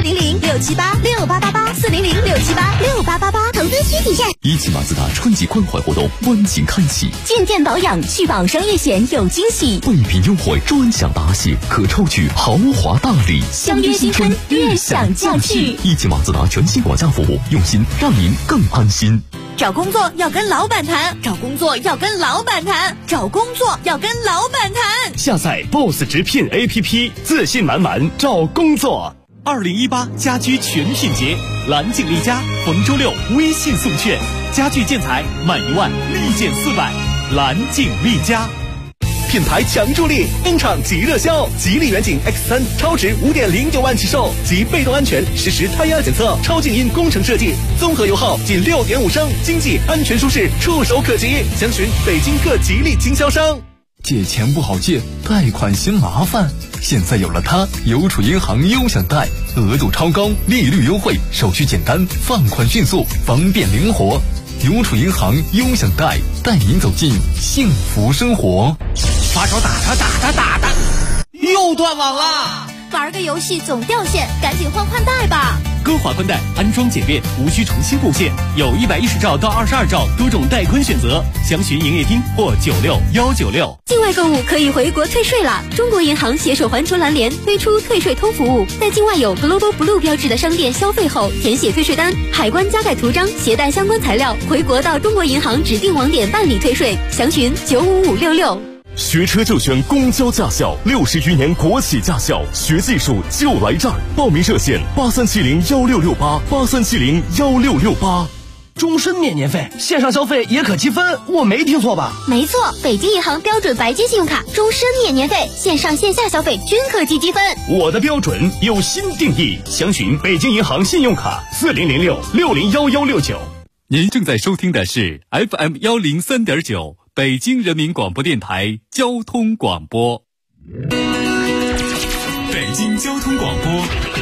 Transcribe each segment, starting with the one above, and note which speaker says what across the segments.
Speaker 1: 400-678-6888，400-678-6888，投资需谨慎。
Speaker 2: 一汽马自达春季关怀活动温情开启，
Speaker 1: 进店保养续保商业险有惊喜，
Speaker 2: 备品优惠专享答谢，可抽取豪华大礼。
Speaker 1: 相约新春，悦享假期。
Speaker 2: 一汽马自达全新管家服务，用心让您更安心。
Speaker 3: 找工作要跟老板谈，找工作要跟老板谈，找工作要跟老板谈。
Speaker 4: 下载 BOSS 直聘 APP， 自信满满找工作。2018家居全品节，蓝景丽家逢周六微信送券，家具建材满1万立减400，蓝景丽家。品牌强助力，登场即热销，吉利远景 X3 超值5.09万起售，及被动安全实时胎压检测，超静音工程设计，综合油耗仅6.5升，经济安全舒适，触手可及。详询北京各吉利经销商。
Speaker 2: 借钱不好借，贷款嫌麻烦，现在有了它，邮储银行优享贷，额度超高，利率优惠，手续简单，放款迅速，方便灵活。邮储银行优享贷，带您走进幸福生活。
Speaker 5: 发烧打他，又断网了。
Speaker 3: 玩个游戏总掉线，赶紧换代吧。
Speaker 4: 歌华宽带安装简便，无需重新布线，有110兆到22兆多种带宽选择，详询营业厅或96196。
Speaker 1: 境外购物可以回国退税了。中国银行携手环球蓝联推出退税通服务，在境外有 Global Blue 标志的商店消费后，填写退税单，海关加盖图章，携带相关材料，回国到中国银行指定网点办理退税，详询95566。
Speaker 4: 学车就选公交驾校，60余年国企驾校，学技术就来这儿。报名热线83701668，83701668。
Speaker 5: 终身免年费，线上消费也可积分，我没听错吧？
Speaker 1: 没错，北京银行标准白金信用卡，终身免年费，线上线下消费均可积积分。
Speaker 4: 我的标准有新定义，详询北京银行信用卡4006601169。
Speaker 2: 您正在收听的是 FM103.9。北京人民广播电台交通广播，北京交通广播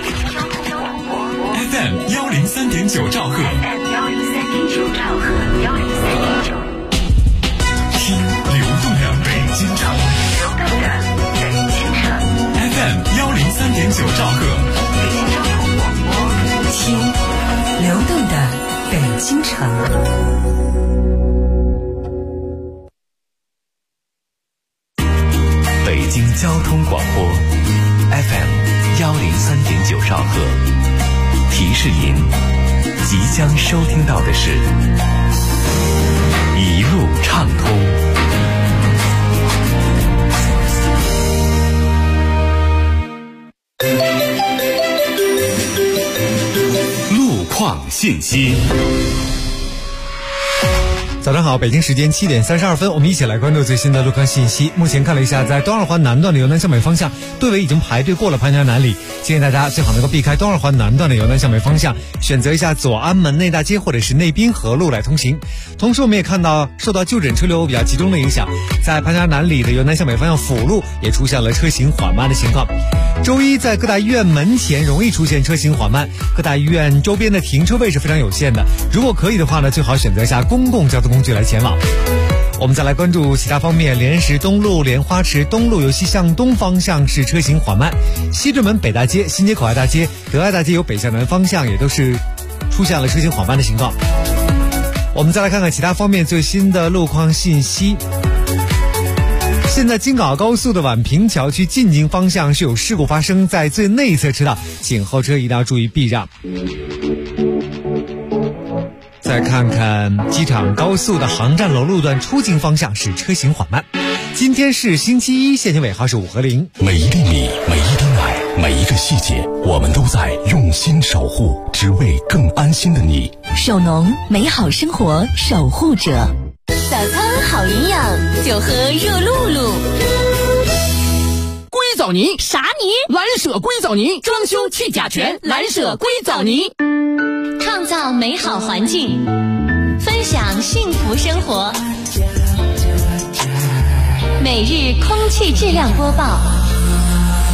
Speaker 2: FM103.9兆赫，听流动的北京城，FM103.9兆赫，
Speaker 6: 听流动的北京城。
Speaker 2: 北京交通广播 FM103.9兆赫，提示您即将收听到的是一路畅通。路况信息。
Speaker 7: 早上好，北京时间7点32分，我们一起来关注最新的路况信息。目前看了一下，在东二环南段的由南向北方向，队尾已经排队过了潘家园南里，建议大家最好能够避开东二环南段的由南向北方向，选择一下左安门内大街或者是内滨河路来通行。同时我们也看到，受到就诊车流比较集中的影响，在潘家园南里的由南向北方向辅路也出现了车行缓慢的情况。周一在各大医院门前容易出现车行缓慢，各大医院周边的停车位是非常有限的，如果可以的话呢，最好选择一下公共交通工具来前往。我们再来关注其他方面，莲石东路、莲花池东路由西向东方向是车行缓慢，西直门北大街、新街口爱大街、德爱大街由北向南方向也都是出现了车行缓慢的情况。我们再来看看其他方面最新的路况信息。现在京港高速的宛平桥区进京方向是有事故发生，在最内侧车道，请后车一定要注意避让。再看看机场高速的航站楼路段出京方向是车行缓慢。今天是星期一，限行尾号是5和0。
Speaker 2: 每一粒米，每一吨奶，每一个细节，我们都在用心守护，只为更安心的你。
Speaker 6: 手农，美好生活守护者。
Speaker 1: 早餐好营养，就喝热露露。
Speaker 5: 硅藻泥
Speaker 3: 啥泥？
Speaker 5: 蓝舍硅藻泥，装修去甲醛，蓝舍硅藻泥。
Speaker 1: 创造美好环境，分享幸福生活。每日空气质量播报。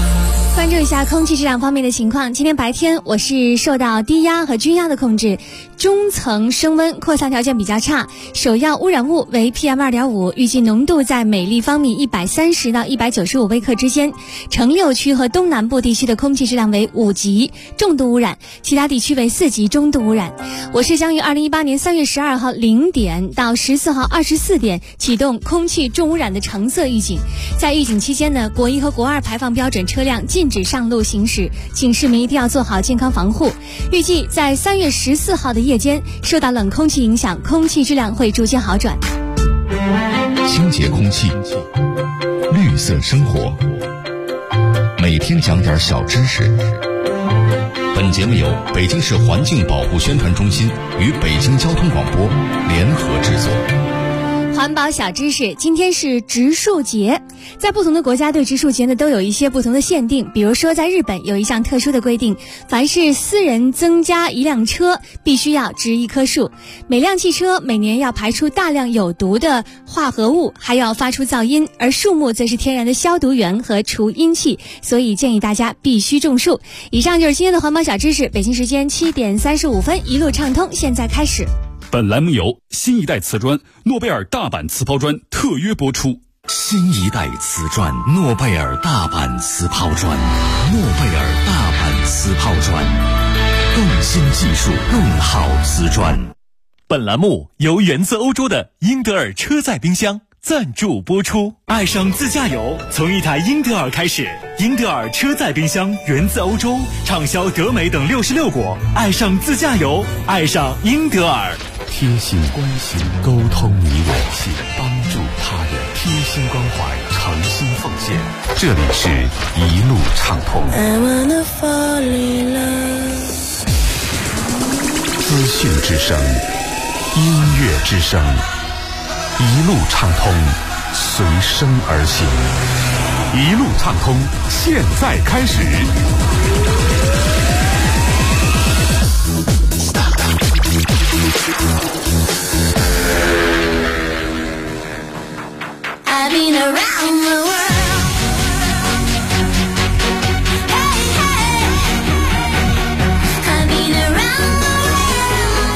Speaker 1: 关注一下空气质量方面的情况。今天白天我是受到低压和均压的控制，中层升温，扩散条件比较差，首要污染物为 PM2.5， 预计浓度在每立方米130到195微克之间。城6区和东南部地区的空气质量为5级重度污染，其他地区为4级中度污染。我市将于2018年3月12号0点到14号24点启动空气重污染的橙色预警。在预警期间呢，国1和国2排放标准车辆禁止上路行驶，请市民一定要做好健康防护。预计在3月14号的夜间，受到冷空气影响，空气质量会逐渐好转。
Speaker 2: 清洁空气，绿色生活，每天讲点小知识。本节目由北京市环境保护宣传中心与北京交通广播联合制作。
Speaker 1: 环保小知识，今天是植树节。在不同的国家对植树节呢都有一些不同的限定，比如说在日本有一项特殊的规定，凡是私人增加一辆车必须要植一棵树，每辆汽车每年要排出大量有毒的化合物，还要发出噪音，而树木则是天然的消毒源和除阴气，所以建议大家必须种树。以上就是今天的环保小知识，北京时间7点35分，一路畅通，现在开始。
Speaker 4: 本栏目由新一代瓷砖诺贝尔大阪瓷抛砖特约播出。
Speaker 2: 新一代瓷砖诺贝尔大阪瓷抛砖，诺贝尔大阪瓷抛砖，更新技术，更好瓷砖。
Speaker 4: 本栏目由源自欧洲的英德尔车载冰箱赞助播出。爱上自驾游，从一台英德尔开始。英德尔车载冰箱源自欧洲，畅销德美等66国。爱上自驾游，爱上英德尔。
Speaker 2: 贴心关心，沟通你我，帮助他人，贴心关怀，诚心奉献。这里是一路畅通。资讯之声，音乐之声，一路畅通，随声而行。一路畅通，现在开始。
Speaker 8: I've been around the world. Hey, hey. I've been around the world.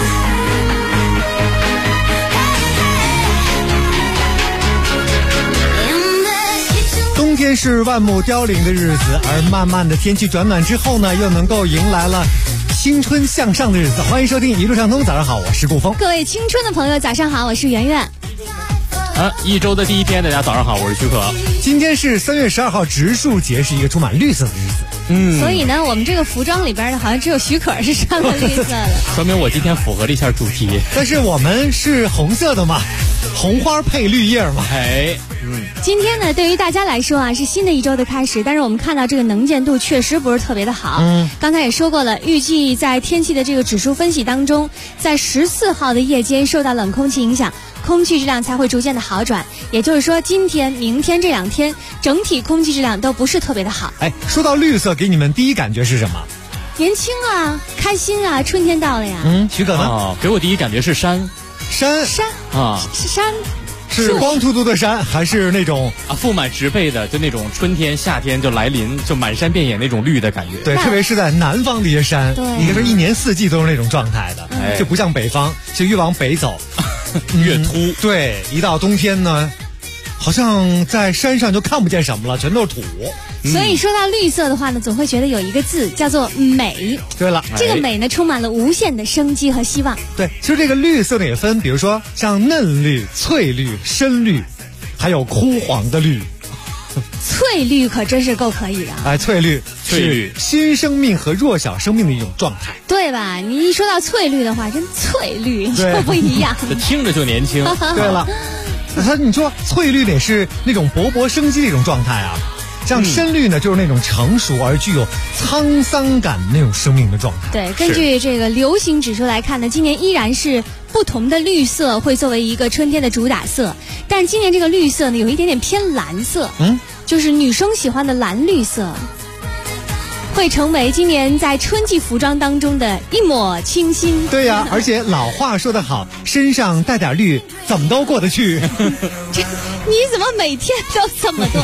Speaker 8: Hey, hey. In the kitchen.
Speaker 7: 冬天是万木凋零的日子，而慢慢的天气转暖之后呢，又能够迎来了青春向上的日子。欢迎收听一路畅通，早上好，我是顾峰。
Speaker 1: 各位青春的朋友，早上好，我是圆圆。
Speaker 5: 一周的第一天，大家早上好，我是许可。
Speaker 7: 今天是3月12号植树节，是一个充满绿色的日子。
Speaker 1: 所以呢，我们这个服装里边呢，好像只有许可是穿了绿色的，
Speaker 5: 说明我今天符合了一下主题。
Speaker 7: 但是我们是红色的嘛，红花配绿叶嘛。
Speaker 1: 今天呢，对于大家来说啊，是新的一周的开始，但是我们看到这个能见度确实不是特别的好。刚才也说过了，预计在天气的这个指数分析当中，在14号的夜间受到冷空气影响，空气质量才会逐渐的好转。也就是说，今天、明天这2天，整体空气质量都不是特别的好。
Speaker 7: 说到绿色，给你们第一感觉是什么？
Speaker 1: 年轻啊，开心啊，春天到了呀。
Speaker 7: 许可呢？
Speaker 5: 给我第一感觉是山啊，
Speaker 1: 山。
Speaker 7: 是光秃秃的山，还是那种
Speaker 5: 覆满植被的，就那种春天夏天就来临，就满山遍野那种绿的感觉。
Speaker 7: 对，特别是在南方的一些山，你看说一年四季都是那种状态的，就不像北方，就越往北走
Speaker 5: 越秃。
Speaker 7: 对，一到冬天呢，好像在山上就看不见什么了，全都是土。
Speaker 1: 所以说到绿色的话呢，总会觉得有一个字叫做美。
Speaker 7: 对了，
Speaker 1: 这个美呢，充满了无限的生机和希望。
Speaker 7: 对，其实这个绿色呢也分，比如说像嫩绿、翠绿、深绿，还有枯黄的绿。
Speaker 1: 翠绿可真是够可以的。
Speaker 7: 翠绿是新生命和弱小生命的一种状态，
Speaker 1: 对吧？你一说到翠绿的话，真翠绿就不一样，
Speaker 5: 这听着就年轻。
Speaker 7: 对了，你说翠绿也是那种勃勃生机的一种状态啊。像深绿呢，就是那种成熟而具有沧桑感的那种生命的状态。
Speaker 1: 对，根据这个流行指数来看呢，今年依然是不同的绿色会作为一个春天的主打色，但是今年这个绿色呢，有一点点偏蓝色，就是女生喜欢的蓝绿色，会成为今年在春季服装当中的一抹清新。
Speaker 7: 对呀，而且老话说得好，身上带点绿，怎么都过得去。
Speaker 1: 你怎么每天都这么多？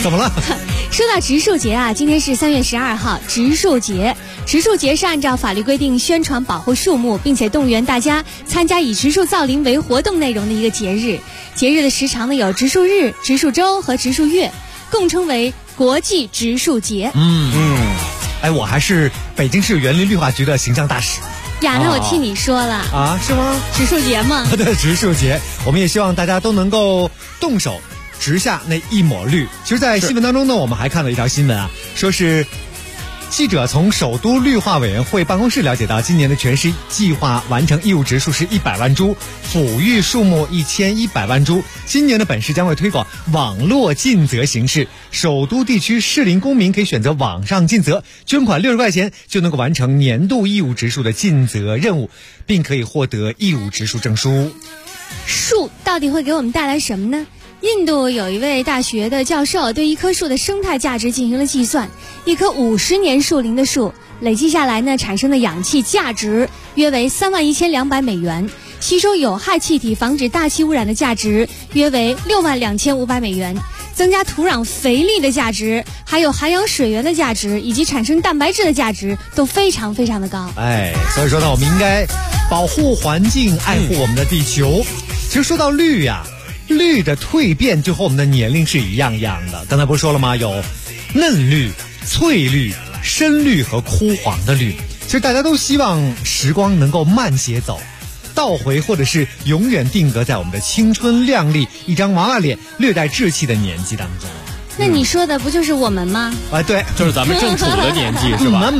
Speaker 7: 怎么了？
Speaker 9: 说到植树节啊，今天是3月12号，植树节。植树节是按照法律规定宣传保护树木，并且动员大家参加以植树造林为活动内容的一个节日。节日的时长呢有植树日、植树周和植树月，共称为国际植树节。
Speaker 7: 哎，我还是北京市园林绿化局的形象大使。
Speaker 9: 呀，那我替你说了
Speaker 7: 啊，是吗？
Speaker 9: 植树节嘛。
Speaker 7: 对，植树节，我们也希望大家都能够动手植下那一抹绿。其实，在新闻当中呢，我们还看了一条新闻啊，说是记者从首都绿化委员会办公室了解到，今年的全市计划完成义务植树是100万株，抚育树木1100万株。今年的本市将会推广网络尽责形式，首都地区适龄公民可以选择网上尽责，捐款60块钱就能够完成年度义务植树的尽责任务，并可以获得义务植树证书。
Speaker 9: 树到底会给我们带来什么呢？印度有一位大学的教授对一棵树的生态价值进行了计算，一棵50年树龄的树累计下来呢，产生的氧气价值约为31200美元，吸收有害气体、防止大气污染的价值约为62500美元，增加土壤肥力的价值，还有涵养水源的价值，以及产生蛋白质的价值都非常非常的高。
Speaker 7: 所以说呢，我们应该保护环境，爱护我们的地球。其实说到绿呀，绿的蜕变就和我们的年龄是一样的。刚才不是说了吗？有嫩绿、翠绿、深绿和枯黄的绿。其实大家都希望时光能够慢些走，倒回或者是永远定格在我们的青春靓丽、一张娃娃脸、略带稚气的年纪当中。
Speaker 9: 那你说的不就是我们吗？
Speaker 7: 对，
Speaker 5: 就是咱们正处的年纪是吧？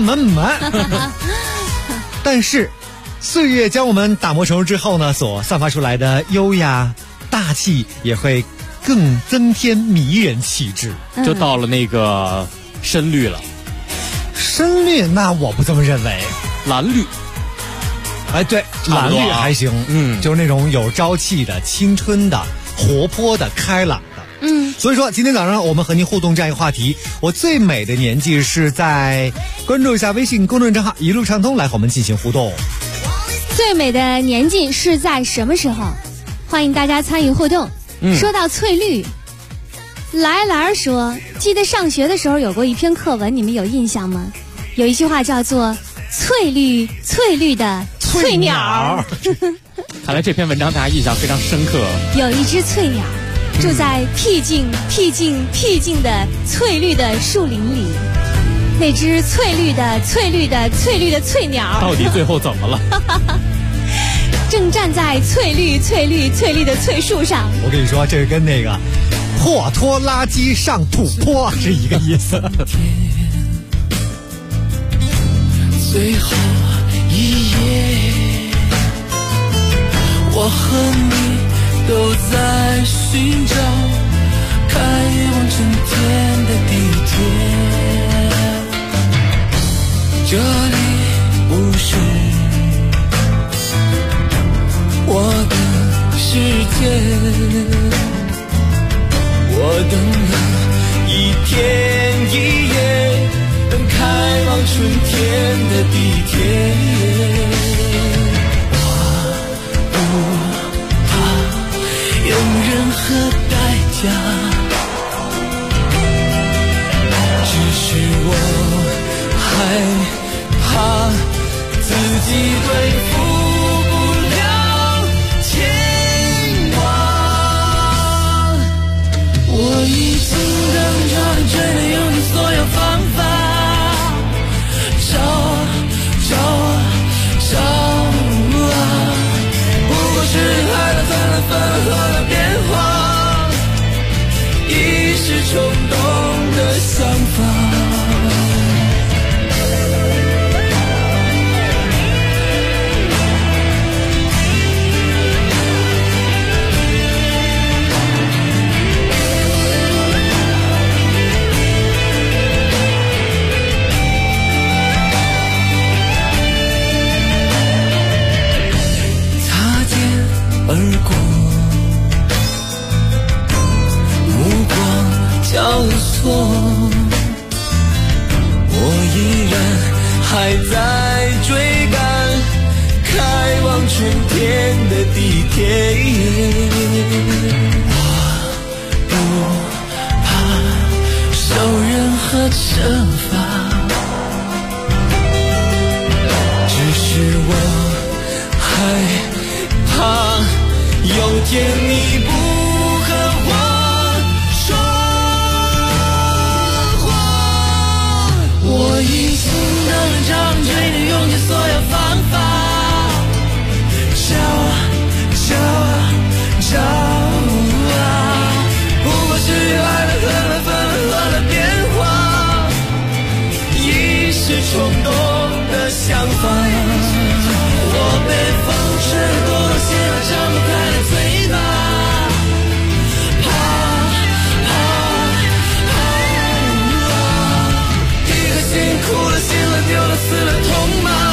Speaker 7: 但是岁月将我们打磨成熟之后呢，所散发出来的优雅大气也会更增添迷人气质。
Speaker 5: 就到了那个深绿了。
Speaker 7: 深绿那我不这么认为。
Speaker 5: 蓝绿。
Speaker 7: 对，蓝绿还行。就是那种有朝气的、青春的、活泼的、开朗的。所以说今天早上我们和您互动这样一个话题，我最美的年纪是在关注一下微信公众账号一路畅通来和我们进行互动。
Speaker 9: 最美的年纪是在什么时候？欢迎大家参与互动。说到翠绿，来说，记得上学的时候有过一篇课文，你们有印象吗？有一句话叫做翠绿翠绿的翠鸟。
Speaker 5: 看来这篇文章大家印象非常深刻。
Speaker 9: 有一只翠鸟住在僻静的翠绿的树林里，那只翠绿的翠鸟
Speaker 5: 到底最后怎么了？
Speaker 9: 正站在翠绿的翠树上。
Speaker 7: 我跟你说，这跟那个破拖拉机上土坡是一个意思。
Speaker 10: 最后一夜，我和你都在寻找开往春天的地铁，这里不是我的世界，我等了一天一夜，等开往春天的地铁。用任何代价，只是我害怕自己对付不了牵挂。我已经等着追了用尽所有方法，找啊，不过是爱了分了的变化，一时冲动的想法。擦肩而过，目光交错，我依然还在追赶开往春天的地铁。我不怕何惩罚。只是我害怕有天你不和我说话。我已经能张嘴的用尽所有方法，找啊，不过是爱了恨了分了合了变化，一时冲动的想法。我被风吹多了些了，张不开的嘴巴，一颗心哭了醒了丢了死了痛吗？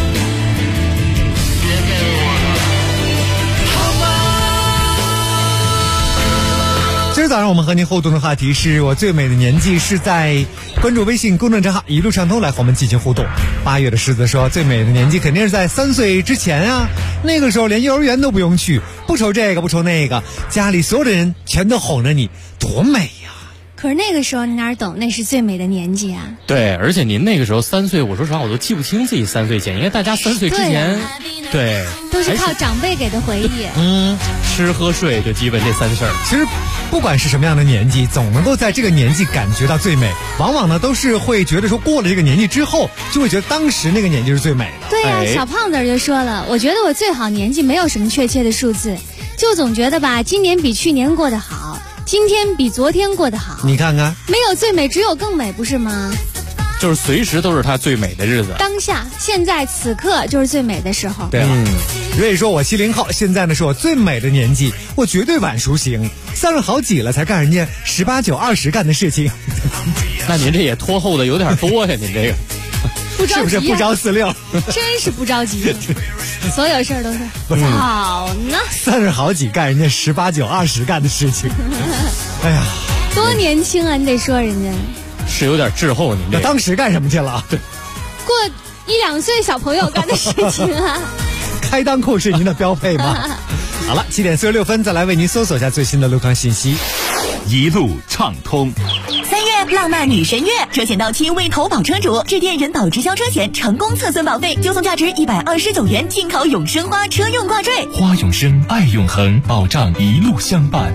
Speaker 7: 今儿早上我们和您互动的话题是我最美的年纪是在关注微信公众账号一路畅通来和我们进行互动。8月的狮子说最美的年纪肯定是在3岁之前啊，那个时候连幼儿园都不用去，不愁这个不愁那个，家里所有的人全都哄着你，多美呀。
Speaker 9: 可是那个时候你哪懂那是最美的年纪啊。
Speaker 11: 对，而且您那个时候3岁，我说实话我都记不清自己3岁前，因为大家3岁之前对
Speaker 9: 都是靠长辈给的回忆。
Speaker 11: 吃喝睡就基本这3事儿。
Speaker 7: 其实不管是什么样的年纪，总能够在这个年纪感觉到最美，往往呢都是会觉得说过了这个年纪之后，就会觉得当时那个年纪是最美的。
Speaker 9: 对呀，小胖子就说了，我觉得我最好年纪没有什么确切的数字，就总觉得吧，今年比去年过得好，今天比昨天过得好。
Speaker 7: 你看看，
Speaker 9: 没有最美，只有更美，不是吗？
Speaker 11: 就是随时都是他最美的日子，
Speaker 9: 当下现在此刻就是最美的时候。
Speaker 7: 对了，所以说我70后，现在呢是我最美的年纪，我绝对晚熟型，30好几了才干人家18、9、20干的事情。
Speaker 11: 那您这也拖后的有点多呀，您这个
Speaker 9: 不着急、啊、
Speaker 7: 是不是不着4、6？
Speaker 9: 真是不着急，所有事儿都是好呢。
Speaker 7: 30好几干人家18、9、20干的事情。哎呀，
Speaker 9: 多年轻啊！你得说人家
Speaker 11: 是有点滞后，您这
Speaker 7: 当时干什么去了？对，
Speaker 9: 过1、2岁小朋友干的事情啊。
Speaker 7: 开裆裤是您的标配吗？好了，7点46分，再来为您搜索一下最新的路况信息。
Speaker 4: 一路畅通。
Speaker 3: 3月浪漫女神月，车险到期未投保车主致电人保直销车险成功测算保费，就送价值129元进口永生花车用挂坠。
Speaker 2: 花永生，爱永恒，保障一路相伴。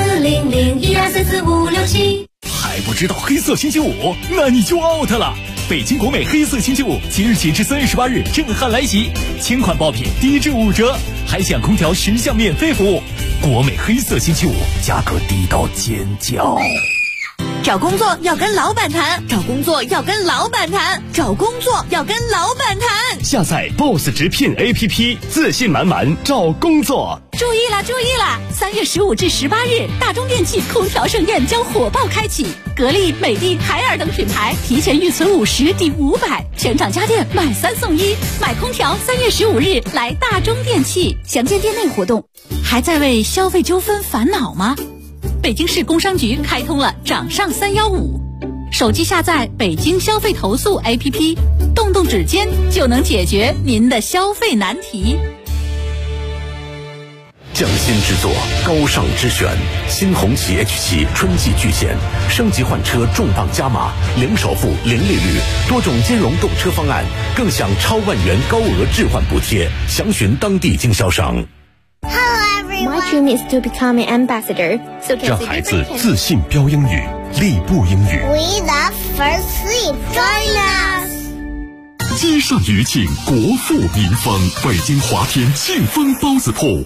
Speaker 8: 40012344567。
Speaker 4: 还不知道黑色星期五，那你就 out 了。北京国美黑色星期五即日起至3月18日震撼来袭，千款爆品低至5折，还享空调10项免费服务。国美黑色星期五，价格低到尖叫。
Speaker 3: 找工作要跟老板谈，找工作要跟老板谈，找工作要跟老板谈。
Speaker 4: 下载 BOSS 直聘 APP， 自信满满找工作。
Speaker 3: 注意了，3月15至18日，大中电器空调盛宴将火爆开启，格力、美的、海尔等品牌提前预存50抵500，全场家电买3送1，买空调3月15日来大中电器，详见店内活动。还在为消费纠纷烦恼吗？北京市工商局开通了掌上315，手机下载北京消费投诉 APP， 动动指尖就能解决您的消费难题。
Speaker 12: 匠心之作，高尚之选，新红旗 H7 春季巨献，升级换车重磅加码，零首付、零利率，多种金融动车方案，更享超万元高额置换补贴，详询当地经销商。
Speaker 13: My dream is to become an ambassador. So
Speaker 12: 让孩子自信标英语，立步英语。
Speaker 13: We love first sleep. Join us.
Speaker 14: 接上余庆，国富民丰，北京华天庆丰包子铺。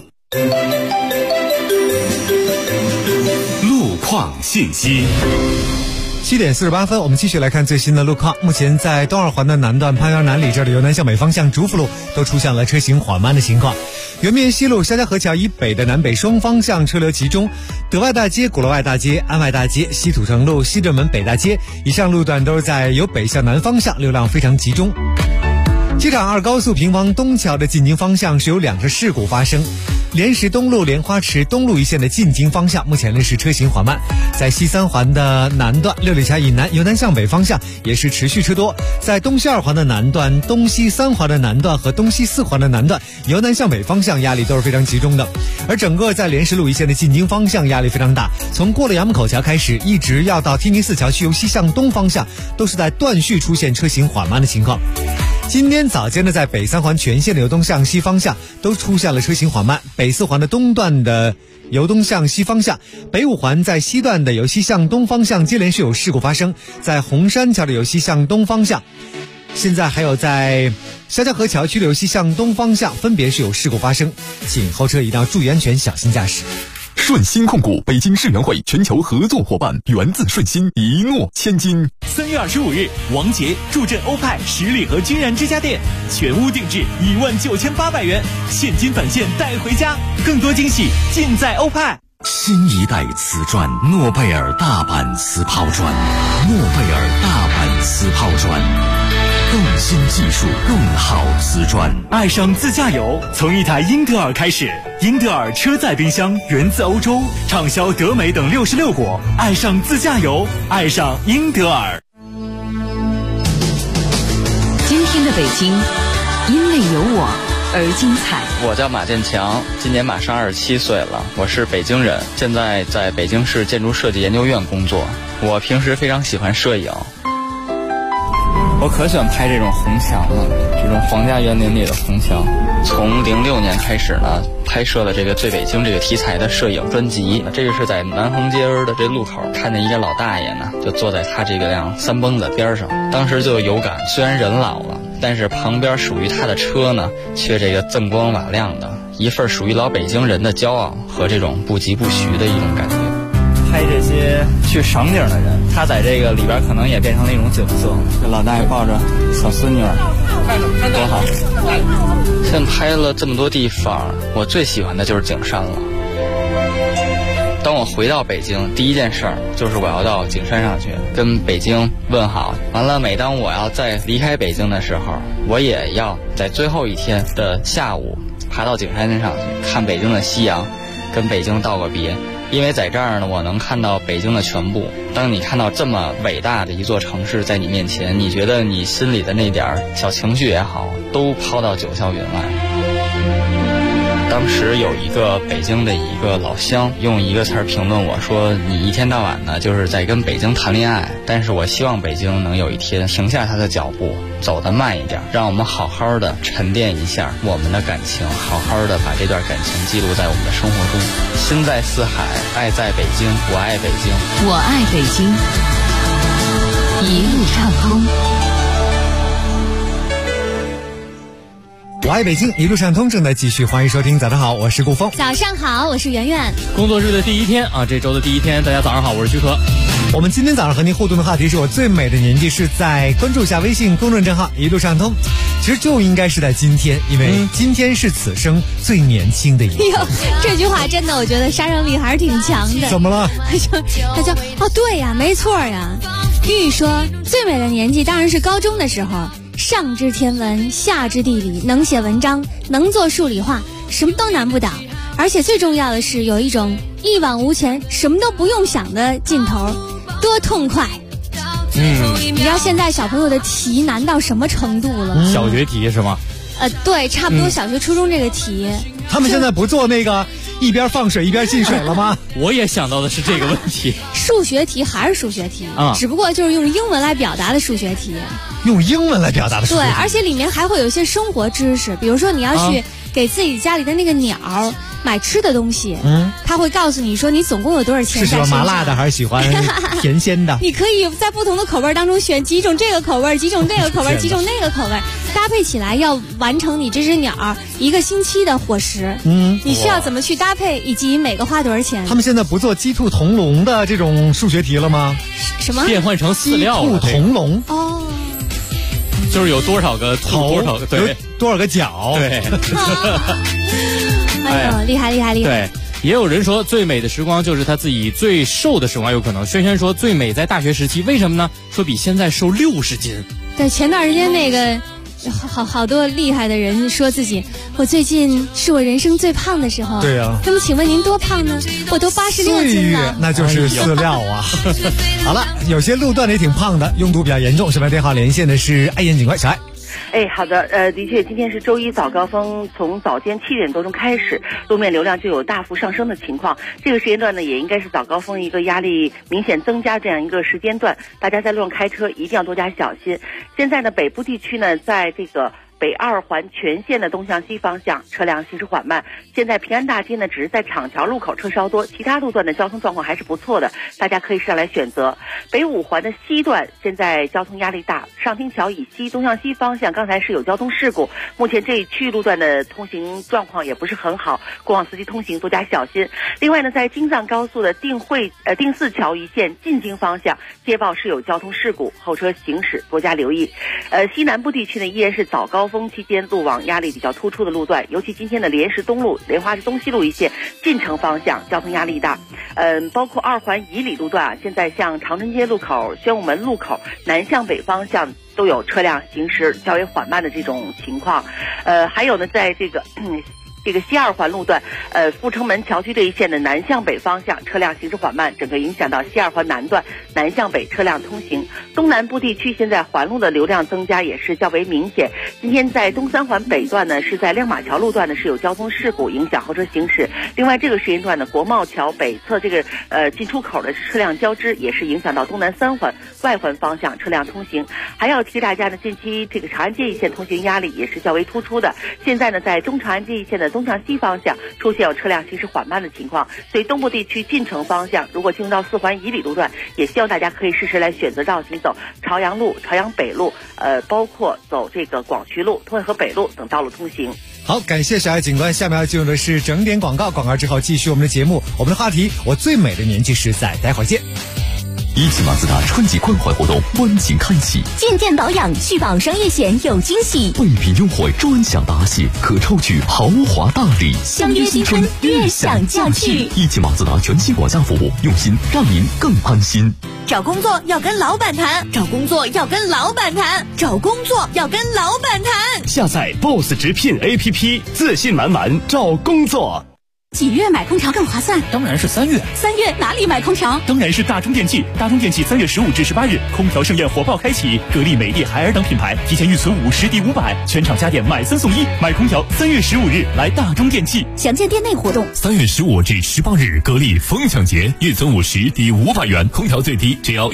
Speaker 14: 路况信息。
Speaker 7: 7点48分，我们继续来看最新的路况。目前在东二环的南段潘园南里这里由南向北方向，竹福路都出现了车行缓慢的情况。圆面西路肖家河桥以北的南北双方向车流集中，德外大街、鼓楼外大街、安外大街、西土城路、西直门北大街以上路段都是在由北向南方向流量非常集中。机场2高速平房东桥的进京方向是有2个事故发生， 莲石东路莲花池东路一线的进京方向，目前呢是车行缓慢。在西三环的南段六里桥以南由南向北方向也是持续车多。在东西二环的南段、东西三环的南段和东西四环的南段由南向北方向压力都是非常集中的。而整个在莲石路一线的进京方向压力非常大，从过了衙门口桥开始，一直要到天宁寺桥区由西向东方向，都是在断续出现车行缓慢的情况。今天早间呢，在北三环全线的由东向西方向都出现了车行缓慢，北四环的东段的由东向西方向，北五环在西段的由西向东方向接连是有事故发生，在红山桥的由西向东方向，现在还有在肖家河桥区的由西向东方向分别是有事故发生，请后车一定要注意安全，小心驾驶。
Speaker 2: 顺鑫控股北京世园会全球合作伙伴，源自顺鑫，一诺千金。
Speaker 4: 3月25日，王杰助阵欧派十里河君然之家店，全屋定制19800元，现金返现带回家，更多惊喜尽在欧派。
Speaker 12: 新一代瓷砖，诺贝尔大阪瓷泡砖，诺贝尔大阪瓷泡砖。更新技术，更好瓷砖。
Speaker 4: 爱上自驾游，从一台英特尔开始。英特尔车载冰箱源自欧洲，畅销德美等66国。爱上自驾游，爱上英特尔。
Speaker 6: 今天的北京，因为有我而精彩。
Speaker 15: 我叫马建强，今年马上27岁了，我是北京人，现在在北京市建筑设计研究院工作。我平时非常喜欢摄影。我可喜欢拍这种红墙了，这种皇家园林里的红墙。从06年开始呢，拍摄了这个最北京这个题材的摄影专辑。这个是在南横街的这路口，看见一个老大爷呢，就坐在他这个辆三蹦子边上，当时就有感，虽然人老了，但是旁边属于他的车呢，却这个锃光瓦亮的，一份属于老北京人的骄傲和这种不疾不徐的一种感觉。拍这些去赏景的人，他在这个里边可能也变成了一种景色。这老大爷抱着小孙女儿，多好！现在拍了这么多地方，我最喜欢的就是景山了。当我回到北京，第一件事就是我要到景山上去跟北京问好。完了，每当我要再离开北京的时候，我也要在最后一天的下午爬到景山上去看北京的夕阳，跟北京道个别。因为在这儿呢，我能看到北京的全部。当你看到这么伟大的一座城市在你面前，你觉得你心里的那点小情绪也好，都抛到九霄云外。当时有一个北京的一个老乡用一个词儿评论我说，你一天到晚呢就是在跟北京谈恋爱，但是我希望北京能有一天停下他的脚步，走得慢一点，让我们好好的沉淀一下我们的感情，好好的把这段感情记录在我们的生活中。心在四海，爱在北京，我爱北京，
Speaker 6: 我爱北京，一路畅通。
Speaker 7: 我爱北京，一路畅通正在继续，欢迎收听。早上好，我是顾峰。
Speaker 9: 早上好，我是圆圆。
Speaker 11: 工作日的第一天啊，这周的第一天，大家早上好，我是徐可。
Speaker 7: 我们今天早上和您互动的话题是我最美的年纪是在，关注一下微信公众账号一路畅通。其实就应该是在今天，因为今天是此生最年轻的一天。
Speaker 9: 这句话真的我觉得杀伤力还是挺强的。
Speaker 7: 怎么了？
Speaker 9: 他说哦对呀，没错呀。玉说最美的年纪当然是高中的时候，上知天文，下知地理，能写文章，能做数理化，什么都难不倒。而且最重要的是有一种一往无前，什么都不用想的劲头，多痛快。你知道现在小朋友的题难到什么程度了？
Speaker 11: 小学题是吗？
Speaker 9: 对，差不多小学初中这个题。
Speaker 7: 他们现在不做那个一边放水一边进水了吗？
Speaker 11: 我也想到的是这个问题。
Speaker 9: 数学题还是数学题只不过就是用英文来表达的数学题。
Speaker 7: 用英文来表达的数学题。
Speaker 9: 对，而且里面还会有一些生活知识，比如说你要去给自己家里的那个鸟买吃的东西，他会告诉你说你总共有多少钱。
Speaker 7: 是喜欢麻辣的还是喜欢甜鲜的？
Speaker 9: 你可以在不同的口味当中选几种这个口味，几种那个口味，几种那个口味，搭配起来要完成你这只鸟1个星期的伙食。你需要怎么去搭配，以及每个花多少钱？
Speaker 7: 他们现在不做鸡兔同笼的这种数学题了吗？
Speaker 9: 什么？
Speaker 11: 变换成饲料
Speaker 7: 了。鸡兔同笼
Speaker 11: 就是有多少个头，多少个对，
Speaker 7: 多少个脚，
Speaker 11: 对。
Speaker 9: 哎呦，厉害厉害厉害！
Speaker 11: 对，也有人说最美的时光就是他自己最瘦的时光，有可能。轩轩说最美在大学时期，为什么呢？说比现在瘦60斤。
Speaker 9: 对，前段时间那个好多厉害的人说自己我最近是我人生最胖的时候。
Speaker 7: 对啊。
Speaker 9: 那么请问您多胖呢？我都86斤了。
Speaker 7: 岁月那就是饲料啊。好了，有些路段也挺胖的，拥堵比较严重。是吧？电话连线的是爱燕警官小爱。
Speaker 16: 好的，的确，今天是周一早高峰，从早间7点多钟开始，路面流量就有大幅上升的情况。这个时间段呢，也应该是早高峰一个压力明显增加这样一个时间段，大家在路上开车一定要多加小心。现在呢，北部地区呢，在这个北2环全线的东向西方向车辆行驶缓慢。现在平安大街呢，只是在厂桥路口车稍多，其他路段的交通状况还是不错的，大家可以上来选择。北5环的西段现在交通压力大，上汀桥以西东向西方向刚才是有交通事故，目前这一区域路段的通行状况也不是很好，过往司机通行多加小心。另外呢，在京藏高速的定四桥一线进京方向接报是有交通事故，后车行驶多加留意。西南部地区呢，依然是早高峰期间路网压力比较突出的路段，尤其今天的莲石东路、莲花市东西路一线进城方向交通压力大。包括2环以里路段现在像长春街路口、宣武门路口南向北方向都有车辆行驶较为缓慢的这种情况。还有呢，在这个西2环路段，阜成门桥区这一线的南向北方向车辆行驶缓慢，整个影响到西2环南段南向北车辆通行。东南部地区现在环路的流量增加也是较为明显。今天在东3环北段呢，是在亮马桥路段呢是有交通事故，影响后车行驶。另外这个时间段呢，国贸桥北侧这个进出口的车辆交织，也是影响到东南3环外环方向车辆通行。还要提大家呢，近期这个长安街一线通行压力也是较为突出的。现在呢，在中长安街一线的东向西方向出现有车辆行驶缓慢的情况，所以东部地区进城方向如果进入到4环以里路段，也希望大家可以适时来选择绕行走朝阳路、朝阳北路，包括走这个广渠路、通惠河北路等道路通行。
Speaker 7: 好，感谢小爱警官。下面要进入的是整点广告，广告之后继续我们的节目。我们的话题，我最美的年纪是在，待会儿见。
Speaker 2: 一汽马自达春季关怀活动温情开启，
Speaker 1: 健健保养续保商业险有惊喜，
Speaker 2: 备品优惠专享答谢，可抽取豪华大礼，
Speaker 1: 相约新春悦享假期。
Speaker 2: 一汽马自达全新管家服务，用心让您更安心。
Speaker 1: 找工作要跟老板谈，找工作要跟老板谈，找工作要跟老板谈。
Speaker 4: 下载 BOSS 直聘 APP， 自信满满找工作。
Speaker 3: 几月买空调更划算？
Speaker 5: 当然是3月。
Speaker 3: 3月哪里买空调？
Speaker 4: 当然是大中电器。大中电器3月15至18日，空调盛宴火爆开启，格力、美的、海尔等品牌提前预存50抵500，全场家电买3送1。买空调3月15日来大中电器。
Speaker 3: 详见店内活动。
Speaker 14: 3月15至18日，格力疯抢节，预存50抵500元，空调最低只要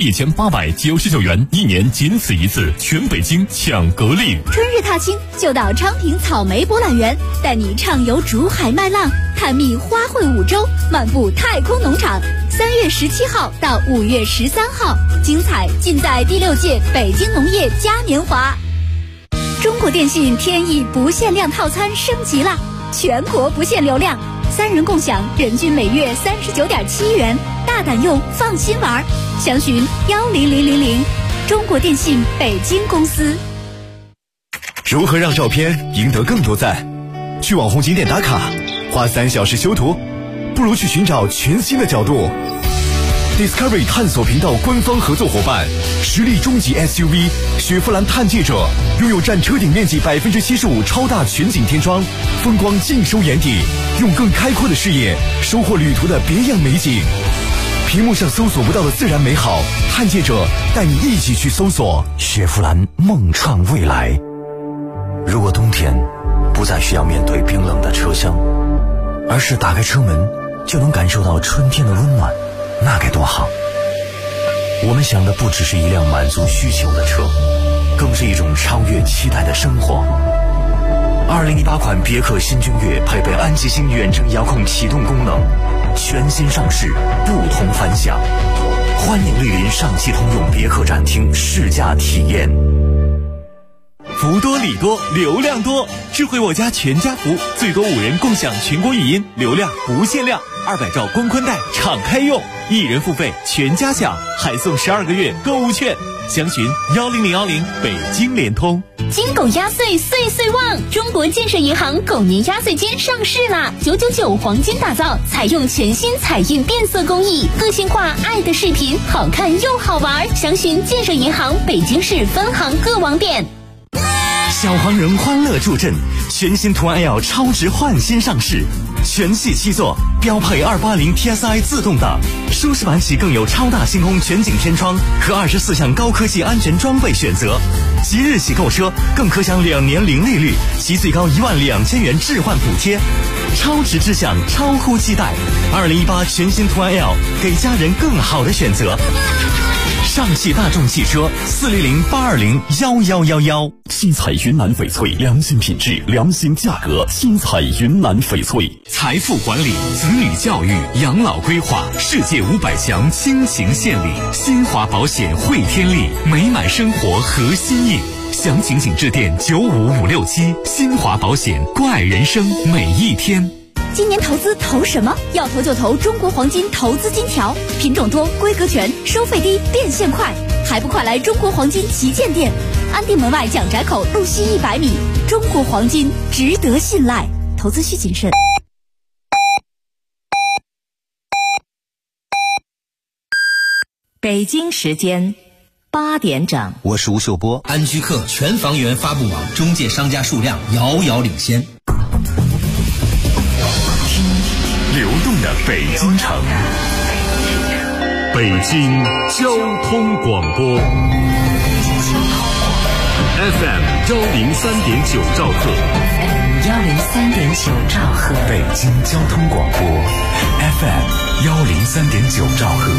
Speaker 14: 1899元，1年仅此一次，全北京抢格力。
Speaker 1: 春日踏青就到昌平草莓博览园，带你畅游竹海麦浪，探秘花卉5洲，漫步太空农场。3月17号到5月13号，精彩尽在第6届北京农业嘉年华。中国电信天翼不限量套餐升级了，全国不限流量，3人共享，人均每月39.7元，大胆用，放心玩。详询10000，中国电信北京公司。
Speaker 17: 如何让照片赢得更多赞？去网红景点打卡，花3小时修图，不如去寻找全新的角度。Discovery 探索频道官方合作伙伴，实力中级 SUV 雪佛兰探界者，拥有占车顶面积75%超大全景天窗，风光尽收眼底，用更开阔的视野收获旅途的别样美景。屏幕上搜索不到的自然美好，探界者带你一起去搜索。雪佛兰梦创未来。如果冬天不再需要面对冰冷的车厢，而是打开车门就能感受到春天的温暖，那该多好。我们想的不只是一辆满足需求的车，更是一种超越期待的生活。2018款别克新君越配备安吉星远程遥控启动功能，全新上市，不同凡响。欢迎莅临上汽通用别克展厅试驾体验。
Speaker 4: 福多礼多，流量多，智慧我家全家福，最多5人共享全国语音，流量不限量，200兆光宽带敞开用，1人付费全家享，还送12个月购物券。详询10010北京联通。
Speaker 1: 金狗压岁岁岁旺！中国建设银行狗年压岁金上市啦！999黄金打造，采用全新彩印变色工艺，个性化爱的视频，好看又好玩。详询建设银行北京市分行各网点。
Speaker 17: 小黄人欢乐助阵，
Speaker 4: 全新途安 L 超值换新上市，全系7座，标配280 TSI 自动挡，舒适版起更有超大星空全景天窗和24项高科技安全装备选择。即日起购车更可享2年零利率及最高12000元置换补贴，超值之享，超乎期待。2018全新途安 L 给家人更好的选择。上汽大众汽车400-820-1111。
Speaker 12: 新彩云南翡翠，良心品质，良心价格。新彩云南翡翠。
Speaker 14: 财富管理、子女教育、养老规划，世界500强倾情献礼。新华保险汇天利，美满生活核心印。详情请致电95567。新华保险，关爱人生每一天。
Speaker 3: 今年投资投什么？要投就投中国黄金投资金条，品种多，规格全，收费低，变现快，还不快来中国黄金旗舰店，安定门外蒋宅口路西100米。中国黄金值得信赖，投资需谨慎。
Speaker 18: 北京时间8点整，
Speaker 5: 我是吴秀波。安居客全房源发布网中介商家数量遥遥领先。
Speaker 14: 流动的北京城，北京交通广播 FM 103.9兆赫
Speaker 18: 103.9兆赫，
Speaker 12: 北京交通广播 FM 103.9兆赫。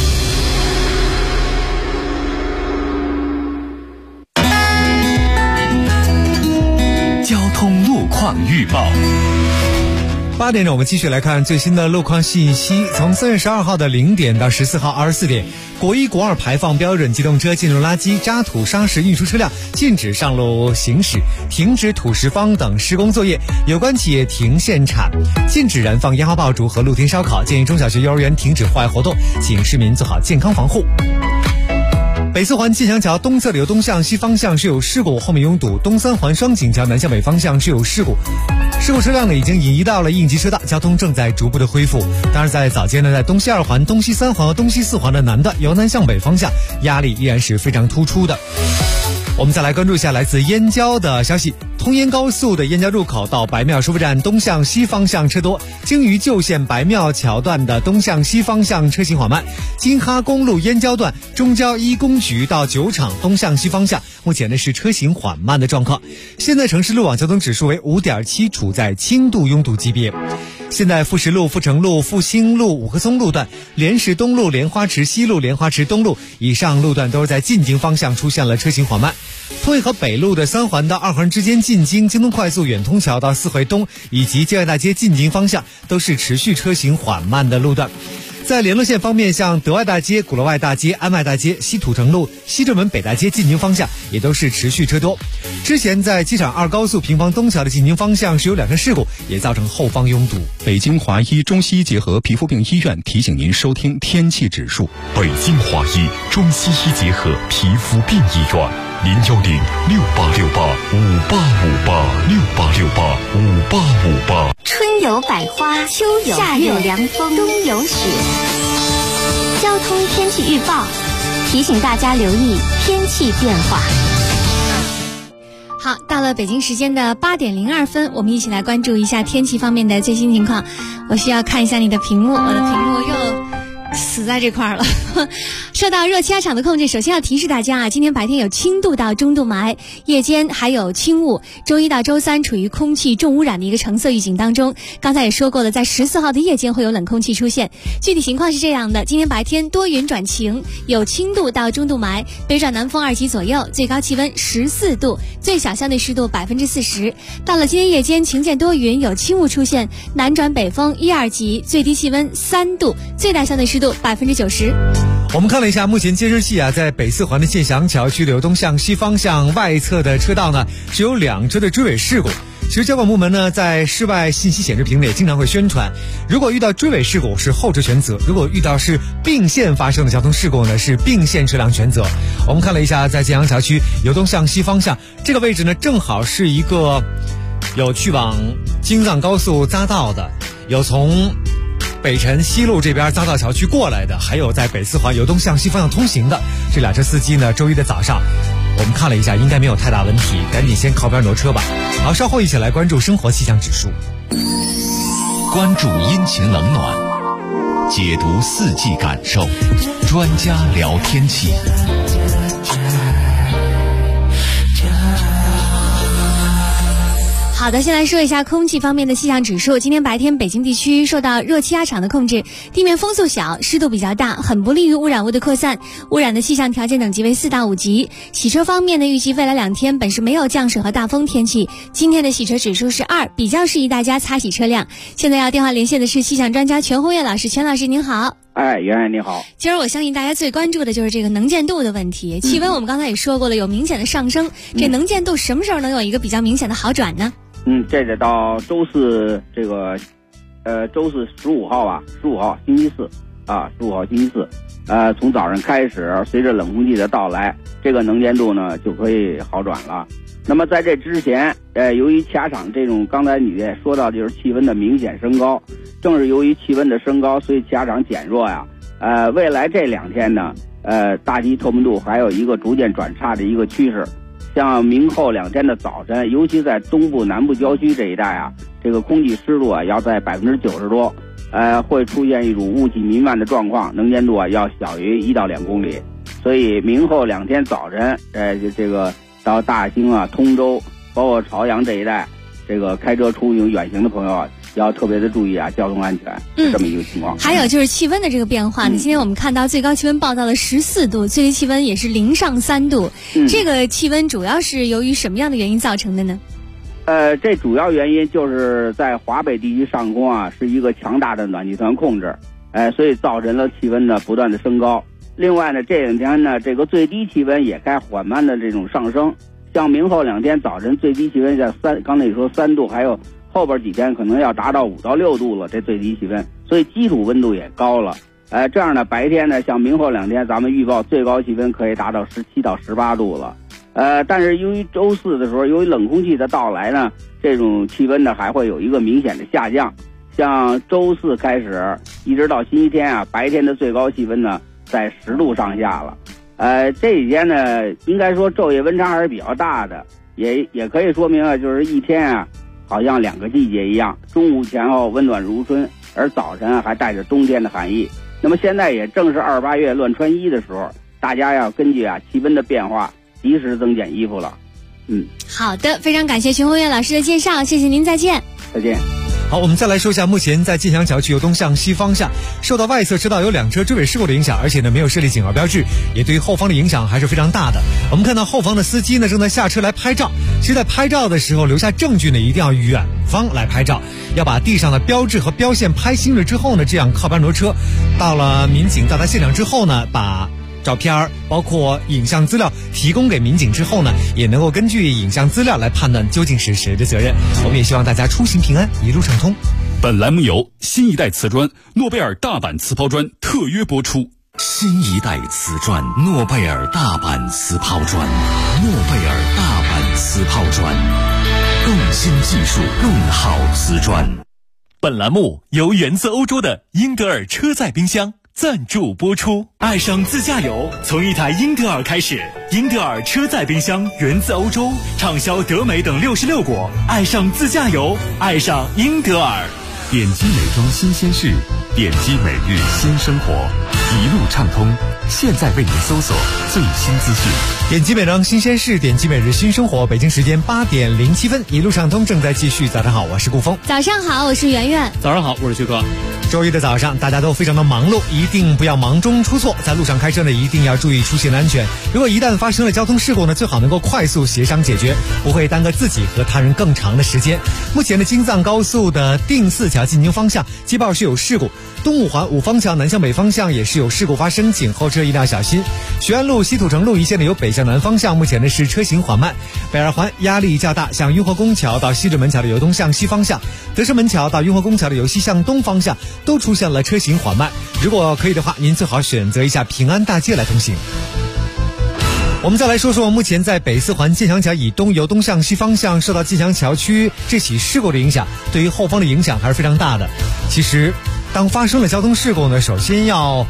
Speaker 14: 交通路况预报。
Speaker 7: 8点整，我们继续来看最新的路况信息。从3月12号的0点到14号24点，国1、国2排放标准机动车进入垃圾、渣土、砂石运输车辆禁止上路行驶，停止土石方等施工作业，有关企业停限产，禁止燃放烟花爆竹和露天烧烤，建议中小学、幼儿园停止户外活动，请市民做好健康防护。北4环建祥桥东侧流东向西方向是有事故，后面拥堵；东3环双井桥南向北方向是有事故，事故车辆呢已经移到了应急车道，交通正在逐步的恢复。当然，在早间呢，在东西2环、东西3环和东西4环的南段由南向北方向压力依然是非常突出的。我们再来关注一下来自燕郊的消息。通燕高速的燕郊入口到白庙收费站东向西方向车多，京渝旧线白庙桥段的东向西方向车行缓慢，京哈公路燕郊段中郊一公局到酒厂东向西方向目前呢是车行缓慢的状况。现在城市路网交通指数为 5.7， 处在轻度拥堵级别。现在富石路、富城路、复兴路、五棵松路段、莲石东路、莲花池西路、莲花池东路以上路段都是在进京方向出现了车行缓慢。通惠河北路的3环到2环之间进京、京东快速远通桥到四惠东以及建外大街进京方向都是持续车行缓慢的路段。在联络线方面，像德外大街、鼓楼外大街、安外大街、西土城路、西直门北大街进京方向也都是持续车多。之前在机场2高速平房东桥的进京方向是有2个事故，也造成后方拥堵。
Speaker 14: 北京华医中西医结合皮肤病医院提醒您收听天气指数。北京华医中西医结合皮肤病医院，010-6868-5858，6868-5858。
Speaker 1: 春有百花，秋有夏有凉风，冬有雪。交通天气预报提醒大家留意天气变化。
Speaker 9: 好，到了北京时间的8点02分，我们一起来关注一下天气方面的最新情况。我需要看一下你的屏幕，我的屏幕又死在这块了。受到热气压场的控制，首先要提示大家今天白天有轻度到中度霾，夜间还有轻雾。周一到周三处于空气重污染的一个橙色预警当中。刚才也说过了，在14号的夜间会有冷空气出现。具体情况是这样的：今天白天多云转晴，有轻度到中度霾，北转南风2级左右，最高气温14度，最小相对湿度40%。到了今天夜间晴间多云，有轻雾出现，南转北风1、2级，最低气温3度，最大相对湿度90%。
Speaker 7: 我们看了一下目前监视器在北4环的建祥桥区流东向西方向外侧的车道呢是有2车的追尾事故。其实交管部门呢在室外信息显示屏里也经常会宣传，如果遇到追尾事故是后车全责，如果遇到是并线发生的交通事故呢是并线车辆全责。我们看了一下在建祥桥区流东向西方向这个位置呢，正好是一个有去往京藏高速匝道的，有从北辰西路这边匝道桥区过来的，还有在北4环由东向西方向通行的，这2车司机呢周一的早上我们看了一下，应该没有太大问题，赶紧先靠边挪车吧。好，稍后一起来关注生活气象指数，
Speaker 14: 关注阴晴冷暖，解读四季感受，专家聊天气。
Speaker 9: 好的，先来说一下空气方面的气象指数。今天白天北京地区受到热气压场的控制，地面风速小，湿度比较大，很不利于污染物的扩散，污染的气象条件等级为4到5级。洗车方面呢，预计未来2天本市没有降水和大风天气，今天的洗车指数是2，比较适宜大家擦洗车辆。现在要电话连线的是气象专家全红月老师，全老师您好。
Speaker 19: 哎，圆圆你好。
Speaker 9: 今儿我相信大家最关注的就是这个能见度的问题。气温我们刚才也说过了，有明显的上升，这能见度什么时候能有一个比较明显的好转呢？
Speaker 19: 这得到周四这个，周四15号吧，15号星期四啊，15号星期四，从早上开始，随着冷空气的到来，这个能见度呢就可以好转了。那么在这之前，由于气压场这种刚才你也说到，就是气温的明显升高，正是由于气温的升高，所以气压场减弱呀。未来这2天呢，大气透明度还有一个逐渐转差的一个趋势。像明后2天的早晨，尤其在东部、南部郊区这一带啊，这个空气湿度啊要在90%多，会出现一种雾气弥漫的状况，能见度啊要小于1到2公里。所以明后2天早晨，这个到大兴啊、通州，包括朝阳这一带，这个开车出行远行的朋友啊，要特别的注意啊，交通安全，这么一个情况。
Speaker 9: 还有就是气温的这个变化呢，今天我们看到最高气温报到了14度，最低气温也是0上3度。这个气温主要是由于什么样的原因造成的呢？
Speaker 19: 这主要原因就是在华北地区上空啊，是一个强大的暖气团控制，所以造成了气温呢不断的升高。另外呢，这2天呢，这个最低气温也该缓慢的这种上升，像明后2天早晨最低气温在刚才你说3度，还有后边几天可能要达到5到6度了，这最低气温，所以基础温度也高了。这样呢，白天呢，像明后2天，咱们预报最高气温可以达到17到18度了。但是由于周四的时候，由于冷空气的到来呢，这种气温呢还会有一个明显的下降。像周四开始一直到星期天啊，白天的最高气温呢在10度上下了。这几天呢，应该说昼夜温差还是比较大的，也可以说明啊，就是一天啊，好像2个季节一样，中午前后温暖如春，而早晨还带着冬天的寒意。那么现在也正是28月乱穿衣的时候，大家要根据气温的变化及时增减衣服了。
Speaker 9: 好的，非常感谢全红月老师的介绍，谢谢您，再见。
Speaker 19: 再见。
Speaker 7: 好，我们再来说一下，目前在晋江桥区由东向西方向，受到外侧车道有2车追尾事故的影响，而且呢没有设立警告标志，也对于后方的影响还是非常大的。我们看到后方的司机呢正在下车来拍照，其实在拍照的时候留下证据呢，一定要远方来拍照，要把地上的标志和标线拍清了之后呢，这样靠边挪车。到了民警到达现场之后呢，把照片包括影像资料提供给民警之后呢，也能够根据影像资料来判断究竟是谁的责任。我们也希望大家出行平安，一路畅通。
Speaker 14: 本栏目由新一代瓷砖诺贝尔大阪瓷抛砖特约播出。新一代瓷砖诺贝尔大阪瓷抛砖，诺贝尔大阪瓷抛砖，更新技术，更好瓷砖。
Speaker 4: 本栏目由源自欧洲的英德尔车载冰箱赞助播出。爱上自驾游，从一台英德尔开始。英德尔车载冰箱源自欧洲，畅销德美等66国。爱上自驾游，爱上英德尔。
Speaker 14: 点击美妆新鲜事，点击每日新生活，一路畅通。现在为您搜索最新资讯。
Speaker 7: 点击美妆新鲜事，点击每日新生活。北京时间8点07分，一路畅通正在继续。早上好，我是顾峰。
Speaker 9: 早上好，我是圆圆。
Speaker 11: 早上好，我是旭哥。
Speaker 7: 周一的早上，大家都非常的忙碌，一定不要忙中出错。在路上开车呢，一定要注意出行安全。如果一旦发生了交通事故呢，最好能够快速协商解决，不会耽搁自己和他人更长的时间。目前的京藏高速的定四桥进京方向接报是有事故，东五环五方桥南向北方向也是有事故发生，请后车一定要小心。徐安路西土城路一线的有北向南方向，目前呢是车行缓慢。北二环压力较大，向雍和宫桥到西直门桥的由东向西方向，德胜门桥到雍和宫桥的由西向东方向都出现了车行缓慢。如果可以的话，您最好选择一下平安大街来通行。我们再来说说目前在北四环建祥桥以东由东向西方向受到建祥桥区这起事故的影响，对于后方的影响还是非常大的。其实当发生了交通事故呢，首先要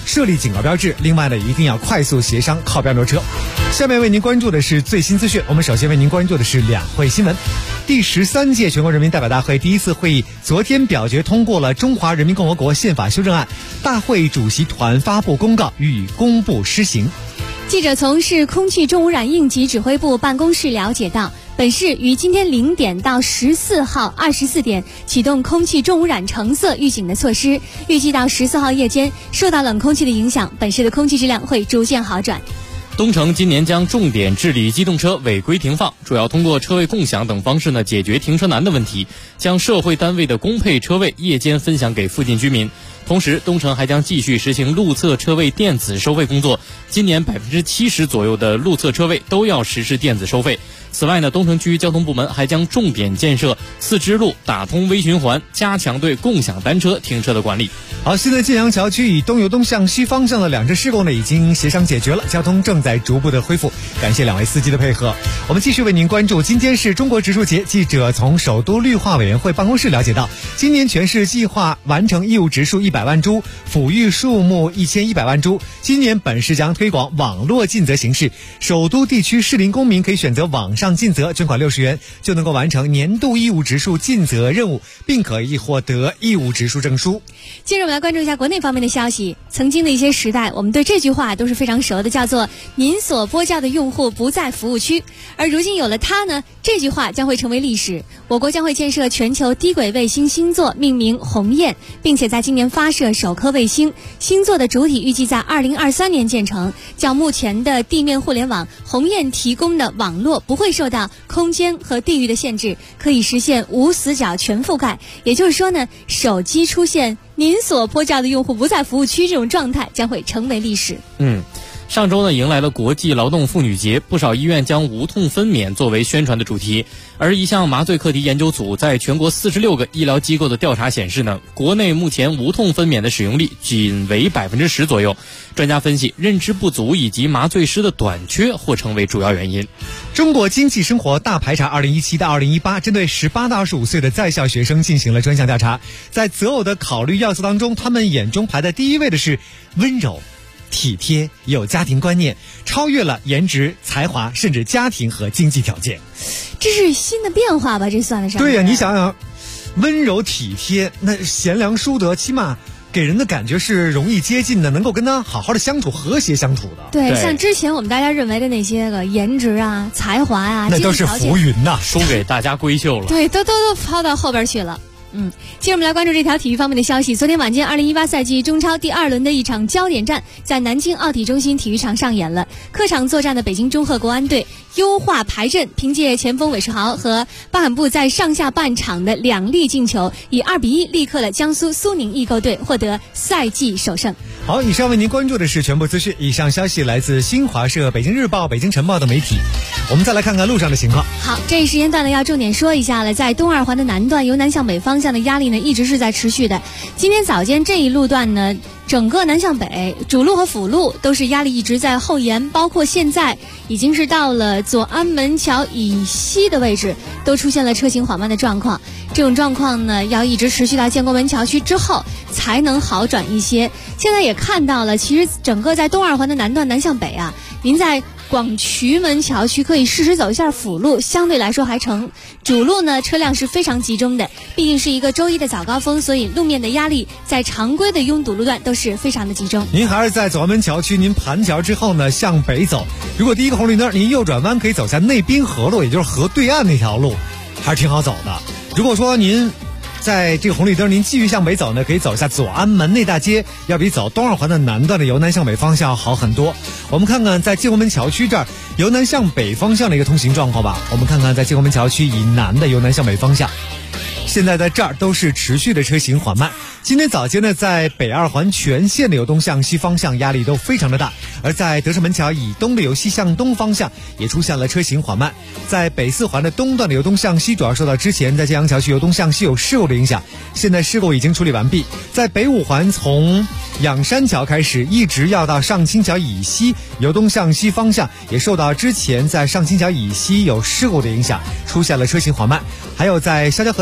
Speaker 7: 设立警告标志。另外呢，一定要快速协商靠边挪车。下面为您关注的是最新资讯，我们首先为您关注的是两会新闻。第13届全国人民代表大会第一次会议昨天表决通过了《中华人民共和国宪法修正案》，大会主席团发布公告予以公布施行。
Speaker 9: 记者从市空气重污染应急指挥部办公室了解到，本市于今天0点到14号24点启动空气重污染橙色预警的措施，预计到14号夜间，受到冷空气的影响，本市的空气质量会逐渐好转。
Speaker 11: 东城今年将重点治理机动车违规停放，主要通过车位共享等方式解决停车难的问题，将社会单位的公配车位夜间分享给附近居民。同时，东城还将继续实行路侧车位电子收费工作，今年70%左右的路侧车位都要实施电子收费。此外东城区交通部门还将重点建设4支路，打通微循环，加强对共享单车停车的管理。
Speaker 7: 好，现在晋阳桥区以东游东向西方向的2支事故已经协商解决了，交通正在逐步的恢复，感谢2位司机的配合。我们继续为您关注，今天是中国植树节，记者从首都绿化委员会办公室了解到，今年全市计划完成义务植树100万株，抚育树木1100万株。今年本市将推广网络尽责形式，首都地区适龄公民可以选择网上尽责，捐款60元就能够完成年度义务植树尽责任务，并可以获得义务植树证书。
Speaker 9: 接着我们来关注一下国内方面的消息。曾经的一些时代，我们对这句话都是非常熟的，叫做您所拨叫的用户不在服务区。而如今有了它呢，这句话将会成为历史。我国将会建设全球低轨卫星星座，命名鸿雁，并且在今年发射首颗卫星。星座的主体预计在2023年建成。较目前的地面互联网，鸿雁提供的网络不会受到空间和地域的限制，可以实现无死角全覆盖。也就是说呢，手机出现您所拨叫的用户不在服务区这种状态将会成为历史。
Speaker 11: 上周迎来了国际劳动妇女节，不少医院将无痛分娩作为宣传的主题。而一项麻醉课题研究组在全国46个医疗机构的调查显示国内目前无痛分娩的使用率仅为10%左右。专家分析，认知不足以及麻醉师的短缺或成为主要原因。
Speaker 7: 中国经济生活大排查2017到2018针对18到25岁的在校学生进行了专项调查，在择偶的考虑要素当中，他们眼中排在第一位的是温柔、体贴、有家庭观念，超越了颜值、才华，甚至家庭和经济条件。
Speaker 9: 这是新的变化吧？这算得上？
Speaker 7: 对呀，你想想，温柔体贴，那贤良淑德，起码给人的感觉是容易接近的，能够跟他好好的相处，和谐相处的。
Speaker 9: 对，像之前我们大家认为的那些个颜值啊、才华啊，
Speaker 7: 那都是浮云呐，
Speaker 11: 输给大家闺秀了。
Speaker 9: 对，都抛到后边去了。接着我们来关注这条体育方面的消息。昨天晚间2018赛季中超第2轮的一场焦点战在南京奥体中心体育场上演了。客场作战的北京中赫国安队优化排阵，凭借前锋韦世豪和巴罕布在上下半场的2粒进球，以2-1力克了江苏苏宁易购队，获得赛季首胜。
Speaker 7: 好，以上为您关注的是全部资讯。以上消息来自新华社、北京日报、北京晨报的媒体。我们再来看看路上的情况。
Speaker 9: 好，这一时间段要重点说一下了，在东二环的南段由南向北方向的压力一直是在持续的。今天早间这一路段整个南向北主路和辅路都是压力一直在后延，包括现在已经是到了左安门桥以西的位置，都出现了车行缓慢的状况。这种状况要一直持续到建国门桥区之后才能好转一些。现在也看到了，其实整个在东二环的南段南向北您在广渠门桥区可以适时走一下辅路，相对来说还成。主路车辆是非常集中的，毕竟是一个周一的早高峰，所以路面的压力在常规的拥堵路段都是非常的集中。
Speaker 7: 您还是在左安门桥区，您盘桥之后向北走，如果第一个红绿灯您右转弯可以走下内滨河路，也就是河对岸那条路，还是挺好走的。如果说您在这个红绿灯您继续向北走可以走下左安门内大街，要比走东二环的南段的由南向北方向要好很多。我们看看在建国门桥区这儿由南向北方向的一个通行状况吧。我们看看在建国门桥区以南的由南向北方向，现在在这儿都是持续的车行缓慢。今天早间在北二环全线的由东向西方向压力都非常的大，而在德胜门桥以东的由西向东方向也出现了车行缓慢。在北四环的东段的由东向西，主要受到之前在建阳桥区由东向西有事故的影响，现在事故已经处理完毕。在北五环从仰山桥开始一直要到上清桥以西，由东向西方向也受到之前在上清桥以西有事故的影响，出现了车行缓慢。还有在肖家河桥区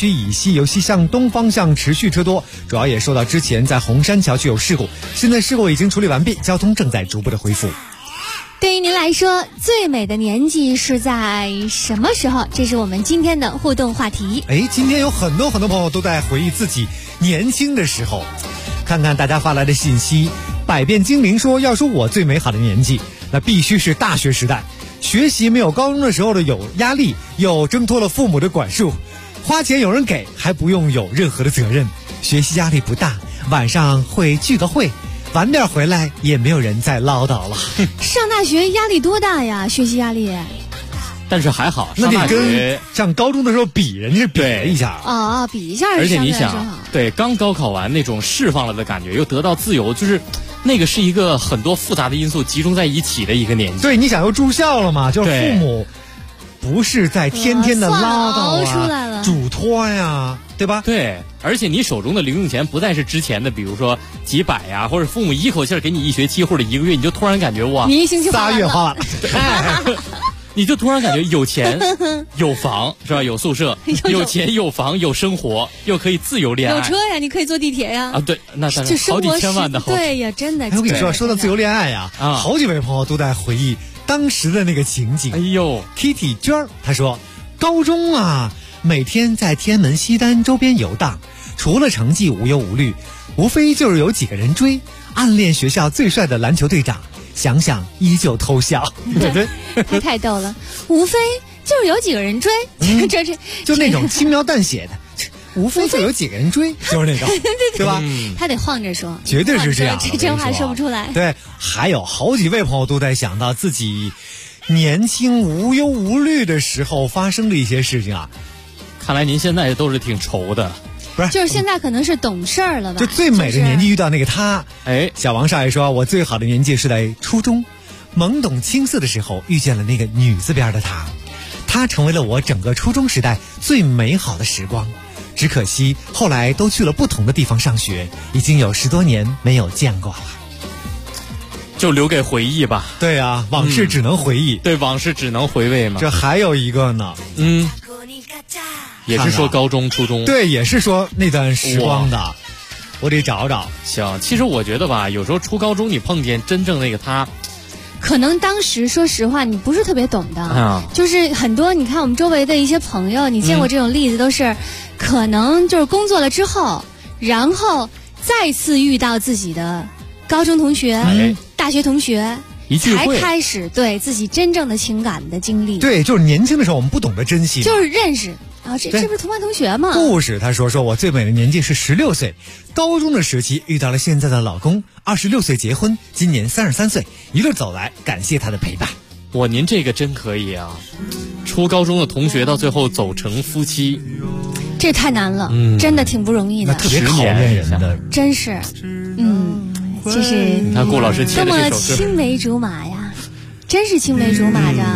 Speaker 7: 区以西由西向东方向持续车多，主要也受到之前在红山桥区有事故，现在事故已经处理完毕，交通正在逐步的恢复。
Speaker 9: 对于您来说，最美的年纪是在什么时候？这是我们今天的互动话题。
Speaker 7: 今天有很多朋友都在回忆自己年轻的时候，看看大家发来的信息。百变精灵说，要说我最美好的年纪，那必须是大学时代，学习没有高中的时候的有压力，又挣脱了父母的管束，花钱有人给，还不用有任何的责任，学习压力不大，晚上会聚个会，晚点回来也没有人再唠叨了。
Speaker 9: 上大学压力多大呀？学习压力？
Speaker 11: 但是还好，
Speaker 7: 那你跟上高中的时候比，人家是比了一下
Speaker 9: 比一下。
Speaker 11: 而且你想，对，刚高考完那种释放了的感觉，又得到自由，就是那个是一个很多复杂的因素集中在一起的一个年纪。
Speaker 7: 对，你想又住校了嘛，就是父母不是在天天的唠叨啊、嘱托呀，对吧？
Speaker 11: 对，而且你手中的零用钱不再是之前的，比如说几百呀，或者父母一口气给你1学期或者1个月，你就突然感觉哇，
Speaker 9: 你1星期
Speaker 7: 3月花完了。
Speaker 11: 你就突然感觉有钱有房是吧？有宿舍，有钱有房有生活，又可以自由恋爱，
Speaker 9: 有车呀，你可以坐地铁呀。
Speaker 11: 对，那当然好几千万的。
Speaker 9: 对呀，真的。
Speaker 7: 我跟你说到自由恋爱呀，好几位朋友都在回忆当时的那个情景。Kitty 娟她说，高中啊，每天在天安门西单周边游荡，除了成绩无忧无虑，无非就是有几个人追，暗恋学校最帅的篮球队长。想想依旧偷笑，对不对？
Speaker 9: 他太逗了，无非就是有几个人追，
Speaker 7: 就那种轻描淡写的，无非就有几个人追，就是那种，对吧？
Speaker 9: 他得晃着说，
Speaker 7: 绝对是这样，
Speaker 9: 这真话说不出来。
Speaker 7: 对，还有好几位朋友都在想到自己年轻无忧无虑的时候发生的一些事情啊。
Speaker 11: 看来您现在都是挺愁的。
Speaker 7: 不是，
Speaker 9: 就是现在可能是懂事儿了吧？
Speaker 7: 就最美的年纪遇到那个他，小王少爷说，我最好的年纪是在初中，懵懂青涩的时候遇见了那个女字边的他，他成为了我整个初中时代最美好的时光。只可惜后来都去了不同的地方上学，已经有10多年没有见过了，
Speaker 11: 就留给回忆吧。
Speaker 7: 对啊，往事只能回忆，
Speaker 11: 对，往事只能回味嘛。
Speaker 7: 这还有一个呢，
Speaker 11: 也是说高中、初中，
Speaker 7: 对，也是说那段时光的，我得找找。
Speaker 11: 行，其实我觉得吧，有时候初高中你碰见真正那个他，
Speaker 9: 可能当时说实话你不是特别懂的，就是很多你看我们周围的一些朋友，你见过这种例子，都是可能就是工作了之后，然后再次遇到自己的高中同学、大学同学。才开始对自己真正的情感的经历。
Speaker 7: 对，就是年轻的时候我们不懂得珍惜，
Speaker 9: 就是认识啊，这不是同班同学吗？
Speaker 7: 故事他说我最美的年纪是16岁，高中的时期遇到了现在的老公，26岁结婚，今年33岁，一路走来，感谢他的陪伴。
Speaker 11: 哇，您这个真可以啊！初高中的同学到最后走成夫妻，
Speaker 9: 这太难了，真的挺不容易的，
Speaker 7: 特别考验人的，
Speaker 9: 真是，这是
Speaker 11: 你看顾老师切的这首歌，
Speaker 9: 多么青梅竹马呀，真是青梅竹马的。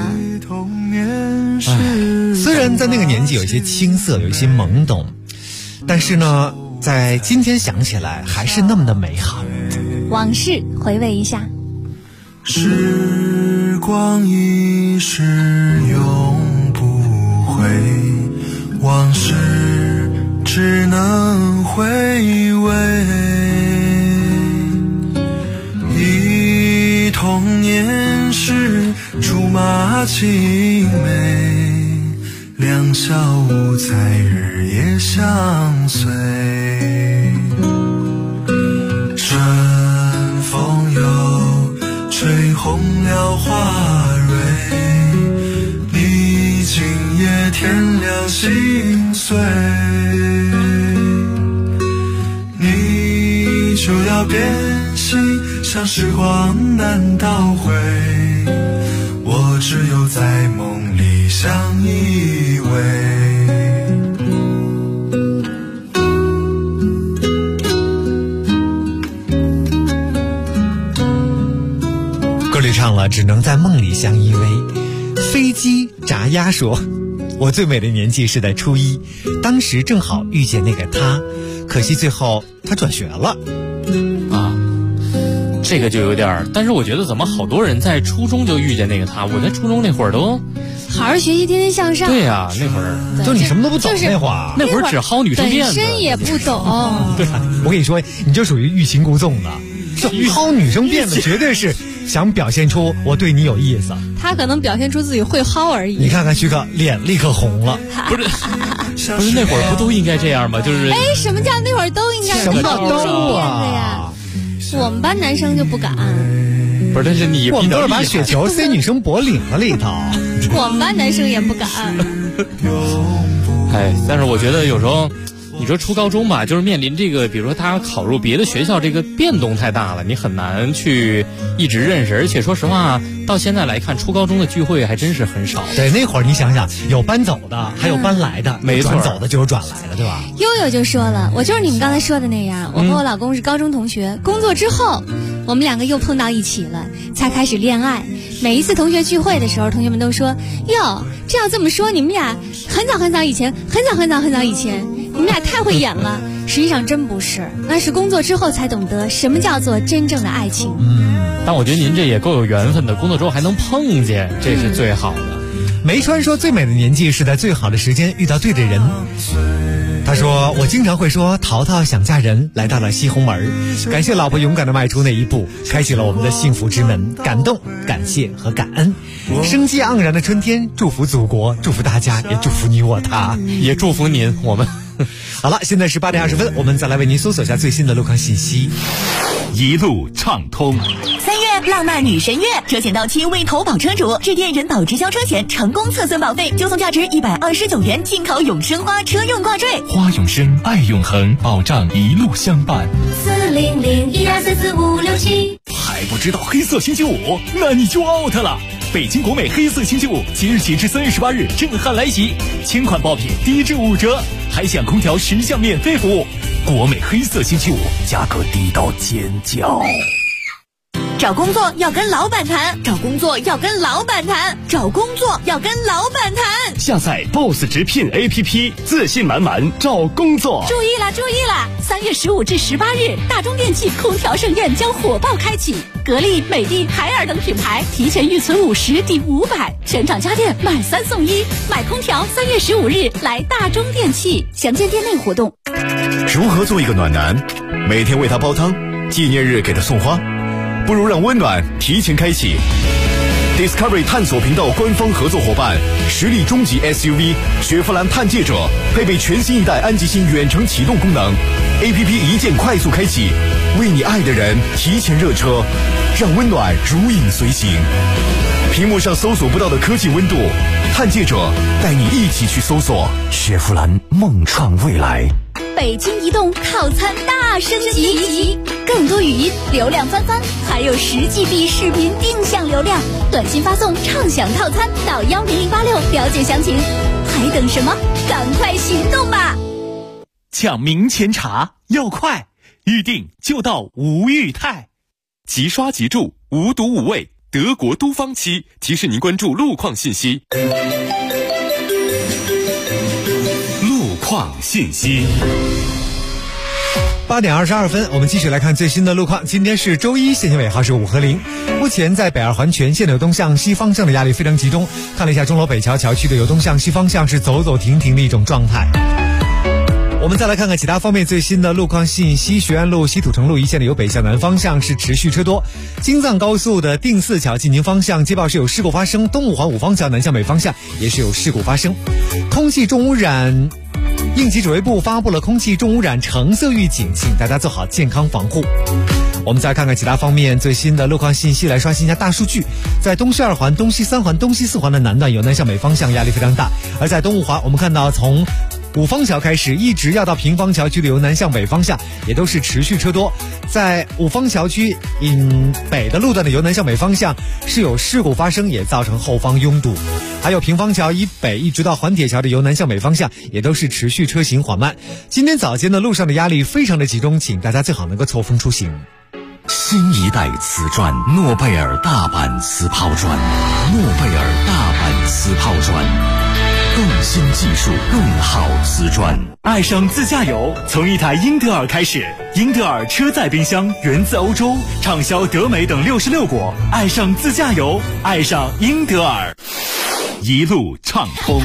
Speaker 7: 虽然在那个年纪有一些青涩，有一些懵懂，但是呢，在今天想起来还是那么的美好。
Speaker 9: 往事回味一下。
Speaker 10: 时光一逝永不回，往事只能回味。忆童年时竹马青梅，两小无猜日夜相随。春风又吹红了花蕊，历经夜天亮心碎，你就要变心，像时光难倒回，我只有在梦里相依偎。
Speaker 7: 里唱了只能在梦里相依偎。飞机炸鸭说，我最美的年纪是在初一，当时正好遇见那个他，可惜最后他转学了
Speaker 11: 啊。这个就有点，但是我觉得怎么好多人在初中就遇见那个他，我在初中那会儿都
Speaker 9: 好好学习，天天向上。
Speaker 11: 对呀、那会儿
Speaker 7: 就你什么都不懂，
Speaker 9: 就是
Speaker 7: 那会儿
Speaker 11: 那会儿只薅女生辫子，
Speaker 9: 本身也不懂。
Speaker 7: 对，我跟你说，你这属于欲擒故纵的，就薅女生辫子，绝对是想表现出我对你有意思。
Speaker 9: 他可能表现出自己会薅而已。
Speaker 7: 你看看徐克，脸立刻红了。
Speaker 11: 不是那会儿不都应该这样吗？就是
Speaker 9: 哎，什么叫那会儿都应该
Speaker 7: 什么叫都
Speaker 9: 呀？我们班男生就不敢。
Speaker 11: 不是，但是你
Speaker 7: 我们都是把雪球塞女生脖领子里头。
Speaker 9: 我们班男生也不敢。
Speaker 11: 哎，但是我觉得有时候，你说初高中吧，就是面临这个，比如说他考入别的学校，这个变动太大了，你很难去一直认识。而且说实话，到现在来看，初高中的聚会还真是很少。
Speaker 7: 对，那会儿你想想，有搬走的，还有搬来的，
Speaker 11: 没错，
Speaker 7: 转走的就有转来的，对吧？
Speaker 9: 悠悠就说了，我就是你们刚才说的那样，我和我老公是高中同学，工作之后，我们两个又碰到一起了，才开始恋爱。每一次同学聚会的时候，同学们都说：“哟，这要这么说，你们俩很早很早以前，你们俩太会演了。”实际上真不是，那是工作之后才懂得什么叫做真正的爱情。
Speaker 11: 但我觉得您这也够有缘分的，工作之后还能碰见，这是最好的。
Speaker 7: 梅川说，最美的年纪是在最好的时间遇到对的人。他说，我经常会说淘淘想嫁人，来到了西红门，感谢老婆勇敢地迈出那一步，开启了我们的幸福之门，感动、感谢和感恩。生机盎然的春天，祝福祖国，祝福大家，也祝福你我他，
Speaker 11: 也祝福您我们。
Speaker 7: 好了，现在是8点20分，我们再来为您搜索一下最新的路况信息。
Speaker 14: 一路畅通。
Speaker 3: 3月浪漫女神月，车险到期未投保车主致电人保直销车险成功测算保费，就送价值129元进口永生花车用挂坠。
Speaker 14: 花永生，爱永恒，保障一路相伴。
Speaker 8: 40012445567。
Speaker 4: 还不知道黑色星期五？那你就 out 了。北京国美黑色星期五即日起至3月18日震撼来袭，1000款爆品低至5折，还享空调10项免费服务。国美黑色星期五，价格低到尖叫。
Speaker 3: 找工作要跟老板谈，找工作要跟老板谈，找工作要跟老板谈。
Speaker 4: 下载 BOSS 直聘 APP， 自信满满找工作。
Speaker 3: 注意了！3月15至18日，大中电器空调盛宴将火爆开启，格力、美的、海尔等品牌提前预存50抵500，全场家电买3送1，买空调3月15日来大中电器，详见店内活动。
Speaker 17: 如何做一个暖男？每天为他煲汤，纪念日给他送花，不如让温暖提前开启。Discovery 探索频道官方合作伙伴，实力中级 SUV 雪佛兰探界者，配备全新一代安吉星远程启动功能 ，APP 一键快速开启，为你爱的人提前热车，让温暖如影随形。屏幕上搜索不到的科技温度，探界者带你一起去搜索。雪佛兰梦创未来。
Speaker 3: 北京移动套餐大升级，更多语音流量翻番，还有10GB 视频定向流量，短信发送畅享套餐到10086了解详情。还等什么？赶快行动吧！
Speaker 4: 抢明前茶要快，预定就到吴裕泰。
Speaker 14: 即刷即住，无毒无味，德国都方漆提示您关注路况信息。路况信息。
Speaker 7: 8点22分，我们继续来看最新的路况。今天是周一，县区尾号是5和0。目前在北二环全线的东向西方向的压力非常集中。看了一下钟楼北桥桥区的由东向西方向是走走停停的一种状态。我们再来看看其他方面最新的路况信息。学院路、西土城路一线的由北向南方向是持续车多。京藏高速的定四桥进宁方向接报是有事故发生，东五环五方桥南向北方向也是有事故发生。空气重污染，应急指挥部发布了空气重污染橙色预警，请大家做好健康防护。我们再看看其他方面最新的路况信息，来刷新一下大数据。在东西二环、东西三环、东西四环的南段由南向北方向压力非常大，而在东五环我们看到从五方桥开始一直要到平方桥区的由南向北方向也都是持续车多。在五方桥区以北的路段的由南向北方向是有事故发生，也造成后方拥堵。还有平方桥以北一直到环铁桥的由南向北方向也都是持续车行缓慢。今天早间的路上的压力非常的集中，请大家最好能够错峰出行。
Speaker 14: 新一代瓷砖，诺贝尔大阪瓷抛砖，诺贝尔大阪瓷抛砖，更新技术，更好瓷砖。
Speaker 4: 爱上自驾游，从一台英德尔开始。英德尔车载冰箱源自欧洲，畅销德美等66国。爱上自驾游，爱上英德尔。
Speaker 14: 一路畅通。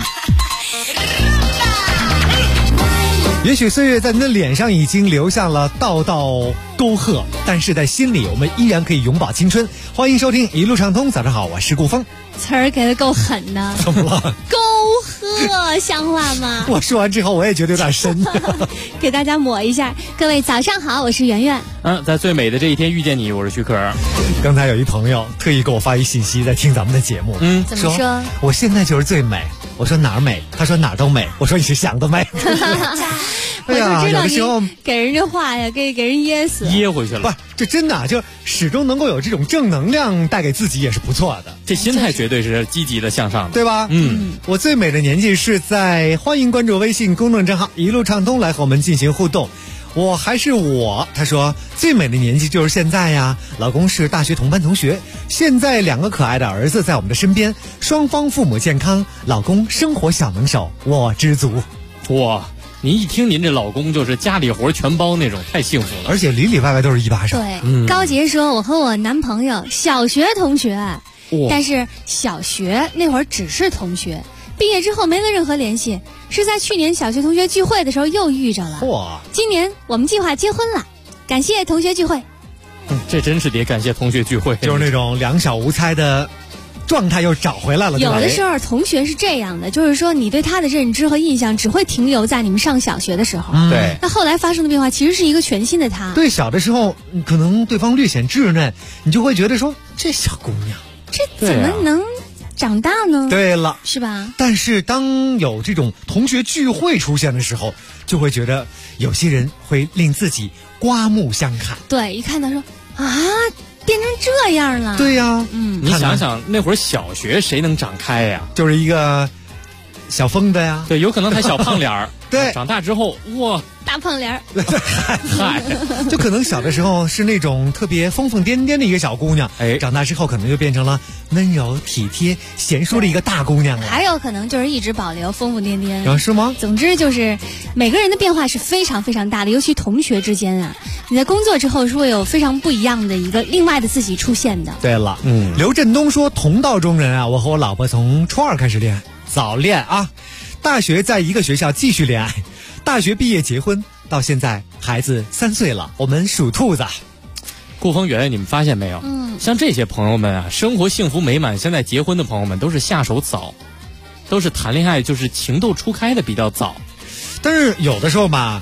Speaker 7: 也许岁月在您的脸上已经留下了道道沟壑，但是在心里我们依然可以永葆青春。欢迎收听一路畅通，早上好，我是顾峰。
Speaker 9: 词儿给的够狠的，
Speaker 7: 怎么了？
Speaker 9: 沟壑像话吗？
Speaker 7: 我说完之后我也觉得有点深。
Speaker 9: 给大家抹一下。各位早上好，我是圆圆。
Speaker 11: 在最美的这一天遇见你，我是徐可。
Speaker 7: 刚才有一朋友特意给我发一信息，在听咱们的节目，
Speaker 9: 怎么说？
Speaker 7: 我现在就是最美。我说哪儿美？他说哪儿都美。我说你是想的美。
Speaker 9: 我就知道
Speaker 7: 有的时候
Speaker 9: 给人这话呀，给人噎死，
Speaker 11: 噎回去了。
Speaker 7: 不，这真的就始终能够有这种正能量带给自己也是不错的。
Speaker 11: 这心态绝对是积极的向上的，
Speaker 7: 对吧？我最美的年纪是在，欢迎关注微信公众账号一路畅通来和我们进行互动。我还是我，他说最美的年纪就是现在呀。老公是大学同班同学，现在2个可爱的儿子在我们的身边，双方父母健康，老公生活小能手，我知足。
Speaker 11: 哇，您一听您这老公就是家里活全包那种，太幸福了，
Speaker 7: 而且里里外外都是一把手。
Speaker 9: 对，高杰说我和我男朋友小学同学，但是小学那会儿只是同学，毕业之后没了任何联系，是在去年小学同学聚会的时候又遇着了。今年我们计划结婚了，感谢同学聚会。
Speaker 11: 这真是得感谢同学聚会，
Speaker 7: 就是那种两小无猜的状态又找回来了。
Speaker 9: 有的时候同学是这样的，就是说你对他的认知和印象只会停留在你们上小学的时候，
Speaker 11: 对。
Speaker 9: 那后来发生的变化其实是一个全新的他。
Speaker 7: 对，小的时候可能对方略显稚嫩，你就会觉得说这小姑娘
Speaker 9: 这怎么能长大呢？
Speaker 7: 对了，
Speaker 9: 是吧？
Speaker 7: 但是当有这种同学聚会出现的时候，就会觉得有些人会令自己刮目相看。
Speaker 9: 对，一看到说啊，变成这样了。
Speaker 7: 对呀，
Speaker 11: 你想想那会儿小学谁能长开呀？
Speaker 7: 就是一个小疯子呀。
Speaker 11: 对，有可能还小胖脸儿。
Speaker 7: 对，
Speaker 11: 长大之后哇，
Speaker 9: 大胖脸儿。
Speaker 7: 嗨，就可能小的时候是那种特别疯疯癫癫的一个小姑娘，长大之后可能就变成了温柔体贴贤淑的一个大姑娘了。
Speaker 9: 还有可能就是一直保留疯疯癫癫。
Speaker 7: 是吗？
Speaker 9: 总之就是每个人的变化是非常非常大的，尤其同学之间啊，你在工作之后是会有非常不一样的一个另外的自己出现的。
Speaker 7: 对了，刘振东说同道中人啊，我和我老婆从初2开始恋爱，早恋啊，大学在一个学校继续恋爱，大学毕业结婚，到现在孩子3岁了，我们属兔子。
Speaker 11: 顾峰圆圆，你们发现没有？像这些朋友们啊，生活幸福美满，现在结婚的朋友们都是下手早，都是谈恋爱就是情窦初开的比较早。
Speaker 7: 但是有的时候吧，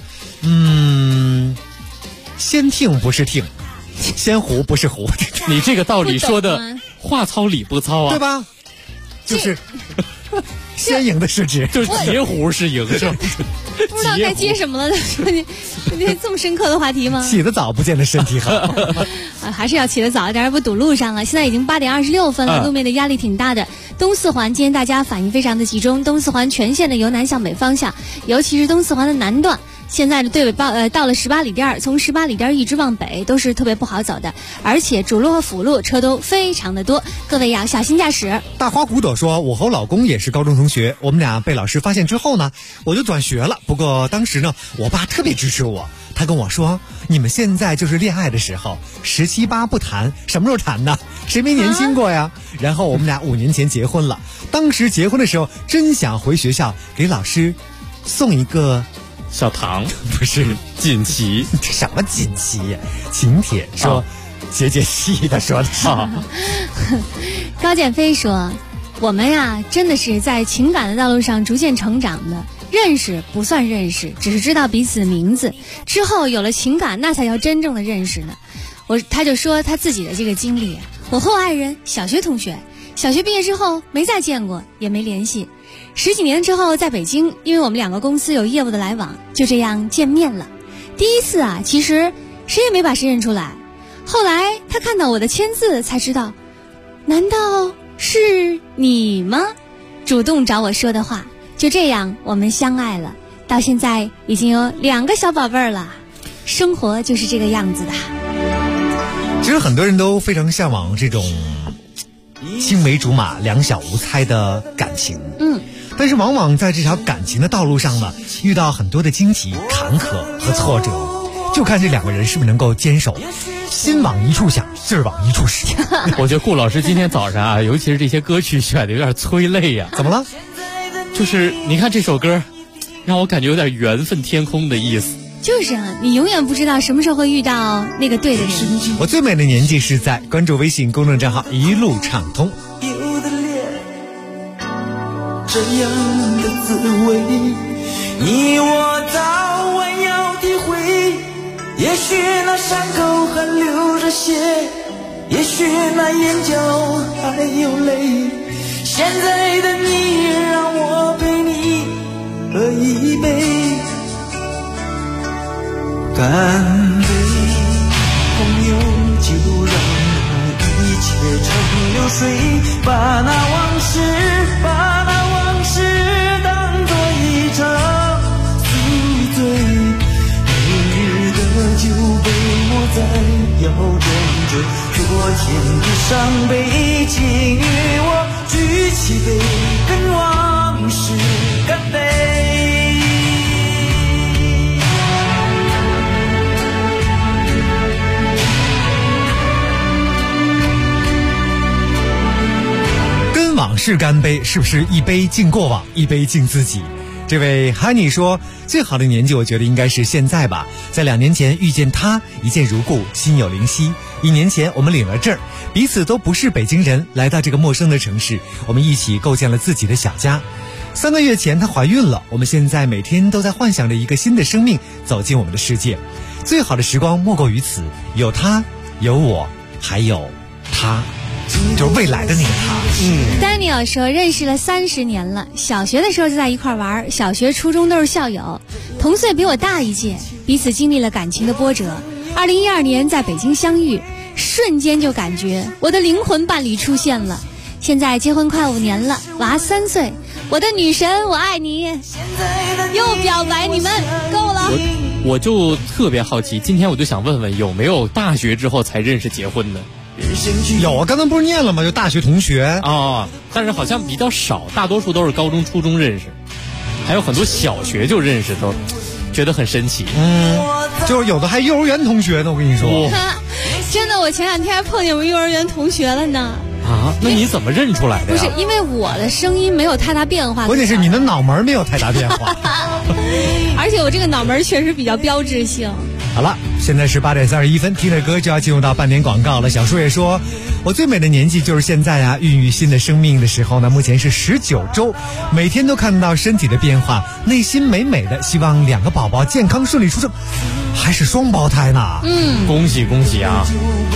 Speaker 7: 先听不是听，先胡不是胡。
Speaker 11: 你这个道理说的话糙理不糙啊，
Speaker 7: 对吧？就是先赢的是直，
Speaker 11: 就是截胡是赢，是吧？
Speaker 9: 不知道该接什么了。你这么深刻的话题吗？
Speaker 7: 起得早不见得身体好。
Speaker 9: 还是要起得早一点，不堵路上了。现在已经8点26分了，路面的压力挺大的。东四环今天大家反应非常的集中，东四环全线的由南向北方向，尤其是东四环的南段，现在的队尾到了18里店，从18里店一直往北都是特别不好走的，而且主路和辅路车都非常的多，各位要小心驾驶。
Speaker 7: 大花骨朵说，我和我老公也是高中同学，我们俩被老师发现之后呢，我就转学了。不过当时呢，我爸特别支持我，他跟我说，你们现在就是恋爱的时候，17、18不谈，什么时候谈呢？谁没年轻过呀？然后我们俩5年前结婚了，当时结婚的时候真想回学校给老师送一个
Speaker 11: 小糖，
Speaker 7: 不是
Speaker 11: 锦旗，
Speaker 7: 什么锦旗呀？请帖说节气的说的是。
Speaker 9: 高建飞说，我们呀真的是在情感的道路上逐渐成长的，认识不算认识，只是知道彼此的名字，之后有了情感，那才叫真正的认识呢。他就说他自己的这个经历，我和我爱人小学同学，小学毕业之后没再见过，也没联系，10几年之后在北京，因为我们2个公司有业务的来往，就这样见面了。第一次啊，其实谁也没把谁认出来，后来他看到我的签字才知道，难道是你吗？主动找我说的话，就这样我们相爱了，到现在已经有2个小宝贝儿了。生活就是这个样子的。
Speaker 7: 其实很多人都非常向往这种青梅竹马、两小无猜的感情，但是往往在这条感情的道路上呢，遇到很多的荆棘、坎坷和挫折。 就看这两个人是不是能够坚守，心往一处想，劲儿往一处使。
Speaker 11: 我觉得顾老师今天早上啊，尤其是这些歌曲选的有点催泪呀。
Speaker 7: 怎么了？
Speaker 11: 就是你看这首歌，让我感觉有点缘分天空的意思。
Speaker 9: 就是啊，你永远不知道什么时候会遇到那个对的人。
Speaker 7: 我最美的年纪是在，关注微信公众账号一路畅通。
Speaker 10: 有的恋，这样的滋味，你我早晚要体会。也许那伤口还流着血，也许那眼角还有泪。现在的你让我陪你喝一杯干杯，朋友就让那一切成流水，把那往事当作一场宿醉。明日的酒杯莫再摇转着昨天的伤悲，请与我举起杯，跟往事干杯。
Speaker 7: 往事干杯，是不是一杯敬过往，一杯敬自己？这位 Honey 说，最好的年纪我觉得应该是现在吧，在2年前遇见他，一见如故，心有灵犀。1年前我们领了证，彼此都不是北京人，来到这个陌生的城市，我们一起构建了自己的小家。3个月前她怀孕了，我们现在每天都在幻想着一个新的生命走进我们的世界。最好的时光莫过于此，有他，有我，还有他，就是未来的那个他。
Speaker 9: Daniel 说，认识了30年了，小学的时候就在一块玩，小学初中都是校友，同岁比我大一届，彼此经历了感情的波折。2012年在北京相遇，瞬间就感觉我的灵魂伴侣出现了。现在结婚快5年了，娃3岁，我的女神，我爱你。又表白，你们够了。
Speaker 11: 我就特别好奇，今天我就想问问，有没有大学之后才认识结婚的？
Speaker 7: 有啊，刚才不是念了吗？就大学同学
Speaker 11: 啊，但是好像比较少，大多数都是高中、初中认识，还有很多小学就认识，都觉得很神奇。
Speaker 7: 就是有的还幼儿园同学呢，我跟你说。
Speaker 9: 真的，我前2天还碰见我们幼儿园同学了呢。
Speaker 11: 啊，那你怎么认出来的呀？
Speaker 9: 不是，因为我的声音没有太大变化，
Speaker 7: 关键是你的脑门没有太大变化。
Speaker 9: 而且我这个脑门确实比较标志性。
Speaker 7: 好了，现在是8点31分，听着歌就要进入到半点广告了。小树也说，我最美的年纪就是现在啊，孕育新的生命的时候呢，目前是19周，每天都看到身体的变化，内心美美的，希望2个宝宝健康顺利出生，还是双胞胎呢。
Speaker 11: 恭喜恭喜啊！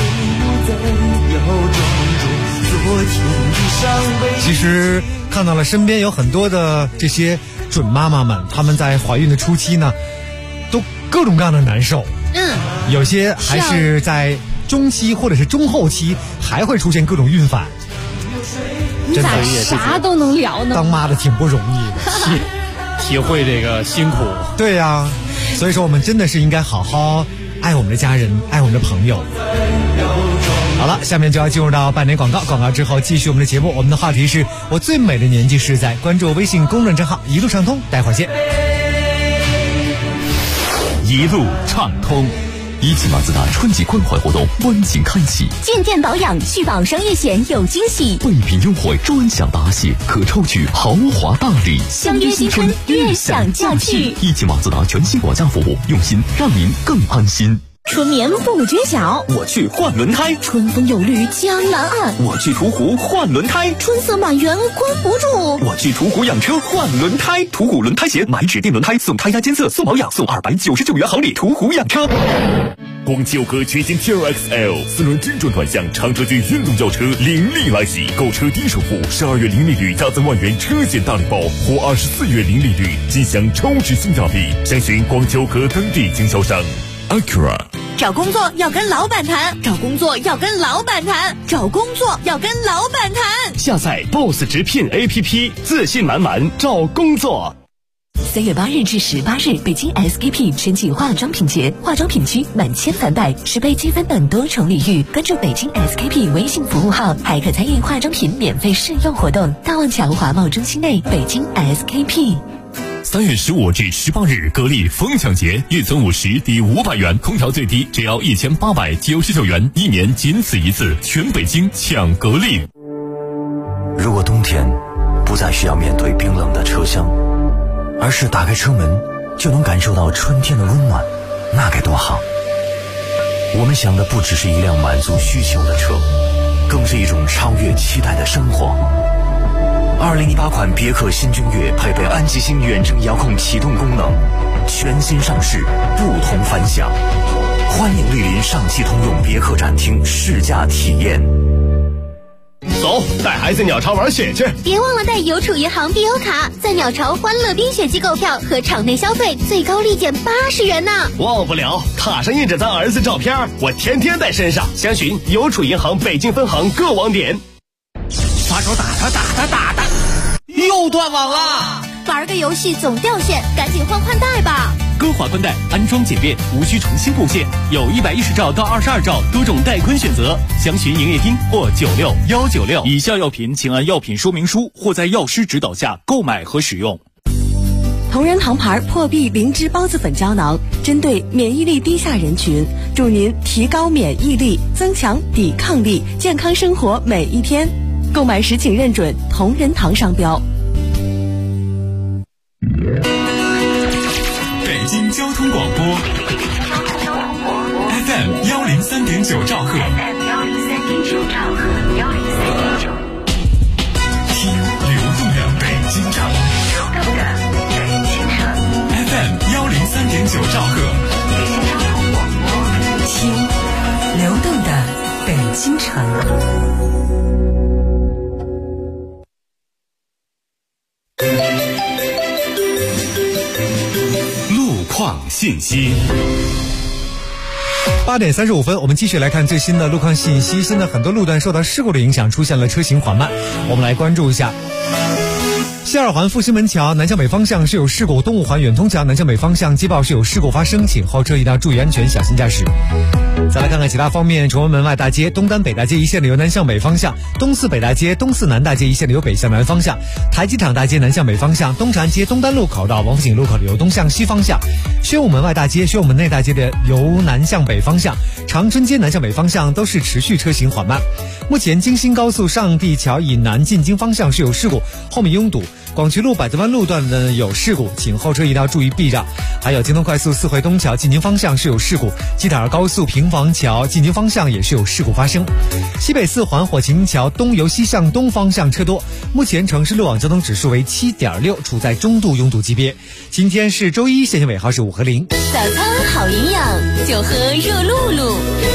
Speaker 7: 其实看到了身边有很多的这些准妈妈们，她们在怀孕的初期呢，都各种各样的难受。有些还是在中期或者是中后期还会出现各种孕反。
Speaker 9: 你咋啥都能聊呢？
Speaker 7: 当妈的挺不容易的，
Speaker 11: 体会这个辛苦。
Speaker 7: 对呀，所以说我们真的是应该好好爱我们的家人，爱我们的朋友。好了，下面就要进入到半点广告，广告之后继续我们的节目。我们的话题是我最美的年纪是在，关注微信公众账号一路畅通，待会儿见。
Speaker 14: 一路畅通，一汽马自达春季关怀活动温情开启，
Speaker 1: 进店保养续保商业险有惊喜，
Speaker 14: 备品优惠专享答谢，可抽取豪华大礼。
Speaker 1: 相约新春，悦享假期。
Speaker 14: 一汽马自达全新保驾服务，用心让您更安心。
Speaker 1: 春眠不觉晓，
Speaker 14: 我去换轮胎；
Speaker 1: 春风有绿江南岸，
Speaker 14: 我去途虎换轮胎；
Speaker 1: 春色满园关不住，
Speaker 14: 我去途虎养车换轮胎。途虎轮胎险，买指定轮胎送胎压监测，送保养，送299元好礼。途虎养车。
Speaker 20: 广汽讴歌全新 TRXL 4轮精准转向长车距运动轿车凌厉来袭，购车低首付，12月零利率加赠万元车险大礼包，或24月零利率，尽享超值性价比。详询广汽讴歌当地经销商。Acura。
Speaker 1: 找工作要跟老板谈，找工作要跟老板谈，找工作要跟老板谈。
Speaker 4: 下载 Boss 直聘 APP， 自信满满找工作。
Speaker 18: 3月8日至18日，北京 SKP 春季化妆品节，化妆品区满千返百，10倍积分等多重礼遇。关注北京 SKP 微信服务号，还可参与化妆品免费试用活动。大望桥华贸中心内，北京 SKP。
Speaker 14: 3月15至18日，格力疯抢节，预存50抵500元，空调最低只要1899元，1年仅此一次，全北京抢格力。
Speaker 17: 如果冬天不再需要面对冰冷的车厢，而是打开车门就能感受到春天的温暖，那该多好。我们想的不只是一辆满足需求的车，更是一种超越期待的生活。2018款别克新君越配备安吉星远程遥控启动功能，全新上市，不同凡响。欢迎莅临上汽通用别克展厅试驾体验。
Speaker 4: 走，带孩子鸟巢玩雪去！
Speaker 1: 别忘了带邮储银行必优卡，在鸟巢欢乐冰雪季购票和场内消费最高立减80元呢！
Speaker 4: 忘不了，卡上印着咱儿子照片，我天天带身上。详询邮储银行北京分行各网点。
Speaker 10: 发手打他，又断网了！
Speaker 1: 玩个游戏总掉线，赶紧换宽带吧！
Speaker 4: 歌华宽带安装简便，无需重新布线，有110兆到22兆多种带宽选择。详询营业厅或96196。
Speaker 21: 以下药品请按药品说明书或在药师指导下购买和使用。
Speaker 18: 同仁堂牌破壁灵芝孢子粉胶囊，针对免疫力低下人群，助您提高免疫力，增强抵抗力，健康生活每一天。购买时请认准同仁堂商标。
Speaker 14: 北京交通广播 FM 103.9兆赫，听流动的北京城。FM 103.9兆赫，
Speaker 18: 听流动的北京城。
Speaker 14: 路况信息。
Speaker 7: 8点35分，我们继续来看最新的路况信息。现在很多路段受到事故的影响，出现了车行缓慢，我们来关注一下。西二环复兴门桥南向北方向是有事故，东五环远通桥南向北方向接报是有事故发生，请后车一定要注意安全，小心驾驶。再来看看其他方面，崇文门外大街东单北大街一线的由南向北方向，东四北大街东四南大街一线的由北向南方向，台机场大街南向北方向，东长安街东单路口到王府井路口的由东向西方向，宣武门外大街宣武门内大街的由南向北方向，长春街南向北方向都是持续车行缓慢。目前京新高速上地桥以南进京方向是有事故，后面拥堵。广渠路百子湾路段呢有事故，请后车一定要注意避让。还有京东快速四惠东桥进京方向是有事故，吉塔尔高速平房桥进京方向也是有事故发生。西北四环火琴桥东由西向东方向车多，目前城市路网交通指数为7.6，处在中度拥堵级别。今天是周一，限行尾号是5和0。
Speaker 1: 早餐好营养，就喝热露露。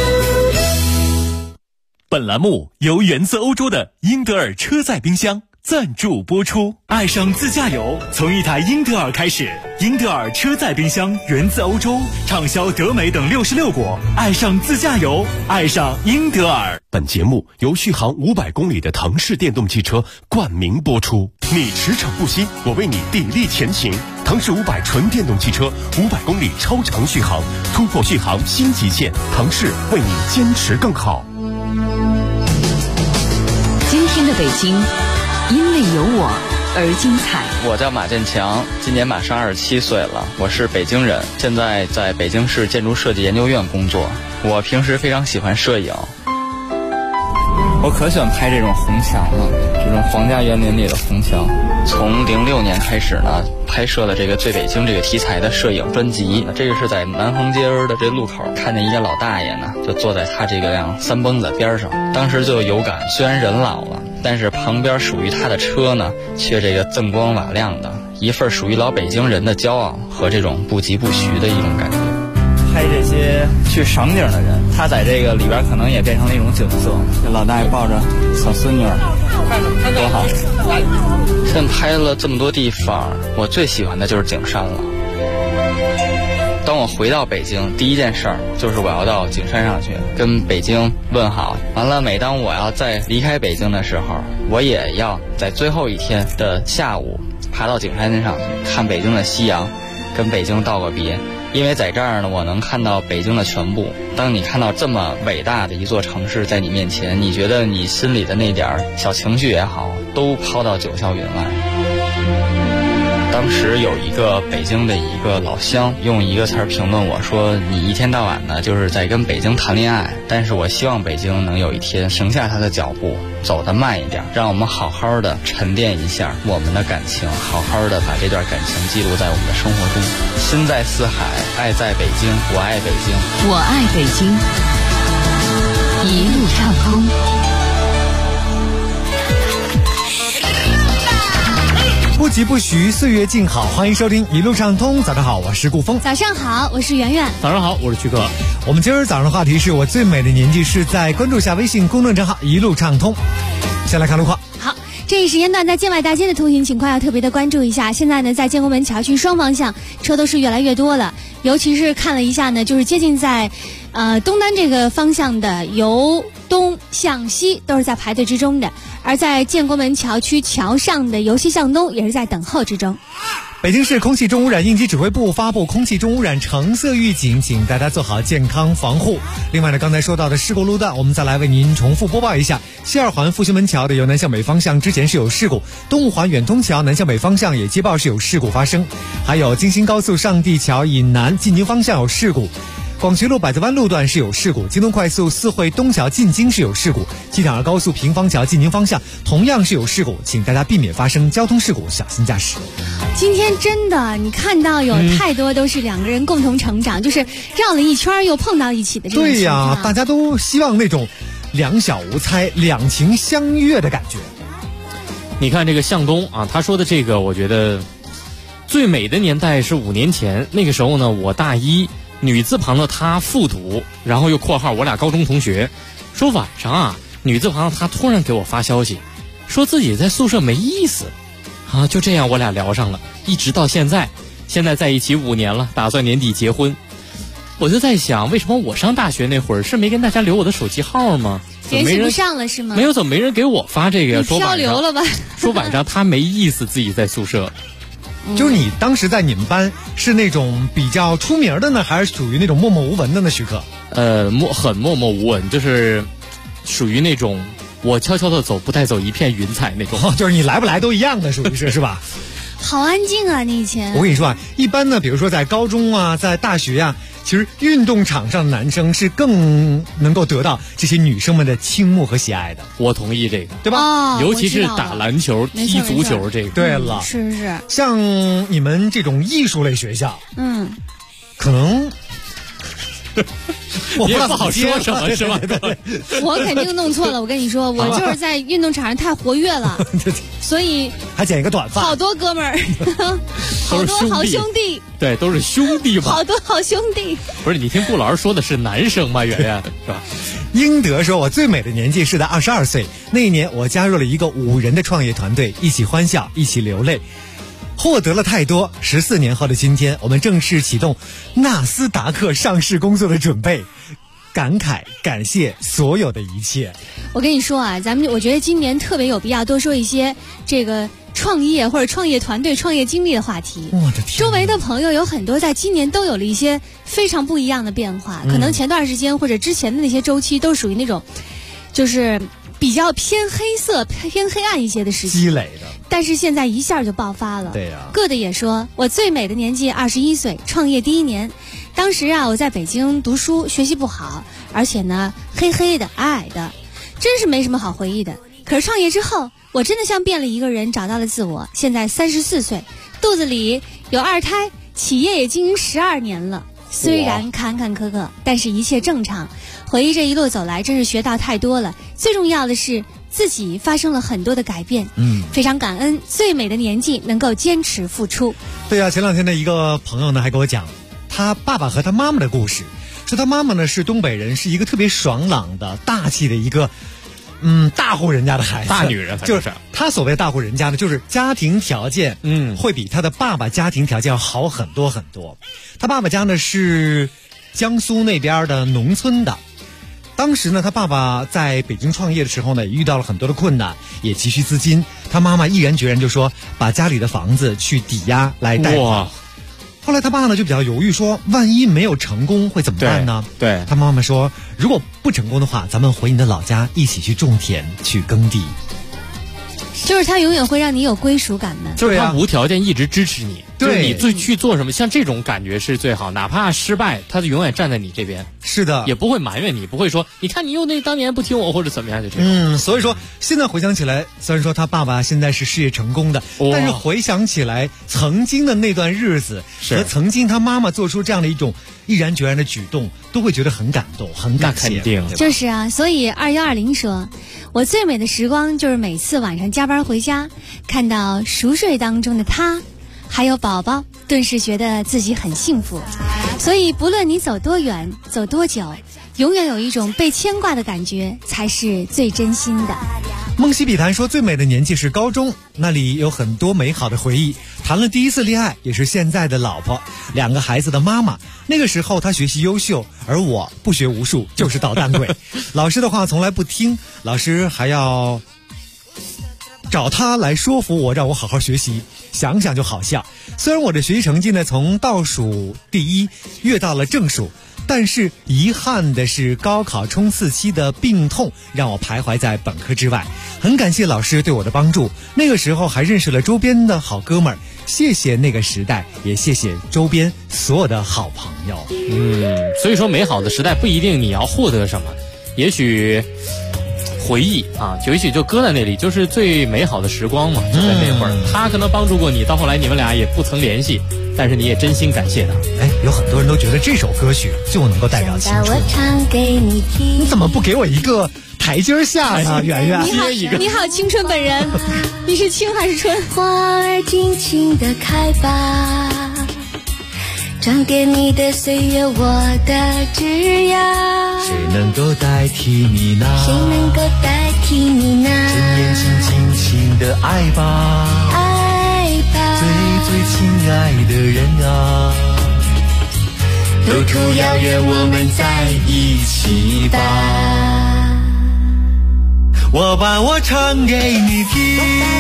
Speaker 4: 本栏目由源自欧洲的英德尔车载冰箱赞助播出。爱上自驾游，从一台英德尔开始。英德尔车载冰箱源自欧洲，畅销德美等66国。爱上自驾游，爱上英德尔。本节目由续航500公里的腾势电动汽车冠名播出。你驰骋不息，我为你砥砺前行。腾势500纯电动汽车，500公里超长续航，突破续航新极限。腾势为你坚持更好。
Speaker 6: 今天的北京，因为有我而精彩。
Speaker 15: 我叫马建强，今年马上27岁了，我是北京人，现在在北京市建筑设计研究院工作。我平时非常喜欢摄影，我可喜欢拍这种红墙了，这种皇家园林里的红墙。从06年开始呢，拍摄了这个最北京这个题材的摄影专辑。这个是在南横街的这路口看见一个老大爷呢，就坐在他这个辆三蹦子边上，当时就有感，虽然人老了，但是旁边属于他的车呢，却这个锃光瓦亮的，一份属于老北京人的骄傲和这种不疾不徐的一种感觉。拍这些去赏景的人，他在这个里边可能也变成了一种景色。这老大爷抱着小孙女，多好！现在拍了这么多地方，我最喜欢的就是景山了。当我回到北京，第一件事儿就是我要到景山上去跟北京问好。完了，每当我要再离开北京的时候，我也要在最后一天的下午爬到景山上去看北京的夕阳，跟北京道个别。因为在这儿呢，我能看到北京的全部。当你看到这么伟大的一座城市在你面前，你觉得你心里的那点小情绪也好，都抛到九霄云外。 当时有一个北京的一个老乡用一个词儿评论我说，你一天到晚的就是在跟北京谈恋爱，但是我希望北京能有一天停下它的脚步，走得慢一点，让我们好好的沉淀一下我们的感情，好好的把这段感情记录在我们的生活中。心在四海，爱在北京，我爱北京，
Speaker 6: 我爱北京，一路畅通。
Speaker 7: 不疾不徐，岁月静好，欢迎收听一路畅通。早上好，我是顾峰。
Speaker 9: 早上好，我是圆圆。
Speaker 11: 早上好，我是曲哥。
Speaker 7: 我们今儿早上的话题是我最美的年纪是在，关注下微信公众账号一路畅通。先来看路况。
Speaker 9: 好，这一时间段在建外大街的通行情况要特别的关注一下。现在呢，在建国门桥区双方向车都是越来越多了，尤其是看了一下呢，就是接近在东单这个方向的由东向西都是在排队之中的，而在建国门桥区桥上的由西向东也是在等候之中。
Speaker 7: 北京市空气重污染应急指挥部发布空气重污染橙色预警，请大家做好健康防护。另外呢，刚才说到的事故路段，我们再来为您重复播报一下。西二环复兴门桥的由南向北方向之前是有事故，东五环远通桥南向北方向也接报是有事故发生，还有京新高速上地桥以南进京方向有事故。广渠路百子湾路段是有事故，京东快速四惠东桥进京是有事故，7.2高速平方桥进京方向同样是有事故，请大家避免发生交通事故，小心驾驶。
Speaker 9: 今天真的，你看到有太多都是两个人共同成长，就是绕了一圈又碰到一起的这种情况。
Speaker 7: 对呀，大家都希望那种两小无猜、两情相悦的感觉。
Speaker 11: 你看这个向东啊，他说的这个，我觉得最美的年代是5年前，那个时候呢，我大一。女字旁的他复读，然后又括号我俩高中同学，说晚上啊，女字旁的他突然给我发消息，说自己在宿舍没意思，啊，就这样我俩聊上了，一直到现在在一起5年了，打算年底结婚。我就在想，为什么我上大学那会儿是没跟大家留我的手机号吗？
Speaker 9: 联系不上了是吗？
Speaker 11: 没有，怎么没人给我发这个呀？
Speaker 9: 说漂流了吧？
Speaker 11: 说晚上他没意思，自己在宿舍。
Speaker 7: 就是你当时在你们班是那种比较出名的呢，还是属于那种默默无闻的呢？徐克，
Speaker 11: 很默默无闻，就是属于那种我悄悄的走，不带走一片云彩那种。
Speaker 7: 就是你来不来都一样的，属于是吧？
Speaker 9: 好安静啊，你以前。
Speaker 7: 我跟你说啊，一般呢，比如说在高中啊，在大学啊，其实运动场上的男生是更能够得到这些女生们的倾慕和喜爱的。
Speaker 11: 我同意这个，
Speaker 7: 对吧？
Speaker 9: 哦，
Speaker 11: 尤其是打篮球、踢足球这个。
Speaker 7: 对了，
Speaker 9: 是。
Speaker 7: 像你们这种艺术类学校，可能。
Speaker 11: 我也不好说什么是吧？
Speaker 9: 我肯定弄错了，我跟你说，我就是在运动场上太活跃了，所以
Speaker 7: 还剪一个短发，
Speaker 9: 好多哥们儿，好多好兄弟，
Speaker 11: 对，都是兄弟嘛，
Speaker 9: 好多好兄弟。
Speaker 11: 不是，你听顾老师说的是男生吗？圆圆是吧？
Speaker 7: 英德说，我最美的年纪是在22岁，那一年我加入了一个5人的创业团队，一起欢笑，一起流泪。获得了太多。14年后的今天，我们正式启动纳斯达克上市工作的准备。感谢所有的一切。
Speaker 9: 我跟你说啊，我觉得今年特别有必要多说一些这个创业或者创业团队、创业经历的话题。
Speaker 7: 我的天！
Speaker 9: 周围的朋友有很多在今年都有了一些非常不一样的变化，可能前段时间或者之前的那些周期都属于那种，就是比较偏黑色、偏黑暗一些的时期
Speaker 7: 积累的。
Speaker 9: 但是现在一下就爆发了。
Speaker 7: 对呀。
Speaker 9: 个的也说，我最美的年纪21岁，创业第1年。当时啊，我在北京读书，学习不好，而且呢，黑黑的、矮矮的，真是没什么好回忆的。可是创业之后，我真的像变了一个人，找到了自我。现在34岁，肚子里有2胎，企业也经营12年了。虽然坎坎坷坷，但是一切正常。回忆这一路走来，真是学到太多了。最重要的是，自己发生了很多的改变。非常感恩最美的年纪能够坚持付出。
Speaker 7: 对啊，前2天的一个朋友呢，还给我讲他爸爸和他妈妈的故事，说他妈妈呢是东北人，是一个特别爽朗的、大气的一个，大户人家的孩子，
Speaker 11: 大女人，
Speaker 7: 就是他所谓大户人家呢，就是家庭条件，会比他的爸爸家庭条件要好很多很多。他爸爸家呢是江苏那边的农村的，当时呢他爸爸在北京创业的时候呢，也遇到了很多的困难，也急需资金，他妈妈毅然决然就说把家里的房子去抵押来贷款。后来他爸呢就比较犹豫，说万一没有成功会怎么办呢？
Speaker 11: 对，
Speaker 7: 他妈妈说如果不成功的话，咱们回你的老家一起去种田去耕地。
Speaker 9: 就是他永远会让你有归属感的，
Speaker 11: 就是他无条件一直支持你，
Speaker 7: 对，
Speaker 11: 就是你最去做什么，像这种感觉是最好，哪怕失败，他就永远站在你这边。
Speaker 7: 是的，
Speaker 11: 也不会埋怨你，不会说你看你又当年不听我或者怎么样就这种。
Speaker 7: 所以说现在回想起来，虽然说他爸爸现在是事业成功的，但是回想起来曾经的那段日子和曾经他妈妈做出这样的一种毅然决然的举动，都会觉得很感动，很感谢。
Speaker 11: 肯定
Speaker 9: 就是啊，所以2120说，我最美的时光就是每次晚上加班回家，看到熟睡当中的他还有宝宝，顿时觉得自己很幸福。所以不论你走多远走多久，永远有一种被牵挂的感觉才是最真心的。
Speaker 7: 梦溪笔谈说，最美的年纪是高中，那里有很多美好的回忆，谈了第一次恋爱，也是现在的老婆，2个孩子的妈妈。那个时候她学习优秀，而我不学无术，就是捣蛋鬼。老师的话从来不听，老师还要找他来说服我，让我好好学习。想想就好笑。虽然我的学习成绩呢从倒数第1跃到了正数，但是遗憾的是高考冲刺期的病痛让我徘徊在本科之外。很感谢老师对我的帮助，那个时候还认识了周边的好哥们儿，谢谢那个时代，也谢谢周边所有的好朋友。
Speaker 11: 所以说美好的时代不一定你要获得什么，也许回忆啊，也许就搁在那里，就是最美好的时光嘛，就在那会儿，他可能帮助过你，到后来你们俩也不曾联系，但是你也真心感谢他。
Speaker 7: 有很多人都觉得这首歌曲就能够代表青春，你怎么不给我一个台阶下呀，圆圆？
Speaker 9: 你好，青春本人，你是青还是春？
Speaker 8: 花儿尽情地开吧，装点你的岁月，我的枝桠。
Speaker 7: 谁能够代替你呢？
Speaker 8: 谁能够代替你呢？
Speaker 7: 趁年轻，尽情的爱吧，
Speaker 8: 爱吧，
Speaker 7: 最亲爱的人啊，
Speaker 8: 路途遥远，我们在一起吧。
Speaker 10: 我把我唱给你听，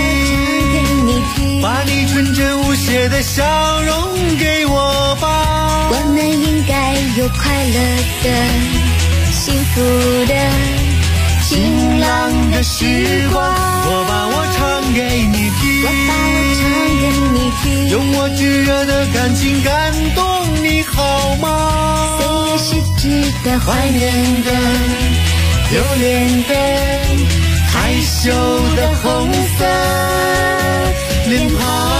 Speaker 10: 把你纯真无邪的笑容给我吧。
Speaker 8: 我们应该有快乐的、幸福的、晴朗的时光。
Speaker 10: 我把我唱给你听，
Speaker 8: 我把我唱给你听，
Speaker 10: 用我炙热的感情感动你好吗？
Speaker 8: 岁月是值得怀念的、留恋的、
Speaker 10: 害羞的红色脸庞。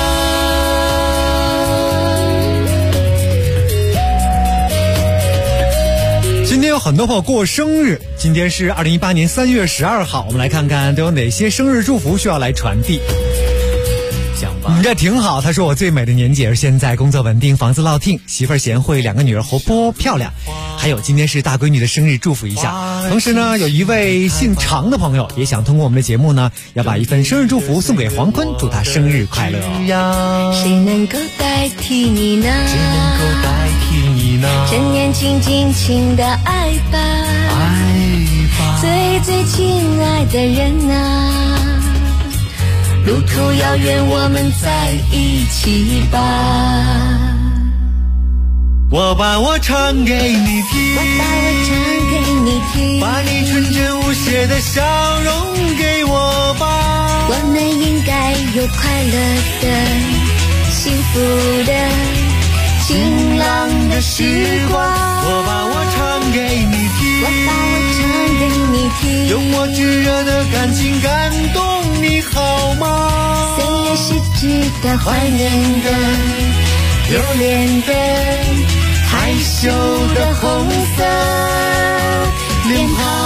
Speaker 7: 今天有很多朋友过生日，今天是2018年3月12号，我们来看看都有哪些生日祝福需要来传递。这挺好，他说我最美的年纪是现在，工作稳定，房子落定，媳妇儿贤惠，2个女儿活泼漂亮。还有今天是大闺女的生日，祝福一下。同时呢，有一位姓常的朋友也想通过我们的节目呢，要把一份生日祝福送给黄坤，祝他生日快乐。
Speaker 8: 谁能够代替你呢？
Speaker 10: 谁能够代替你呢？
Speaker 8: 趁年轻，尽情的爱吧，
Speaker 10: 爱吧，
Speaker 8: 最亲爱的人啊，路途遥远，我们在一起吧。
Speaker 10: 我把我唱给你听，
Speaker 8: 我把我唱给你听，
Speaker 10: 把你纯真无邪的笑容给我吧。
Speaker 8: 我们应该有快乐的、幸福的、晴朗的时光。
Speaker 10: 我把我唱给你听，
Speaker 8: 我把我唱给你听，
Speaker 10: 用我炙热的感情感动你好吗？
Speaker 8: 岁月是值得怀念的、留恋的、
Speaker 10: 害羞的红色脸庞。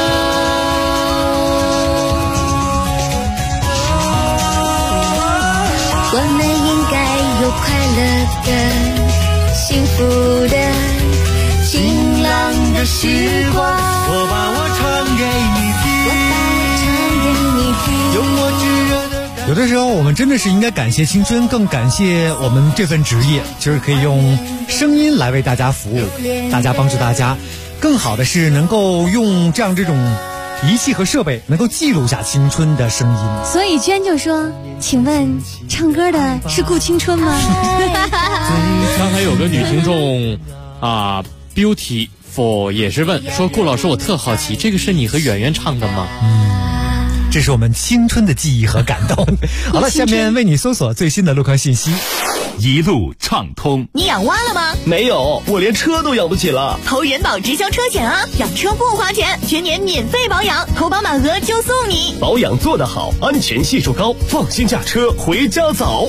Speaker 8: 我们应该有快乐的、幸福的、晴朗的时光。
Speaker 10: 我把我唱给你听，
Speaker 8: 我把我唱给你听，
Speaker 10: 用我炙热的。
Speaker 7: 有的时候我们真的是应该感谢青春，更感谢我们这份职业，就是可以用声音来为大家服务，大家帮助大家。更好的是能够用这种仪器和设备能够记录下青春的声音。
Speaker 9: 所以娟就说，请问唱歌的是顾青春吗？
Speaker 11: 刚才有个女听众啊 Beautiful 也是问说，顾老师我特好奇，这个是你和圆圆唱的吗？
Speaker 7: 这是我们青春的记忆和感动。好了，下面为你搜索最新的路况信息。
Speaker 14: 一路畅通。
Speaker 13: 你养蛙了吗？
Speaker 4: 没有，我连车都养不起了。
Speaker 13: 投人保直销车险啊，养车不花钱，全年免费保养，投保满额就送你。
Speaker 4: 保养做得好，安全系数高，放心驾车回家早。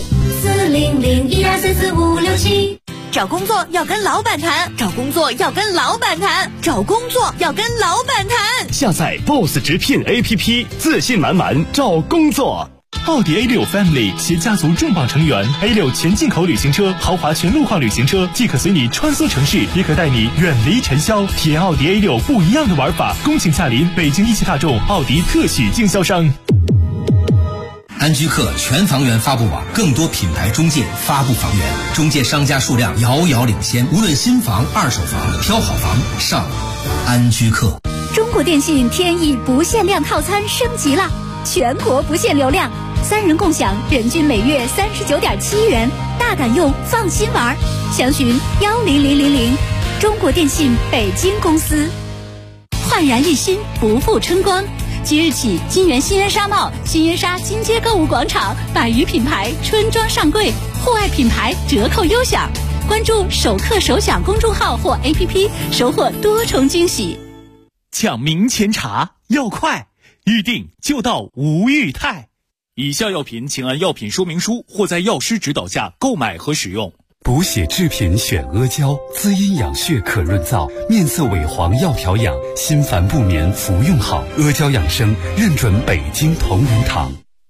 Speaker 13: 40012344567。找工作要跟老板谈，找工作要跟老板谈，找工作要跟老板谈。
Speaker 4: 下载 Boss 直聘 APP， 自信满满找工作。奥迪 A6 Family 携家族重磅成员 A6 全进口旅行车，豪华全路况旅行车，既可随你穿梭城市，也可带你远离尘嚣，体验奥迪 A6 不一样的玩法。恭请驾临北京一汽大众奥迪特许经销商。
Speaker 5: 安居客全房源发布网，更多品牌中介发布房源，中介商家数量遥遥领先。无论新房、二手房，挑好房上安居客。
Speaker 1: 中国电信天翼不限量套餐升级了，全国不限流量，3人共享，人均每月39.7元，大胆用，放心玩。详询10000，中国电信北京公司。
Speaker 3: 焕然一新，不负春光。即日起，金源新源纱贸、新源纱金街购物广场100余品牌春装上柜，户外品牌折扣优享。关注首客首享公众号或 APP， 收获多重惊喜。
Speaker 21: 抢明前茶要快，预定就到吴裕泰。以下药品请按药品说明书或在药师指导下购买和使用。
Speaker 14: 补血制品选阿胶，滋阴养血可润燥，面色萎黄要调养，心烦不眠服用好。阿胶养生认准北京同仁堂。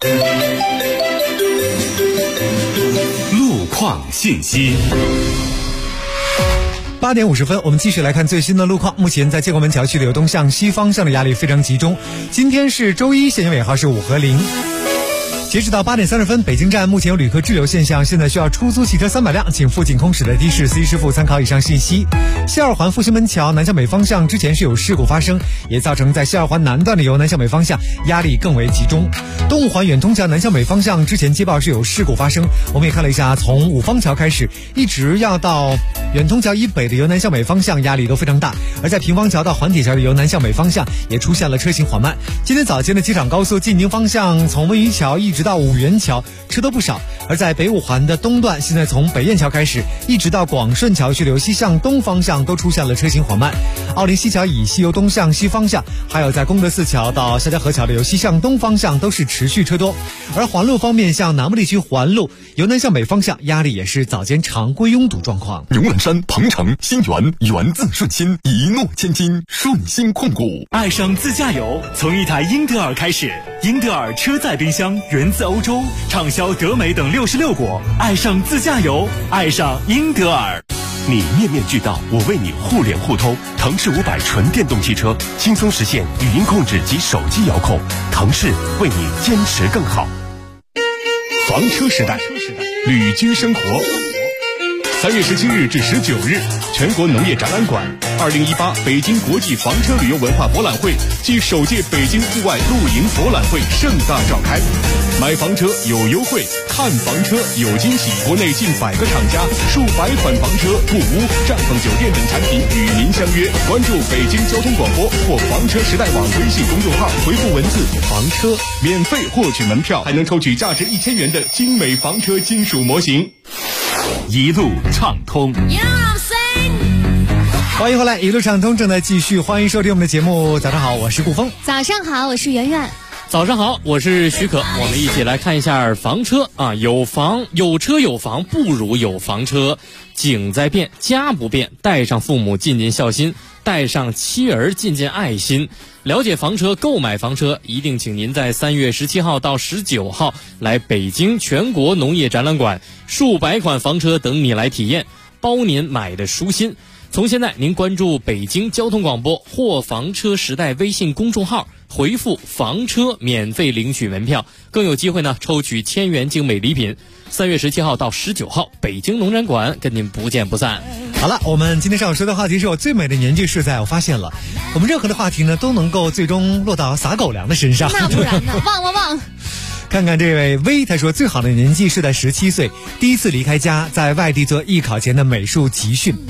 Speaker 14: 路况信息。
Speaker 7: 8点50分，我们继续来看最新的路况。目前在建国门桥区流东向西方向的压力非常集中。今天是周一，限行尾号是5和0。截止到8点30分，北京站目前有旅客滞留现象，现在需要出租汽车300辆，请附近空驶的的士司机师傅参考以上信息。西二环复兴门桥南向北方向之前是有事故发生，也造成在西二环南段的由南向北方向压力更为集中。东五环远通桥南向北方向之前接报是有事故发生，我们也看了一下，从五方桥开始一直要到远通桥以北的由南向北方向压力都非常大，而在平房桥到环铁桥的由南向北方向也出现了车行缓慢。今天早间的机场高速进京方向从温榆桥一直到五元桥车都不少，而在北五环的东段，现在从北堰桥开始一直到广顺桥去流西向东方向都出现了车行缓慢。奥林西桥以西由东向西方向，还有在功德寺桥到夏家河桥的由西向东方向都是持续车多。而环路方面，像南部地区环路由南向北方向压力也是早间常规拥堵状况。
Speaker 2: 牛栏山、鹏城、新源，源自顺心，一诺千金，顺心控股。
Speaker 21: 爱上自驾游，从一台英德尔开始。英德尔车载冰箱源自欧洲，畅销德美等66国。爱上自驾游，爱上英德尔。
Speaker 20: 你面面俱到，我为你互联互通。腾势500纯电动汽车，轻松实现语音控制及手机遥控。腾势为你坚持更好。
Speaker 22: 房车时代，旅居生活。3月17日至19日，全国农业展览馆2018北京国际房车旅游文化博览会暨首届北京户外露营博览会盛大召开。买房车有优惠，看房车有惊喜。国内近100个厂家，数百款房车、木屋、帐篷酒店等产品与您相约。关注北京交通广播或房车时代网微信公众号，回复文字房车，免费获取门票，还能抽取价值1000元的精美房车金属模型。
Speaker 14: 一路畅通。
Speaker 7: 欢迎回来，一路畅通正在继续，欢迎收听我们的节目。早上好，我是顾峰。
Speaker 9: 早上好，我是圆圆。
Speaker 11: 早上好，我是许可。我们一起来看一下房车啊，有房有车有房不如有房车。景在变，家不变，带上父母尽尽孝心，带上妻儿尽尽爱心。了解房车，购买房车，一定请您在3月17号到19号来北京全国农业展览馆，数百款房车等你来体验，包您买的舒心。从现在您关注北京交通广播或房车时代微信公众号，回复房车免费领取门票，更有机会呢抽取1000元精美礼品。3月17号到19号，北京农展馆跟您不见不散。
Speaker 7: 好了，我们今天上午说的话题是我最美的年纪是在我发现了，我们任何的话题呢都能够最终落到撒狗粮的身上。
Speaker 9: 那不然呢？旺。
Speaker 7: 看看这位薇，他说最好的年纪是在17岁，第一次离开家，在外地做艺考前的美术集训。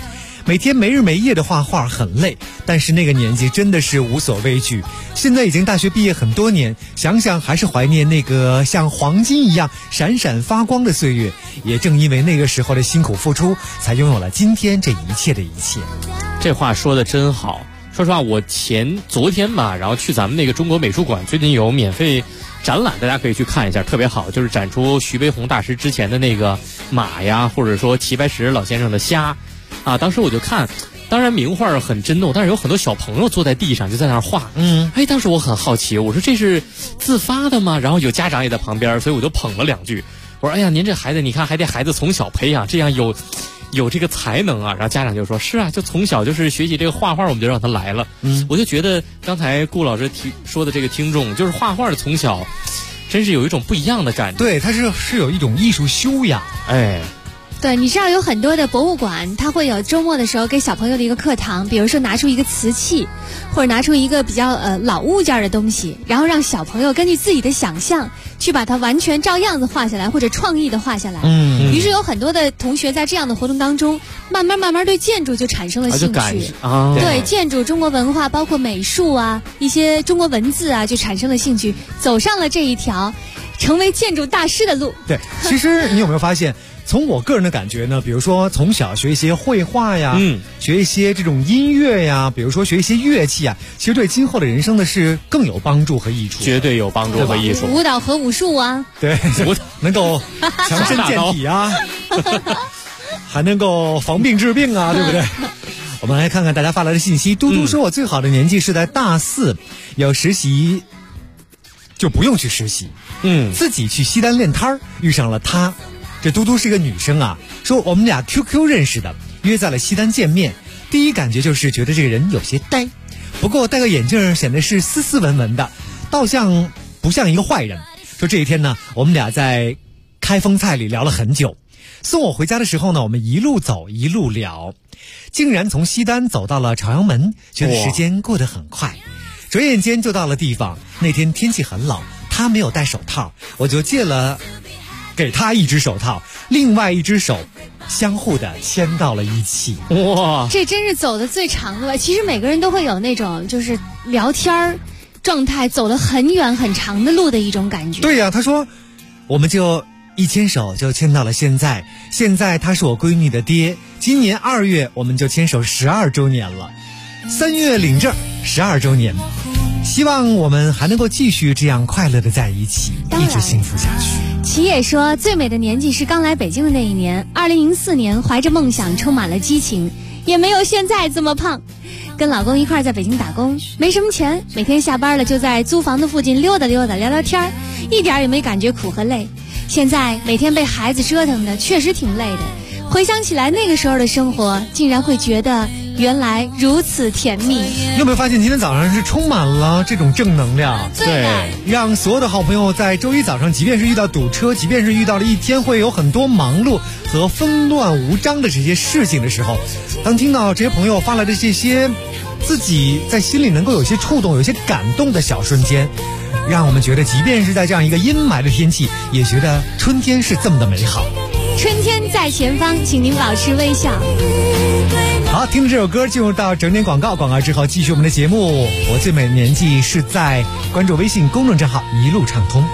Speaker 7: 每天没日没夜的画画很累，但是那个年纪真的是无所畏惧。现在已经大学毕业很多年，想想还是怀念那个像黄金一样闪闪发光的岁月。也正因为那个时候的辛苦付出，才拥有了今天这一切的一切。
Speaker 11: 这话说的真好。说实话，我昨天吧，然后去咱们那个中国美术馆，最近有免费展览，大家可以去看一下，特别好，就是展出徐悲鸿大师之前的那个马呀，或者说齐白石老先生的虾啊。当时我就看，当然名画很真动，但是有很多小朋友坐在地上就在那儿画。当时我很好奇，我说这是自发的吗？然后有家长也在旁边，所以我就捧了2句，我说哎呀，您这孩子，你看还得孩子从小培养，这样有这个才能啊。然后家长就说是啊，就从小就是学习这个画画，我们就让他来了。我就觉得刚才顾老师说的这个听众，就是画画的从小真是有一种不一样的感觉。
Speaker 7: 对，他是有一种艺术修养。
Speaker 9: 对，你知道有很多的博物馆，它会有周末的时候给小朋友的一个课堂，比如说拿出一个瓷器，或者拿出一个比较老物件的东西，然后让小朋友根据自己的想象去把它完全照样子画下来，或者创意的画下来。于是有很多的同学在这样的活动当中，慢慢对建筑就产生了兴趣。对建筑、中国文化，包括美术啊，一些中国文字啊，就产生了兴趣，走上了这一条成为建筑大师的路。
Speaker 7: 对，其实你有没有发现？从我个人的感觉呢，比如说从小学一些绘画呀，学一些这种音乐呀，比如说学一些乐器啊，其实对今后的人生呢是更有帮助和益处。
Speaker 11: 绝对有帮助和益处。
Speaker 9: 舞蹈和武术啊，
Speaker 7: 对，能够强身健体啊，还能够防病治病啊，对不对？我们来看看大家发来的信息。嘟嘟说我最好的年纪是在大4，有实习就不用去实习，自己去西单练摊儿，遇上了他。这嘟嘟是个女生啊，说我们俩 QQ 认识的，约在了西单见面。第一感觉就是觉得这个人有些呆，不过戴个眼镜显得是斯斯文文的，倒不像一个坏人。说这一天呢，我们俩在开封菜里聊了很久。送我回家的时候呢，我们一路走一路聊，竟然从西单走到了朝阳门，觉得时间过得很快，转眼间就到了地方。那天天气很冷，他没有戴手套，我就借了给他一只手套，另外一只手相互的牵到了一起。
Speaker 11: 哇，
Speaker 9: 这真是走的最长的吧？其实每个人都会有那种就是聊天状态走了很远很长的路的一种感觉。
Speaker 7: 对呀，他说我们就一牵手就牵到了现在他是我闺女的爹，今年2月我们就牵手12周年了，3月领证12周年，希望我们还能够继续这样快乐的在一起，一直幸福下去。
Speaker 9: 齐野说最美的年纪是刚来北京的那一年，2004年怀着梦想充满了激情，也没有现在这么胖。跟老公一块在北京打工，没什么钱，每天下班了就在租房的附近溜达溜达聊聊天，一点也没感觉苦和累。现在每天被孩子折腾的确实挺累的，回想起来那个时候的生活，竟然会觉得原来如此甜蜜。
Speaker 7: 你有没有发现今天早上是充满了这种正能量？
Speaker 9: 对，
Speaker 7: 让所有的好朋友在周一早上，即便是遇到堵车，即便是遇到了一天会有很多忙碌和纷乱无章的这些事情的时候，当听到这些朋友发来的这些自己在心里能够有些触动、有些感动的小瞬间，让我们觉得即便是在这样一个阴霾的天气，也觉得春天是这么的美好。
Speaker 9: 春天在前方，请您保持微笑。
Speaker 7: 好，听着这首歌进入到整点广告之后，继续我们的节目。我最美的年纪是在关注微信公众账号一路畅通。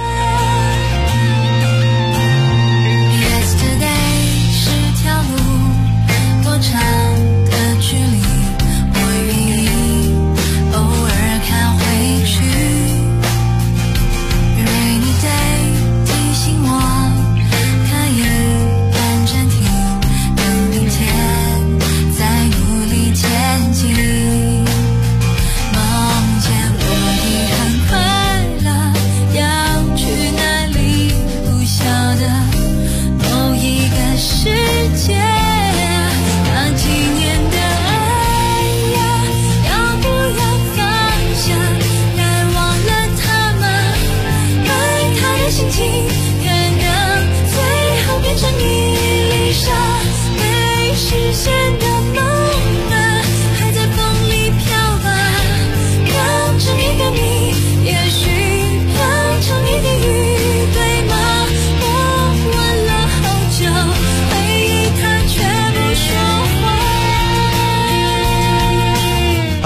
Speaker 10: 梦见我的很快乐，要去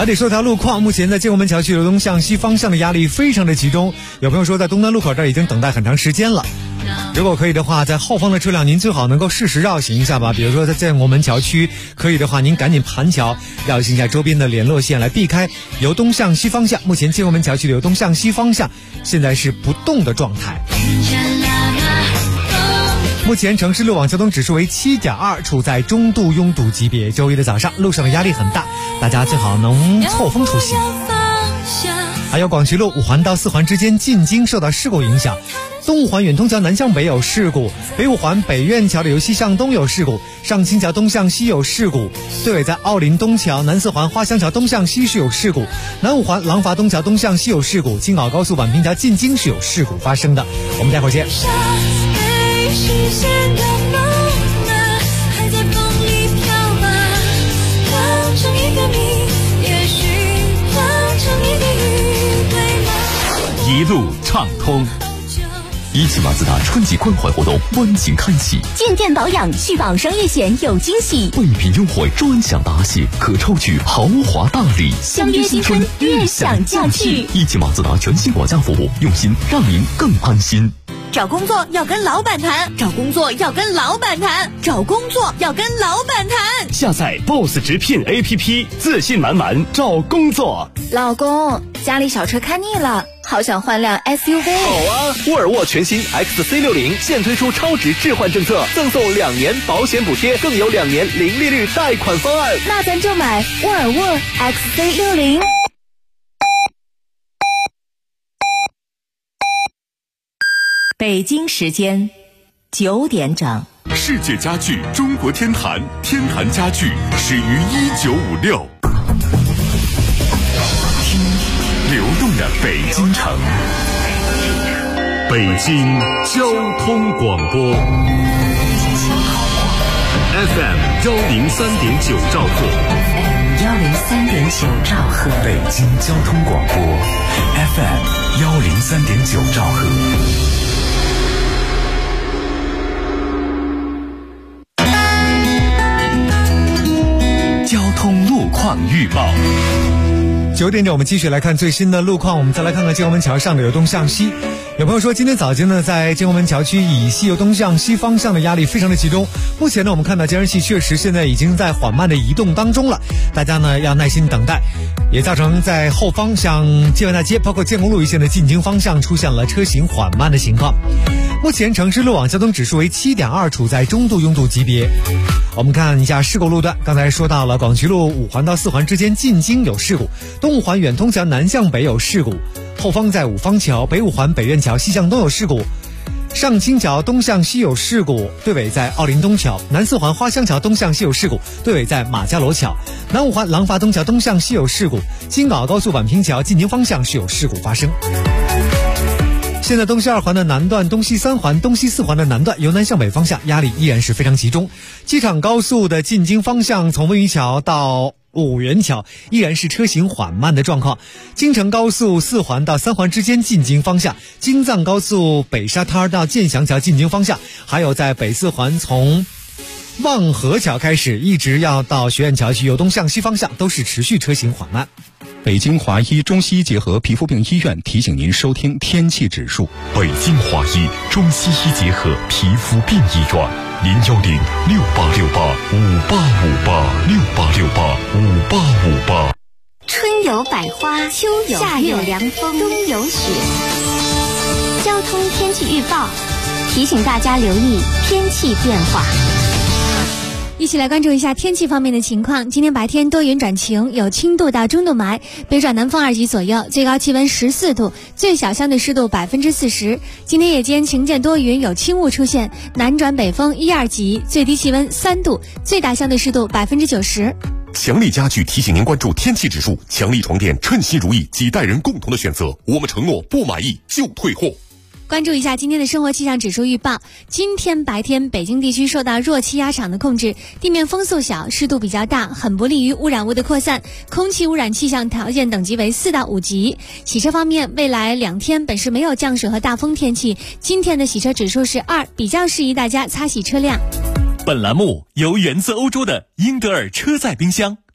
Speaker 7: 还得说条路况，目前在建国门桥区流东向西方向的压力非常的集中，有朋友说在东南路口这儿已经等待很长时间了。如果可以的话，在后方的车辆您最好能够适时绕行一下吧，比如说在建国门桥区，可以的话您赶紧盘桥绕行一下周边的联络线，来避开由东向西方向。目前建国门桥区流东向西方向现在是不动的状态。目前城市路网交通指数为 7.2， 处在中度拥堵级别。周一的早上路上的压力很大，大家最好能错峰出行。还有广渠路5环到4环之间进京受到事故影响，东5环远通桥南向北有事故，北5环北苑桥的由西向东有事故，上清桥东向西有事故，对尾在奥林东桥，南4环花乡桥东向西是有事故，南5环廊坊东桥东向西有事故，京广高速宛平桥进京是有事故发生的。我们待会儿见。
Speaker 10: 实现的梦啊，还在风里飘吗？当成一个谜，也许当成一个鱼，对吗？
Speaker 14: 一路畅通。一汽马自达春季关怀活动温情开启，
Speaker 13: 进店保养续保商业险有惊喜，
Speaker 14: 备品优惠专享答谢，可抽取豪华大礼。
Speaker 13: 相约新春，悦享驾趣。
Speaker 14: 一汽马自达全新管家服务，用心让您更安心。
Speaker 13: 找工作要跟老板谈，找工作要跟老板谈，找工作要跟老板谈。
Speaker 4: 下载 BOSS 直聘 APP， 自信满满找工作。
Speaker 13: 老公，家里小车看腻了，好想换辆 SUV。
Speaker 12: 好啊，沃尔沃全新 XC60现推出超值置换政策，赠送2年保险补贴，更有2年零利率贷款方案。
Speaker 13: 那咱就买沃尔沃 XC60。北京时间9点整。
Speaker 20: 世界家具中国天坛，天坛家具始于1956。听流动的北京城，北京交通广播 FM 103.9兆赫
Speaker 14: ，103.9兆赫，北京交通广播 FM 103.9兆赫。交通路况预报。
Speaker 7: 9点整，我们继续来看最新的路况。我们再来看看建国门桥上的由东向西。有朋友说，今天早间呢，在建国门桥区以西由东向西方向的压力非常的集中。目前呢，我们看到监视器确实现在已经在缓慢的移动当中了，大家呢要耐心等待，也造成在后方像建外大街包括建工路一线的进京方向出现了车行缓慢的情况。目前城市路网交通指数为 7.2， 处在中度拥堵级别。我们看一下事故路段，刚才说到了广渠路5环到4环之间进京有事故，东5环远通桥南向北有事故，后方在五方桥，北5环北苑桥西向东有事故，上清桥东向西有事故，对尾在奥林东桥，南4环花乡桥东向西有事故，对尾在马家楼桥，南5环廊坊东桥东向西有事故，京港澳高速宛平桥进京方向是有事故发生。现在东西2环的南段、东西3环、东西4环的南段由南向北方向压力依然是非常集中。机场高速的进京方向从温榆桥到五元桥依然是车行缓慢的状况。京承高速4环到3环之间进京方向，京藏高速北沙滩到建祥桥进京方向，还有在北4环从望河桥开始一直要到学院桥区由东向西方向都是持续车行缓慢。
Speaker 22: 北京华医中西医结合皮肤病医院提醒您收听天气指数。
Speaker 20: 北京华医中西医结合皮肤病医院，0106868586868686858。
Speaker 1: 春有百花，秋有夏有凉风，冬有雪。交通天气预报提醒大家留意天气变化。
Speaker 9: 一起来关注一下天气方面的情况。今天白天多云转晴，有轻度到中度霾，北转南风2级左右，最高气温14度，最小相对湿度40%。今天夜间晴间多云，有轻雾出现，南转北风1、2级，最低气温3度，最大相对湿度90%。
Speaker 20: 强力家具提醒您关注天气指数，强力床垫称心如意，几代人共同的选择，我们承诺不满意就退货。
Speaker 9: 关注一下今天的生活气象指数预报。今天白天北京地区受到弱气压场的控制，地面风速小，湿度比较大，很不利于污染物的扩散，空气污染气象条件等级为4到5级。洗车方面，未来2天本市没有降水和大风天气，今天的洗车指数是2，比较适宜大家擦洗车辆。
Speaker 4: 本栏目由源自欧洲的英德尔车载冰箱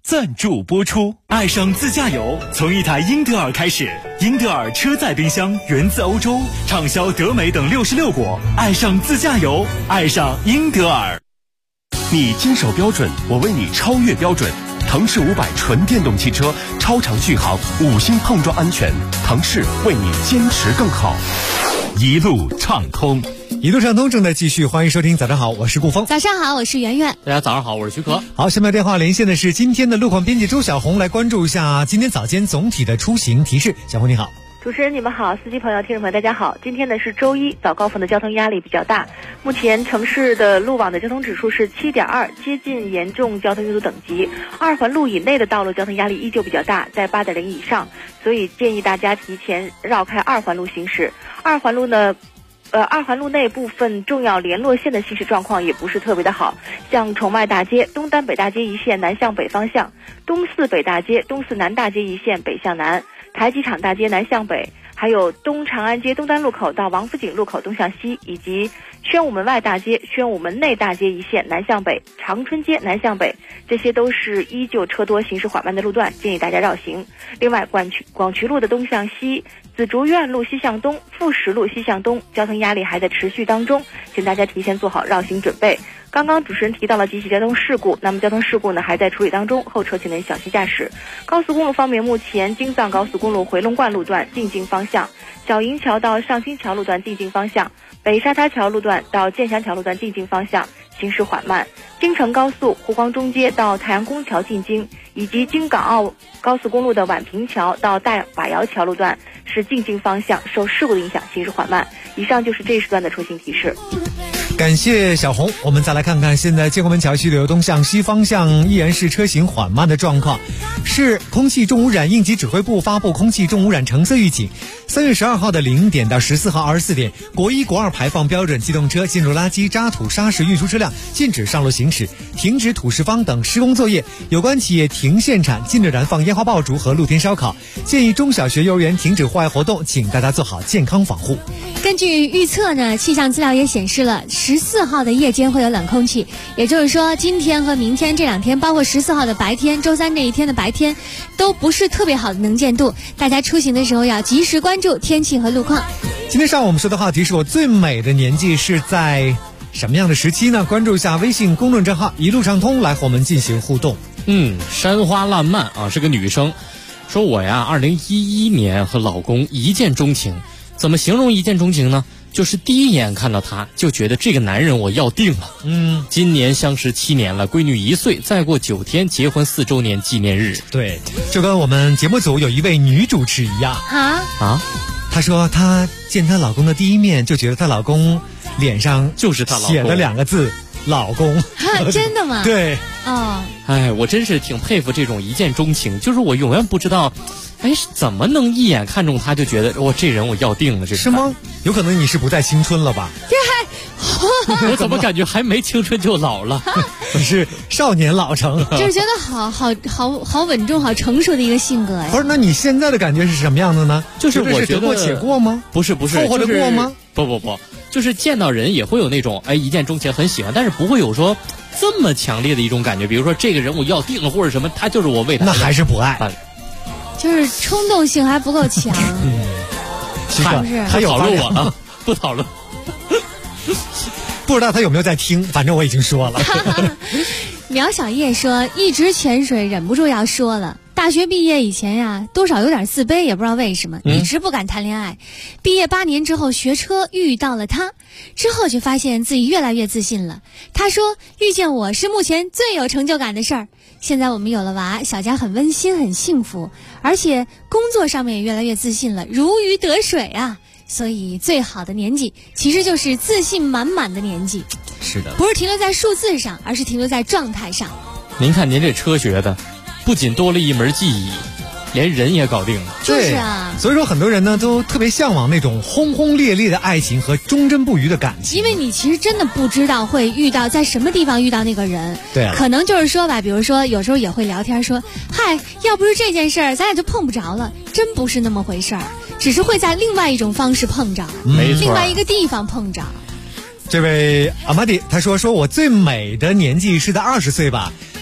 Speaker 21: 赞助播出。爱上自驾游，从一台英特尔开始。英特尔车载冰箱源自欧洲，畅销德美等66国。爱上自驾游，爱上英特尔。
Speaker 20: 你坚守标准，我为你超越标准。腾势500纯电动汽车，超长续航，5星碰撞安全。腾势为你坚持更好，一路畅通。
Speaker 7: 一路畅通正在继续，欢迎收听。早上好，我是顾峰。
Speaker 9: 早上好，我是圆圆。
Speaker 11: 大家早上好，我是徐可。
Speaker 7: 好，下面电话连线的是今天的路况编辑周小红，来关注一下今天早间总体的出行提示。小红你好。
Speaker 16: 主持人你们好，司机朋友、听众朋友大家好。今天呢是周一，早高峰的交通压力比较大。目前城市的路网的交通指数是7.2，接近严重交通拥堵等级。二环路以内的道路交通压力依旧比较大，在8.0以上，所以建议大家提前绕开二环路行驶。二环路内部分重要联络线的行驶状况也不是特别的好，像崇迈大街、东单北大街一线南向北方向，东四北大街、东四南大街一线北向南，台机场大街南向北，还有东长安街东单路口到王府井路口东向西，以及宣武门外大街、宣武门内大街一线南向北，长春街南向北，这些都是依旧车多行驶缓慢的路段，建议大家绕行。另外广渠路的东向西、紫竹院路西向东、富石路西向东，交通压力还在持续当中，请大家提前做好绕行准备。刚刚主持人提到了几起交通事故，那么交通事故呢还在处理当中，后车请您小心驾驶。高速公路方面，目前京藏高速公路回龙观路段进京方向，小营桥到上清桥路段进京方向，北沙滩桥路段到建祥桥路段进京方向行驶缓慢。京承高速湖广中街到太阳宫桥进京，以及京港澳高速公路的宛平桥到大瓦窑桥路段是进京方向，受事故的影响行驶缓慢。以上就是这一时段的出行提示。
Speaker 7: 感谢小红，我们再来看看现在建国门桥西流东向西方向依然是车行缓慢的状况。市空气重污染应急指挥部发布空气重污染橙色预警，3月12号的0点到14号24点，国1、国2排放标准机动车、进入垃圾、渣土、砂石运输车辆禁止上路行驶，停止土石方等施工作业。有关企业停限产，禁止燃放烟花爆竹和露天烧烤。建议中小学、幼儿园停止户外活动，请大家做好健康防护。
Speaker 9: 根据预测呢，气象资料也显示了14号的夜间会有冷空气，也就是说今天和明天这2天，包括14号的白天，周三这一天的白天都不是特别好的能见度，大家出行的时候要及时关注天气和路况。
Speaker 7: 今天上午我们说的话题是我最美的年纪是在什么样的时期呢？关注一下微信公众账号一路畅通来和我们进行互动。
Speaker 11: 山花烂漫啊，是个女生，说我呀2011年和老公一见钟情。怎么形容一见钟情呢？就是第一眼看到他就觉得这个男人我要定了。今年相识7年了，闺女1岁，再过9天结婚4周年纪念日。
Speaker 7: 对，就跟我们节目组有一位女主持一样她说她见她老公的第一面就觉得她老公脸上
Speaker 11: 就是她老公
Speaker 7: 写了2个字老公。
Speaker 9: 真的吗？
Speaker 7: 对。
Speaker 11: 我真是挺佩服这种一见钟情，就是我永远不知道怎么能一眼看中他就觉得这人我要定了，这
Speaker 7: 是吗？有可能你是不再青春了吧？
Speaker 11: 我怎么感觉还没青春就老了？
Speaker 7: 你是少年老成，
Speaker 9: 就是觉得好稳重、好成熟的一个性格呀。
Speaker 7: 不是，那你现在的感觉是什么样的呢？
Speaker 11: 就是我觉得
Speaker 7: 得过且过吗？
Speaker 11: 不是，
Speaker 7: 凑合着过吗？
Speaker 11: 不，就是见到人也会有那种一见钟情很喜欢，但是不会有说这么强烈的一种感觉。比如说这个人我要定了或者什么，他就是我为他的，
Speaker 7: 那还是不爱。
Speaker 9: 就是冲动性还不够强。
Speaker 7: 是不是？他有
Speaker 11: 讨论我了，不讨论。
Speaker 7: 不知道他有没有在听，反正我已经说了。
Speaker 9: 苗小叶说一直潜水忍不住要说了，大学毕业以前呀，多少有点自卑，也不知道为什么，一直不敢谈恋爱。毕业8年之后学车遇到了他，之后就发现自己越来越自信了。他说遇见我是目前最有成就感的事儿。现在我们有了娃，小家很温馨很幸福，而且工作上面也越来越自信了，如鱼得水啊。所以最好的年纪其实就是自信满满的年纪。
Speaker 11: 是的，
Speaker 9: 不是停留在数字上，而是停留在状态上。
Speaker 11: 您看您这车学的不仅多了一门技艺，连人也搞定了。
Speaker 9: 就是啊，
Speaker 7: 所以说很多人呢都特别向往那种轰轰烈烈的爱情和忠贞不渝的感情，
Speaker 9: 因为你其实真的不知道会遇到在什么地方遇到那个人。
Speaker 7: 对啊，
Speaker 9: 可能就是说吧，比如说有时候也会聊天说，嗨，要不是这件事儿咱俩就碰不着了，真不是那么回事儿，只是会在另外一种方式碰着，
Speaker 11: 没错，
Speaker 9: 另外一个地方碰着。
Speaker 7: 这位阿玛迪他说我最美的年纪是在20岁吧，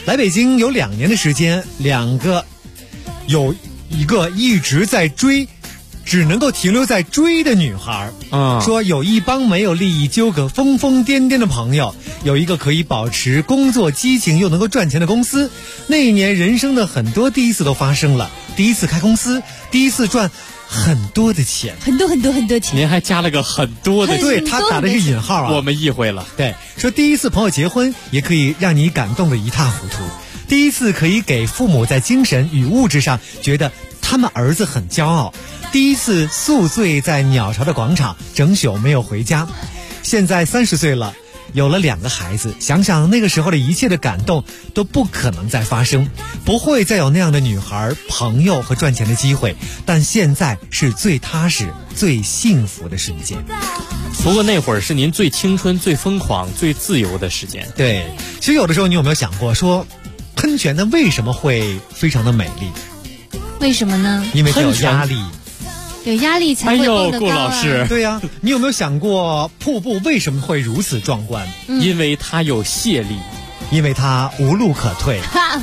Speaker 7: 来北京有2年的时间，有一个一直在追，只能够停留在追的女孩，说有一帮没有利益纠葛、疯疯癫癫的朋友，有一个可以保持工作激情又能够赚钱的公司。那一年人生的很多第一次都发生了，第一次开公司，第一次赚很多的钱，
Speaker 9: 很多钱。
Speaker 11: 您还加了个很多的，
Speaker 7: 对，他打的是引号啊，
Speaker 11: 我们意会了。
Speaker 7: 对，说第一次朋友结婚也可以让你感动得一塌糊涂，第一次可以给父母在精神与物质上觉得他们儿子很骄傲，第一次宿醉在鸟巢的广场整宿没有回家。现在30岁了，有了2个孩子，想想那个时候的一切的感动都不可能再发生，不会再有那样的女孩、朋友和赚钱的机会，但现在是最踏实、最幸福的瞬间。
Speaker 11: 不过那会儿是您最青春、最疯狂、最自由的时间。
Speaker 7: 对，其实有的时候你有没有想过，说喷泉它为什么会非常的美丽？
Speaker 9: 为什么呢？
Speaker 7: 因为它有压力。
Speaker 9: 有压力才会蹦得高啊。
Speaker 11: 顾老师，
Speaker 7: 对呀，你有没有想过瀑布为什么会如此壮观？
Speaker 11: 因为它有泄力，
Speaker 7: 因为它无路可退。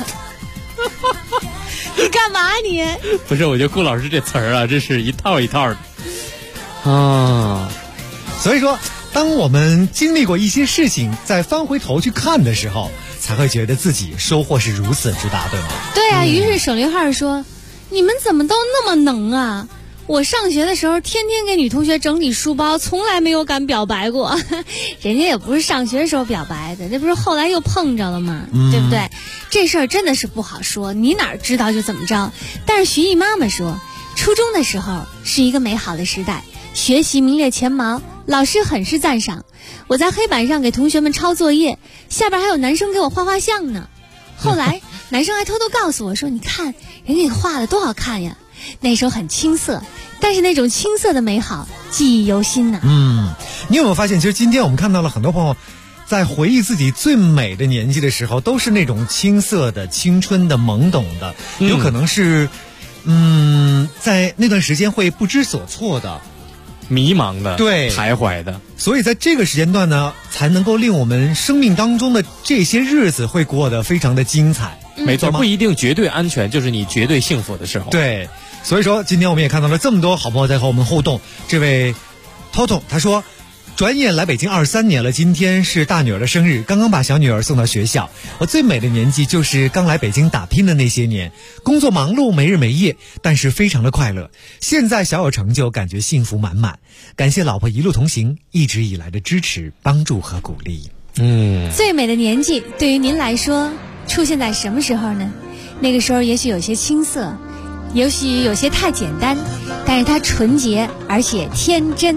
Speaker 9: 你干嘛你？
Speaker 11: 不是，我觉得顾老师这词儿啊，这是一套一套的啊。
Speaker 7: 所以说，当我们经历过一些事情，再翻回头去看的时候，才会觉得自己收获是如此之大，对吗？
Speaker 9: 对啊，于是省略号说：“你们怎么都那么能啊？我上学的时候天天给女同学整理书包，从来没有敢表白过。人家也不是上学的时候表白的，这不是后来又碰着了吗？对不对？这事儿真的是不好说，你哪知道就怎么着。但是徐艺妈妈说，初中的时候是一个美好的时代，学习名列前茅，老师很是赞赏。我在黑板上给同学们抄作业，下边还有男生给我画画像呢。后来男生还偷偷告诉我说，你看人家画的多好看呀。那时候很青涩，但是那种青涩的美好记忆犹新呐。
Speaker 7: 你有没有发现，其实今天我们看到了很多朋友在回忆自己最美的年纪的时候，都是那种青涩的、青春的、懵懂的，有可能是在那段时间会不知所措的、
Speaker 11: 迷茫的、
Speaker 7: 对
Speaker 11: 徘徊的。
Speaker 7: 所以在这个时间段呢，才能够令我们生命当中的这些日子会过得非常的精彩。
Speaker 11: 没错，不一定绝对安全，就是你绝对幸福的时候。
Speaker 7: 对，所以说今天我们也看到了这么多好朋友在和我们互动。这位 Toto 他说，转眼来北京23年了，今天是大女儿的生日，刚刚把小女儿送到学校。我最美的年纪就是刚来北京打拼的那些年，工作忙碌没日没夜，但是非常的快乐。现在小有成就，感觉幸福满满。感谢老婆一路同行，一直以来的支持、帮助和鼓励。
Speaker 9: 最美的年纪对于您来说出现在什么时候呢？那个时候也许有些青涩，也许有些太简单，但是它纯洁而且天真。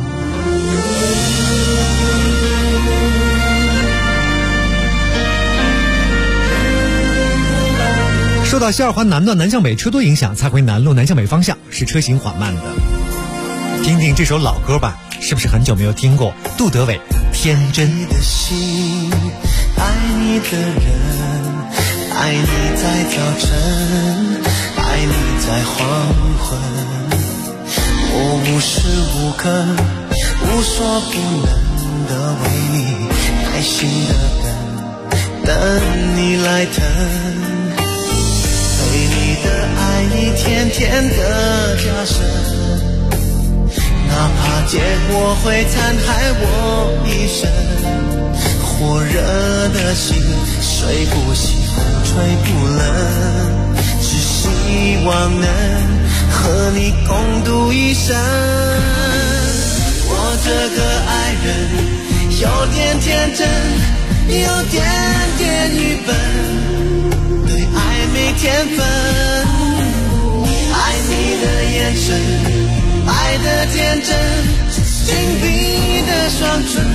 Speaker 7: 受到西二环南段南向北车多影响，才回南路南向北方向是车行缓慢的。听听这首老歌吧，是不是很久没有听过？杜德伟，天真。
Speaker 10: 你的心，爱你的人，爱你在早晨，爱你在黄昏。我无时无刻，无所不能的为你耐心的等你来疼。对你的爱，你甜甜的加深，哪怕结果会残害我一生。火热的心，睡不醒，吹不冷，只希望能和你共度一生。我这个爱人，有点天真，有点点愚笨，对爱没天分。爱你的眼神，爱的天真，紧闭的双唇，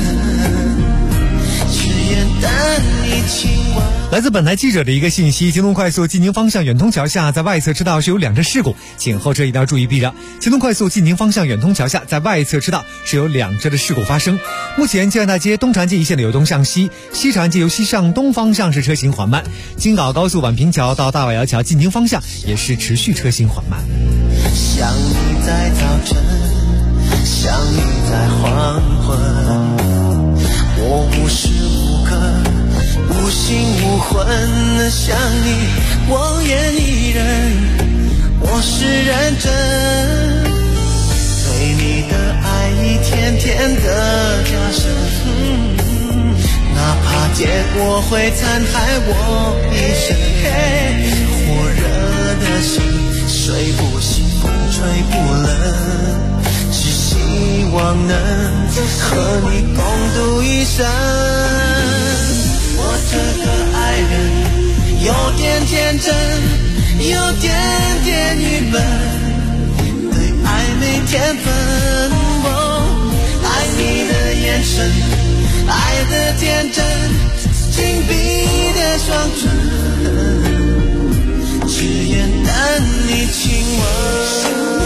Speaker 10: 只愿等你亲吻。
Speaker 7: 来自本台记者的一个信息，京东快速进宁方向远通桥下在外侧车道是有2车事故，请后车一定要注意避让。京东快速进宁方向远通桥下在外侧车道是有2车的事故发生。目前建安大街东长安街一线的由东向西，西长安街由西向东方向是车行缓慢，京港高速宛平桥到大瓦窑桥进宁方向也是持续车行缓慢。
Speaker 10: 想你在早晨，想你在黄昏，我无时无刻，无心无魂的想你，我愿意忍，我是认真，对你的爱一天天的加深，哪怕结果会残害我一生，火热的心睡不醒，吹不冷，只希望能和你共度一生。我这个爱人有点天真，有点点愚笨，对爱没天分，爱你的眼神，爱的天真，紧闭的双唇，只愿等你亲吻。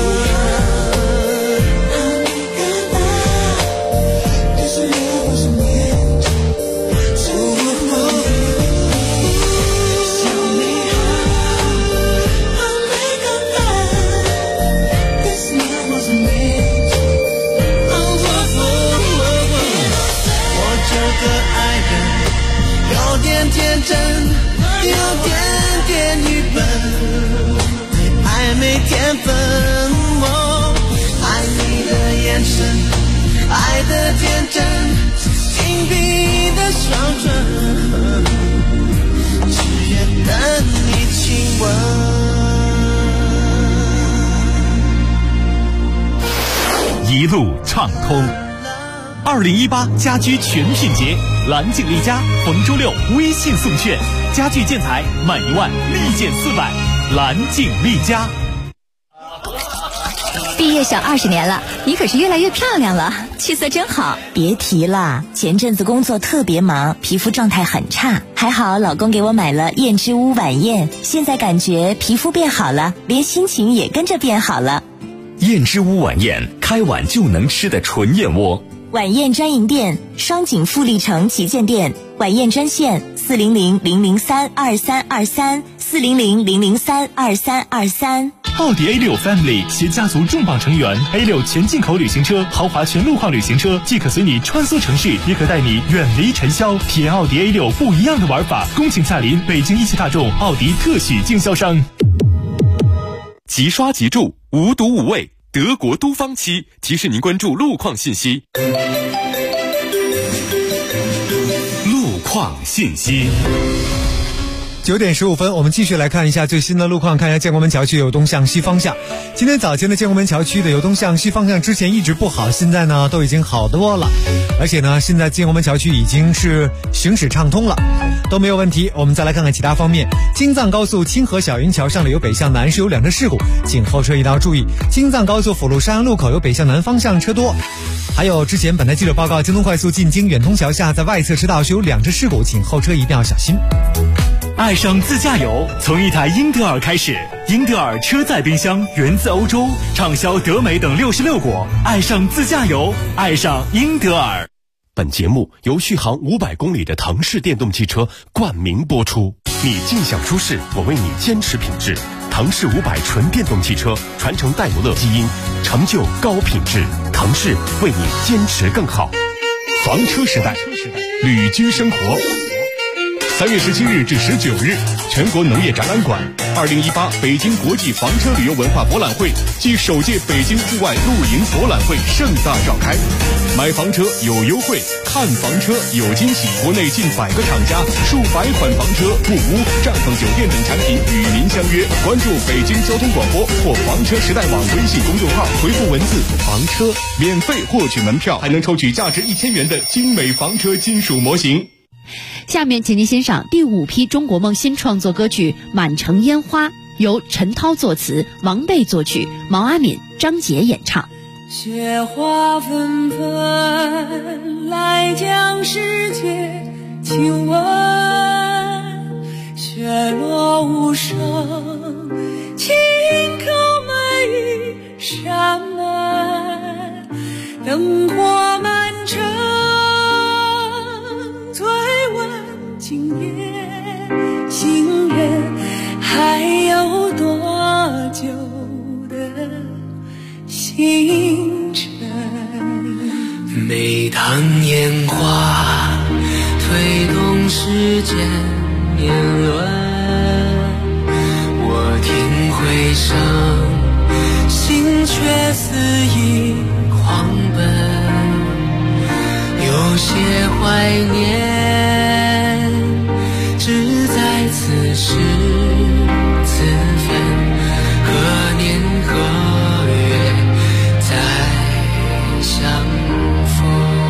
Speaker 10: 天真，有点点愚笨，对爱没天分，爱你的眼神，爱的天真，紧闭的双唇，只愿等你亲吻。
Speaker 4: 一路畅通。2018家居全品节，蓝景丽家逢周六微信送券，家具建材满1万立减400，蓝景丽家。
Speaker 13: 毕业小20年了，你可是越来越漂亮了，气色真好。
Speaker 17: 别提了，前阵子工作特别忙，皮肤状态很差，还好老公给我买了燕之屋晚宴，现在感觉皮肤变好了，连心情也跟着变好了。
Speaker 14: 燕之屋晚宴，开碗就能吃的纯燕窝。
Speaker 17: 晚宴专营店，双井富力城旗舰店，晚宴专线400-003-2323，400-003-2323。
Speaker 4: 奥迪 A6 Family 携家族重磅成员 A6 全进口旅行车、豪华全路况旅行车，既可随你穿梭城市，也可带你远离尘嚣，体验奥迪 A6 不一样的玩法。恭请驾临北京一汽大众奥迪特许经销商。
Speaker 19: 即刷即住，无毒无味，德国都方漆提示您关注路况信息。
Speaker 14: 路况信息。
Speaker 7: 9点15分，我们继续来看一下最新的路况，看一下建国门桥区由东向西方向。今天早前的建国门桥区的由东向西方向之前一直不好，现在呢都已经好多了，而且呢现在建国门桥区已经是行驶畅通了，都没有问题。我们再来看看其他方面，京藏高速清河小云桥上的由北向南是有2车事故，请后车一定要注意。京藏高速辅路山阳路口有北向南方向车多。还有之前本台记者报告，京东快速进京远通桥下在外侧车道是有2车事故，请后车一定要小心。
Speaker 21: 爱上自驾游，从一台英特尔开始。英特尔车载冰箱源自欧洲，畅销德美等66国。爱上自驾游，爱上英特尔。
Speaker 19: 本节目由续航500公里的腾势电动汽车冠名播出。你尽享舒适，我为你坚持品质。腾势500纯电动汽车传承戴姆勒基因，成就高品质。腾势为你坚持更好。
Speaker 22: 房车时代，旅居生活。3月17日至19日，全国农业展览馆2018北京国际房车旅游文化博览会暨首届北京户外露营博览会盛大召开。买房车有优惠，看房车有惊喜。国内近100个厂家，数百款房车、木屋、帐篷酒店等产品与您相约。关注北京交通广播或房车时代网微信公众号，回复文字房车，免费获取门票，还能抽取价值1000元的精美房车金属模型。
Speaker 3: 下面请您欣赏第5批中国梦新创作歌曲《满城烟花》，由陈涛作词，王贝作曲，毛阿敏、张杰演唱。
Speaker 10: 雪花纷纷来将世界亲吻，雪落无声，轻叩每一扇门，灯火满城，醉问今夜行人还有多久的星辰。每当烟花推动世间年轮，我听回声，心却似已狂奔，有些怀念只在此时此分，何年何月再相逢。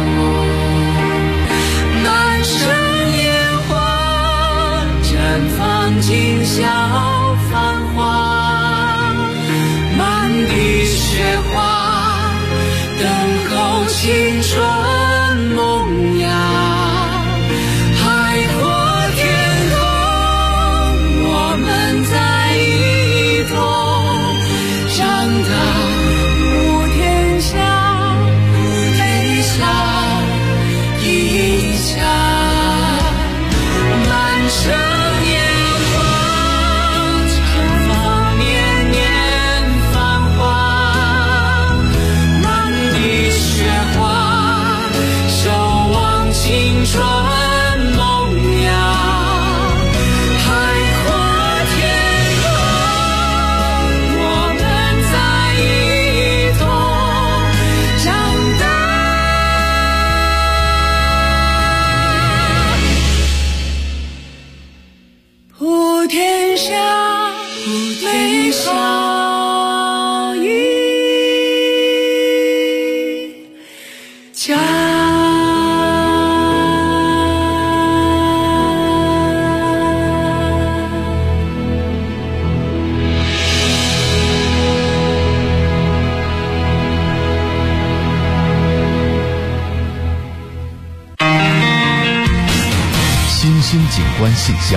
Speaker 10: 满城烟花绽放今宵繁华，满地雪花等候青春萌芽，海阔天空我们在一同长大，普天下天下一家，满城烟花绽放年年繁华，满地雪花守望青春萌芽，海阔天空我们在一同长大。普天下美好一家。
Speaker 2: 新兴景观信箱。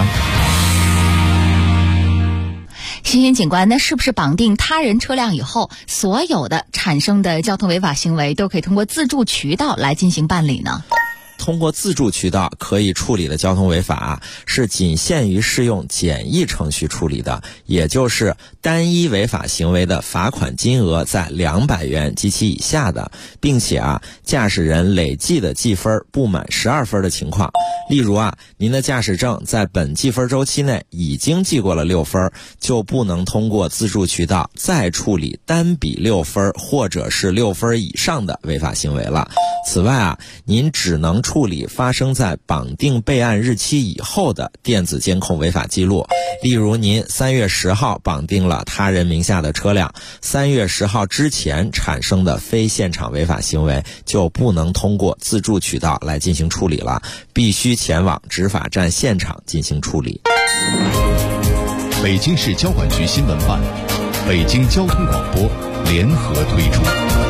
Speaker 15: 新兴景观，那是不是绑定他人车辆以后，所有的产生的交通违法行为都可以通过自助渠道来进行办理呢？
Speaker 18: 通过自助渠道可以处理的交通违法是仅限于适用简易程序处理的，也就是单一违法行为的罚款金额在200元及其以下的，并且驾驶人累计的记分不满12分的情况。例如您的驾驶证在本记分周期内已经记过了6分，就不能通过自助渠道再处理单笔6分或者是6分以上的违法行为了。此外您只能处理发生在绑定备案日期以后的电子监控违法记录。例如您3月10号绑定了他人名下的车辆，3月10号之前产生的非现场违法行为就不能通过自助渠道来进行处理了，必须前往执法站现场进行处理。
Speaker 2: 北京市交管局新闻办、北京交通广播联合推出。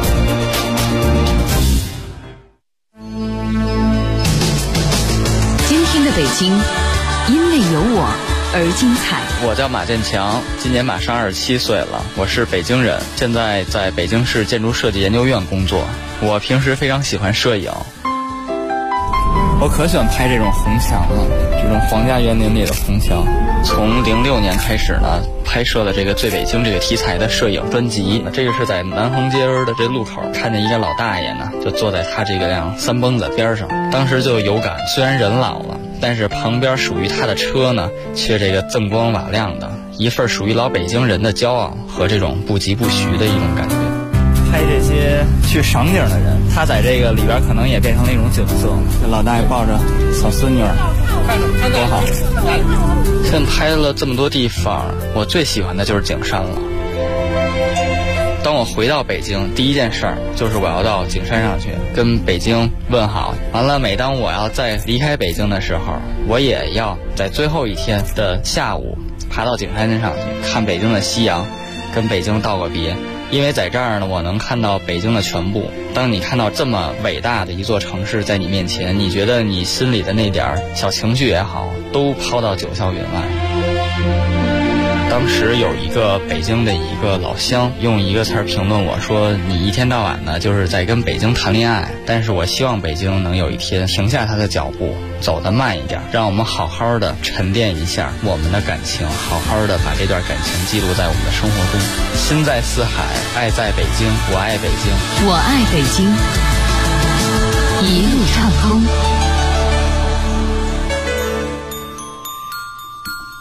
Speaker 6: 今天的北京，因为有我而精彩。
Speaker 23: 我叫马建强，今年马上27岁了，我是北京人，现在在北京市建筑设计研究院工作。我平时非常喜欢摄影，我可喜欢拍这种红墙了，这种皇家园林里的红墙。从06年开始呢，拍摄了这个最北京这个题材的摄影专辑。这个是在南横街的这路口，看见一个老大爷呢，就坐在他这个辆三蹦子边上，当时就有感，虽然人老了，但是旁边属于他的车呢，却这个锃光瓦亮的，一份属于老北京人的骄傲和这种不疾不徐的一种感觉。拍这些去赏景的人，他在这个里边可能也变成了一种景色。这老大爷抱着小孙女儿，多好！现在拍了这么多地方，我最喜欢的就是景山了。当我回到北京，第一件事就是我要到景山上去跟北京问好。完了，每当我要再离开北京的时候，我也要在最后一天的下午爬到景山上去看北京的夕阳，跟北京道个别。因为在这儿呢，我能看到北京的全部。当你看到这么伟大的一座城市在你面前，你觉得你心里的那点小情绪也好，都抛到九霄云外。当时有一个北京的一个老乡用一个词儿评论我说，你一天到晚呢就是在跟北京谈恋爱，但是我希望北京能有一天停下它的脚步，走得慢一点，让我们好好的沉淀一下我们的感情，好好的把这段感情记录在我们的生活中。心在四海，爱在北京，我爱北京，
Speaker 6: 我爱北京，一路畅通。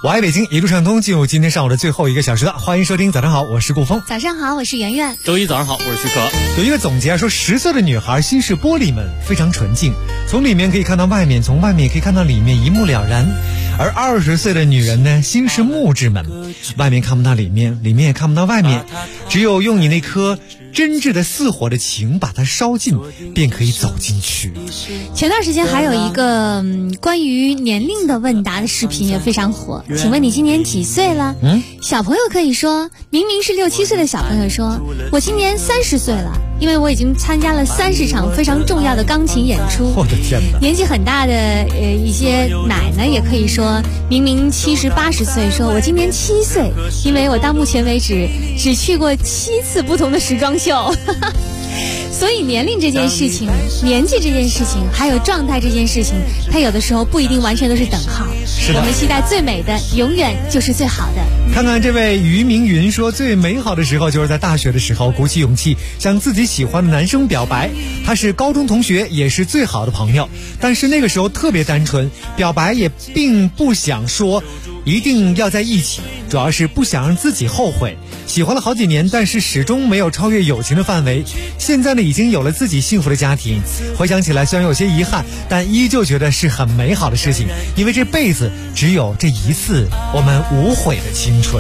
Speaker 7: 我爱北京，一路畅通，进入今天上午的最后一个小时了。欢迎收听早上好，我是顾峰。
Speaker 9: 早上好，我是圆圆。
Speaker 11: 周一早上好，我是徐可。
Speaker 7: 有一个总结说，10岁的女孩心是玻璃门，非常纯净，从里面可以看到外面，从外面可以看到里面，一目了然。而20岁的女人呢，心是木质门，外面看不到里面，里面也看不到外面，只有用你那颗真挚的似火的情把它烧尽，便可以走进去。
Speaker 9: 前段时间还有一个关于年龄的问答的视频也非常火，请问你今年几岁了？小朋友可以说，明明是6、7岁的小朋友说，我今年30岁了，因为我已经参加了30场非常重要的钢琴演出。
Speaker 7: 我的天哪！
Speaker 9: 年纪很大的一些奶奶也可以说，明明70、80岁，说我今年7岁，因为我到目前为止只去过7次不同的时装秀。所以年龄这件事情，年纪这件事情，还有状态这件事情，它有的时候不一定完全都是等号。
Speaker 7: 是的，
Speaker 9: 我们期待最美的永远就是最好的。
Speaker 7: 看看这位于明云说，最美好的时候就是在大学的时候，鼓起勇气向自己喜欢的男生表白。他是高中同学，也是最好的朋友，但是那个时候特别单纯，表白也并不想说一定要在一起，主要是不想让自己后悔。喜欢了好几年，但是始终没有超越友情的范围。现在呢，已经有了自己幸福的家庭，回想起来虽然有些遗憾，但依旧觉得是很美好的事情，因为这辈子只有这一次我们无悔的青春。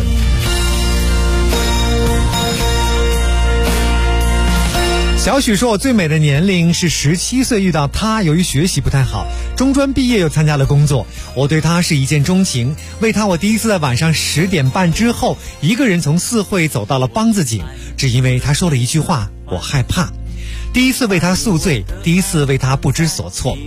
Speaker 7: 小许说，我最美的年龄是17岁遇到他，由于学习不太好，中专毕业又参加了工作，我对他是一见钟情，为他我第一次在晚上10点半之后一个人从四惠走到了梆子井，只因为他说了一句话，我害怕。第一次为他宿醉，第一次为他不知所措。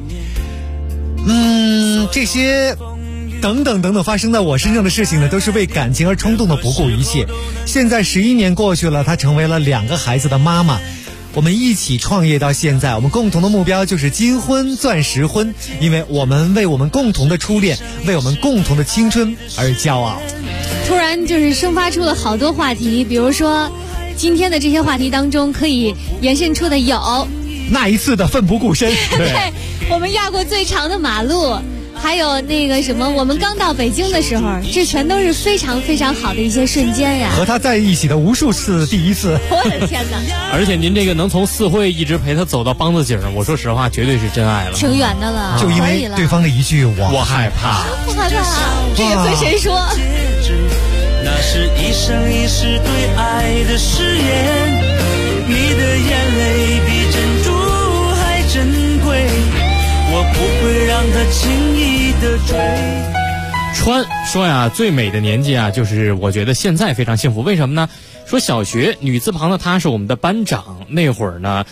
Speaker 7: 这些等等发生在我身上的事情呢，都是为感情而冲动的不顾一切。现在11年过去了，她成为了2个孩子的妈妈。我们一起创业到现在，我们共同的目标就是金婚、钻石婚，因为我们为我们共同的初恋，为我们共同的青春而骄傲。
Speaker 9: 突然就是生发出了好多话题，比如说今天的这些话题当中可以延伸出的有
Speaker 7: 那一次的奋不顾身，
Speaker 9: 对，我们压过最长的马路，还有那个什么，我们刚到北京的时候，这全都是非常非常好的一些瞬间呀。
Speaker 7: 和他在一起的无数次第一次，
Speaker 9: 我的天哪！
Speaker 11: 而且您这个能从四惠一直陪他走到梆子井，我说实话，绝对是真爱了。
Speaker 9: 挺远的了，
Speaker 7: 就因为对方的一句我害怕。
Speaker 9: 我害怕，这个对谁说？
Speaker 10: 那是一生一世对爱的誓言，你的眼泪比珍珠还珍贵，我不会让它轻易的追。
Speaker 11: 川说呀，最美的年纪啊，就是我觉得现在非常幸福。为什么呢？说小学女字旁的她是我们的班长，那会儿呢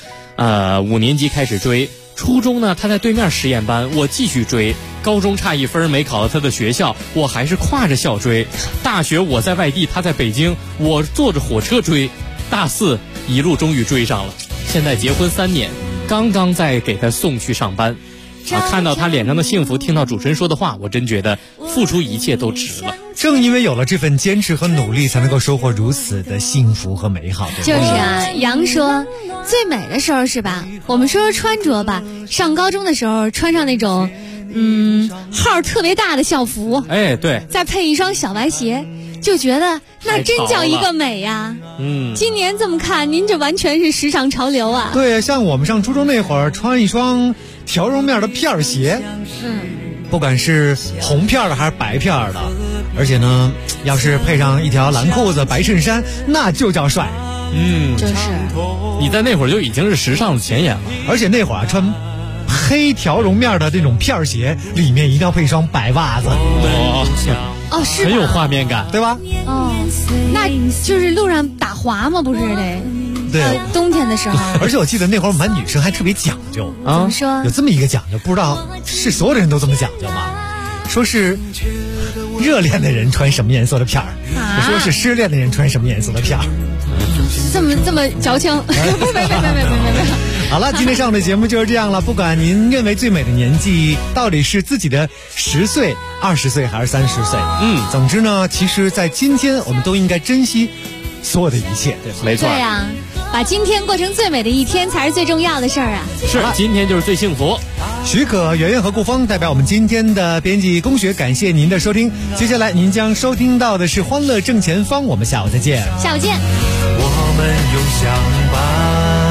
Speaker 11: ，5年级开始追，初中呢她在对面实验班，我继续追，高中差1分没考到她的学校，我还是跨着校追，大学我在外地，她在北京，我坐着火车追，大4一路终于追上了，现在结婚3年，刚刚在给她送去上班。看到他脸上的幸福，听到主持人说的话，我真觉得付出一切都值了。
Speaker 7: 正因为有了这份坚持和努力，才能够收获如此的幸福和美好。
Speaker 9: 就是啊，杨说最美的时候是吧？我们说说穿着吧。上高中的时候穿上那种号特别大的校服，
Speaker 11: 哎，对，
Speaker 9: 再配一双小白鞋，就觉得那真叫一个美呀。今年这么看，您这完全是时尚潮流啊。
Speaker 7: 对，像我们上初中那会儿穿一双条绒面的片鞋，不管是红片的还是白片的，而且呢，要是配上一条蓝裤子、白衬衫，那就叫帅。
Speaker 9: 就是
Speaker 11: 你在那会儿就已经是时尚的前沿了，
Speaker 7: 而且那会儿穿黑条绒面的那种片鞋，里面一定要配一双白袜子。
Speaker 9: 哦，是
Speaker 11: 很有画面感，
Speaker 7: 对吧？
Speaker 9: 哦，那就是路上打滑吗？不是得。
Speaker 7: 对，
Speaker 9: 冬天的时候。
Speaker 7: 而且我记得那会儿我们班女生还特别讲究
Speaker 9: 啊，怎么说？
Speaker 7: 有这么一个讲究，不知道是所有的人都这么讲究吗？说是热恋的人穿什么颜色的片儿，说是失恋的人穿什么颜色的片儿。
Speaker 9: 这么矫情？没。
Speaker 7: 好了，今天上午的节目就是这样了。不管您认为最美的年纪到底是自己的10岁、20岁还是30岁，总之呢，其实在今天我们都应该珍惜所有的一切，对吧？
Speaker 11: 没错。
Speaker 9: 对呀，把今天过成最美的一天才是最重要的事儿啊！
Speaker 11: 是，今天就是最幸福。
Speaker 7: 许可、圆圆和顾峰代表我们今天的编辑龚学，感谢您的收听。接下来您将收听到的是《欢乐正前方》，我们下午再见。
Speaker 9: 下午见。
Speaker 10: 我们永相伴。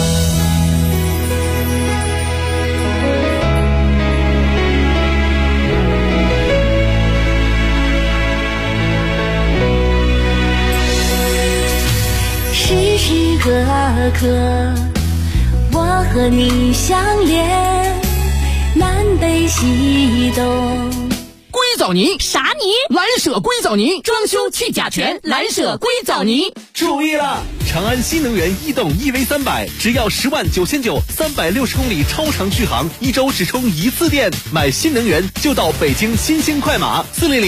Speaker 5: 时时刻刻，我和你相连，南北西东。
Speaker 8: 硅藻泥啥泥？蓝舍硅藻泥，装修去甲醛，蓝舍硅藻泥。
Speaker 4: 注意了，长安新能源逸动 EV300，只要10.99360公里超长续航，1周只充1次电。买新能源就到北京新兴快马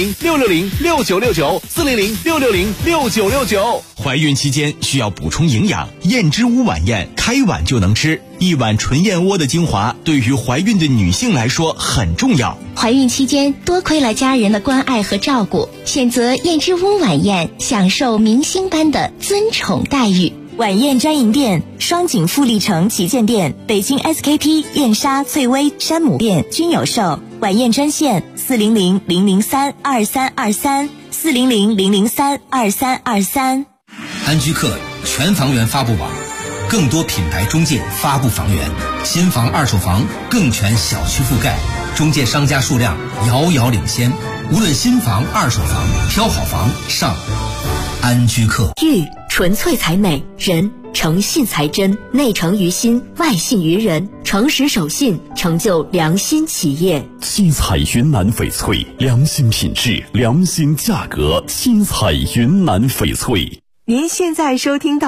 Speaker 4: 400-660-6969，400-660-6969。
Speaker 12: 怀孕期间需要补充营养，燕之屋晚宴开碗就能吃。1碗纯燕窝的精华，对于怀孕的女性来说很重要。
Speaker 24: 怀孕期间多亏了家人的关爱和照顾，选择燕之屋晚宴，享受明星般的尊宠待遇。
Speaker 17: 晚宴专营店：双井富力城旗舰店、北京 SKP、燕莎、翠微、山姆店均有售。晚宴专线400-003-2323，400-003-2323。
Speaker 25: 安居客全房源发布网，更多品牌中介发布房源，新房二手房更全小区覆盖，中介商家数量遥遥领先。无论新房二手房，挑好房上安居客。
Speaker 1: 玉纯粹才美，人诚信才真，内诚于心，外信于人，诚实守信，成就良心企业。
Speaker 20: 七彩云南翡翠，良心品质，良心价格。七彩云南翡翠。
Speaker 26: 您现在收听到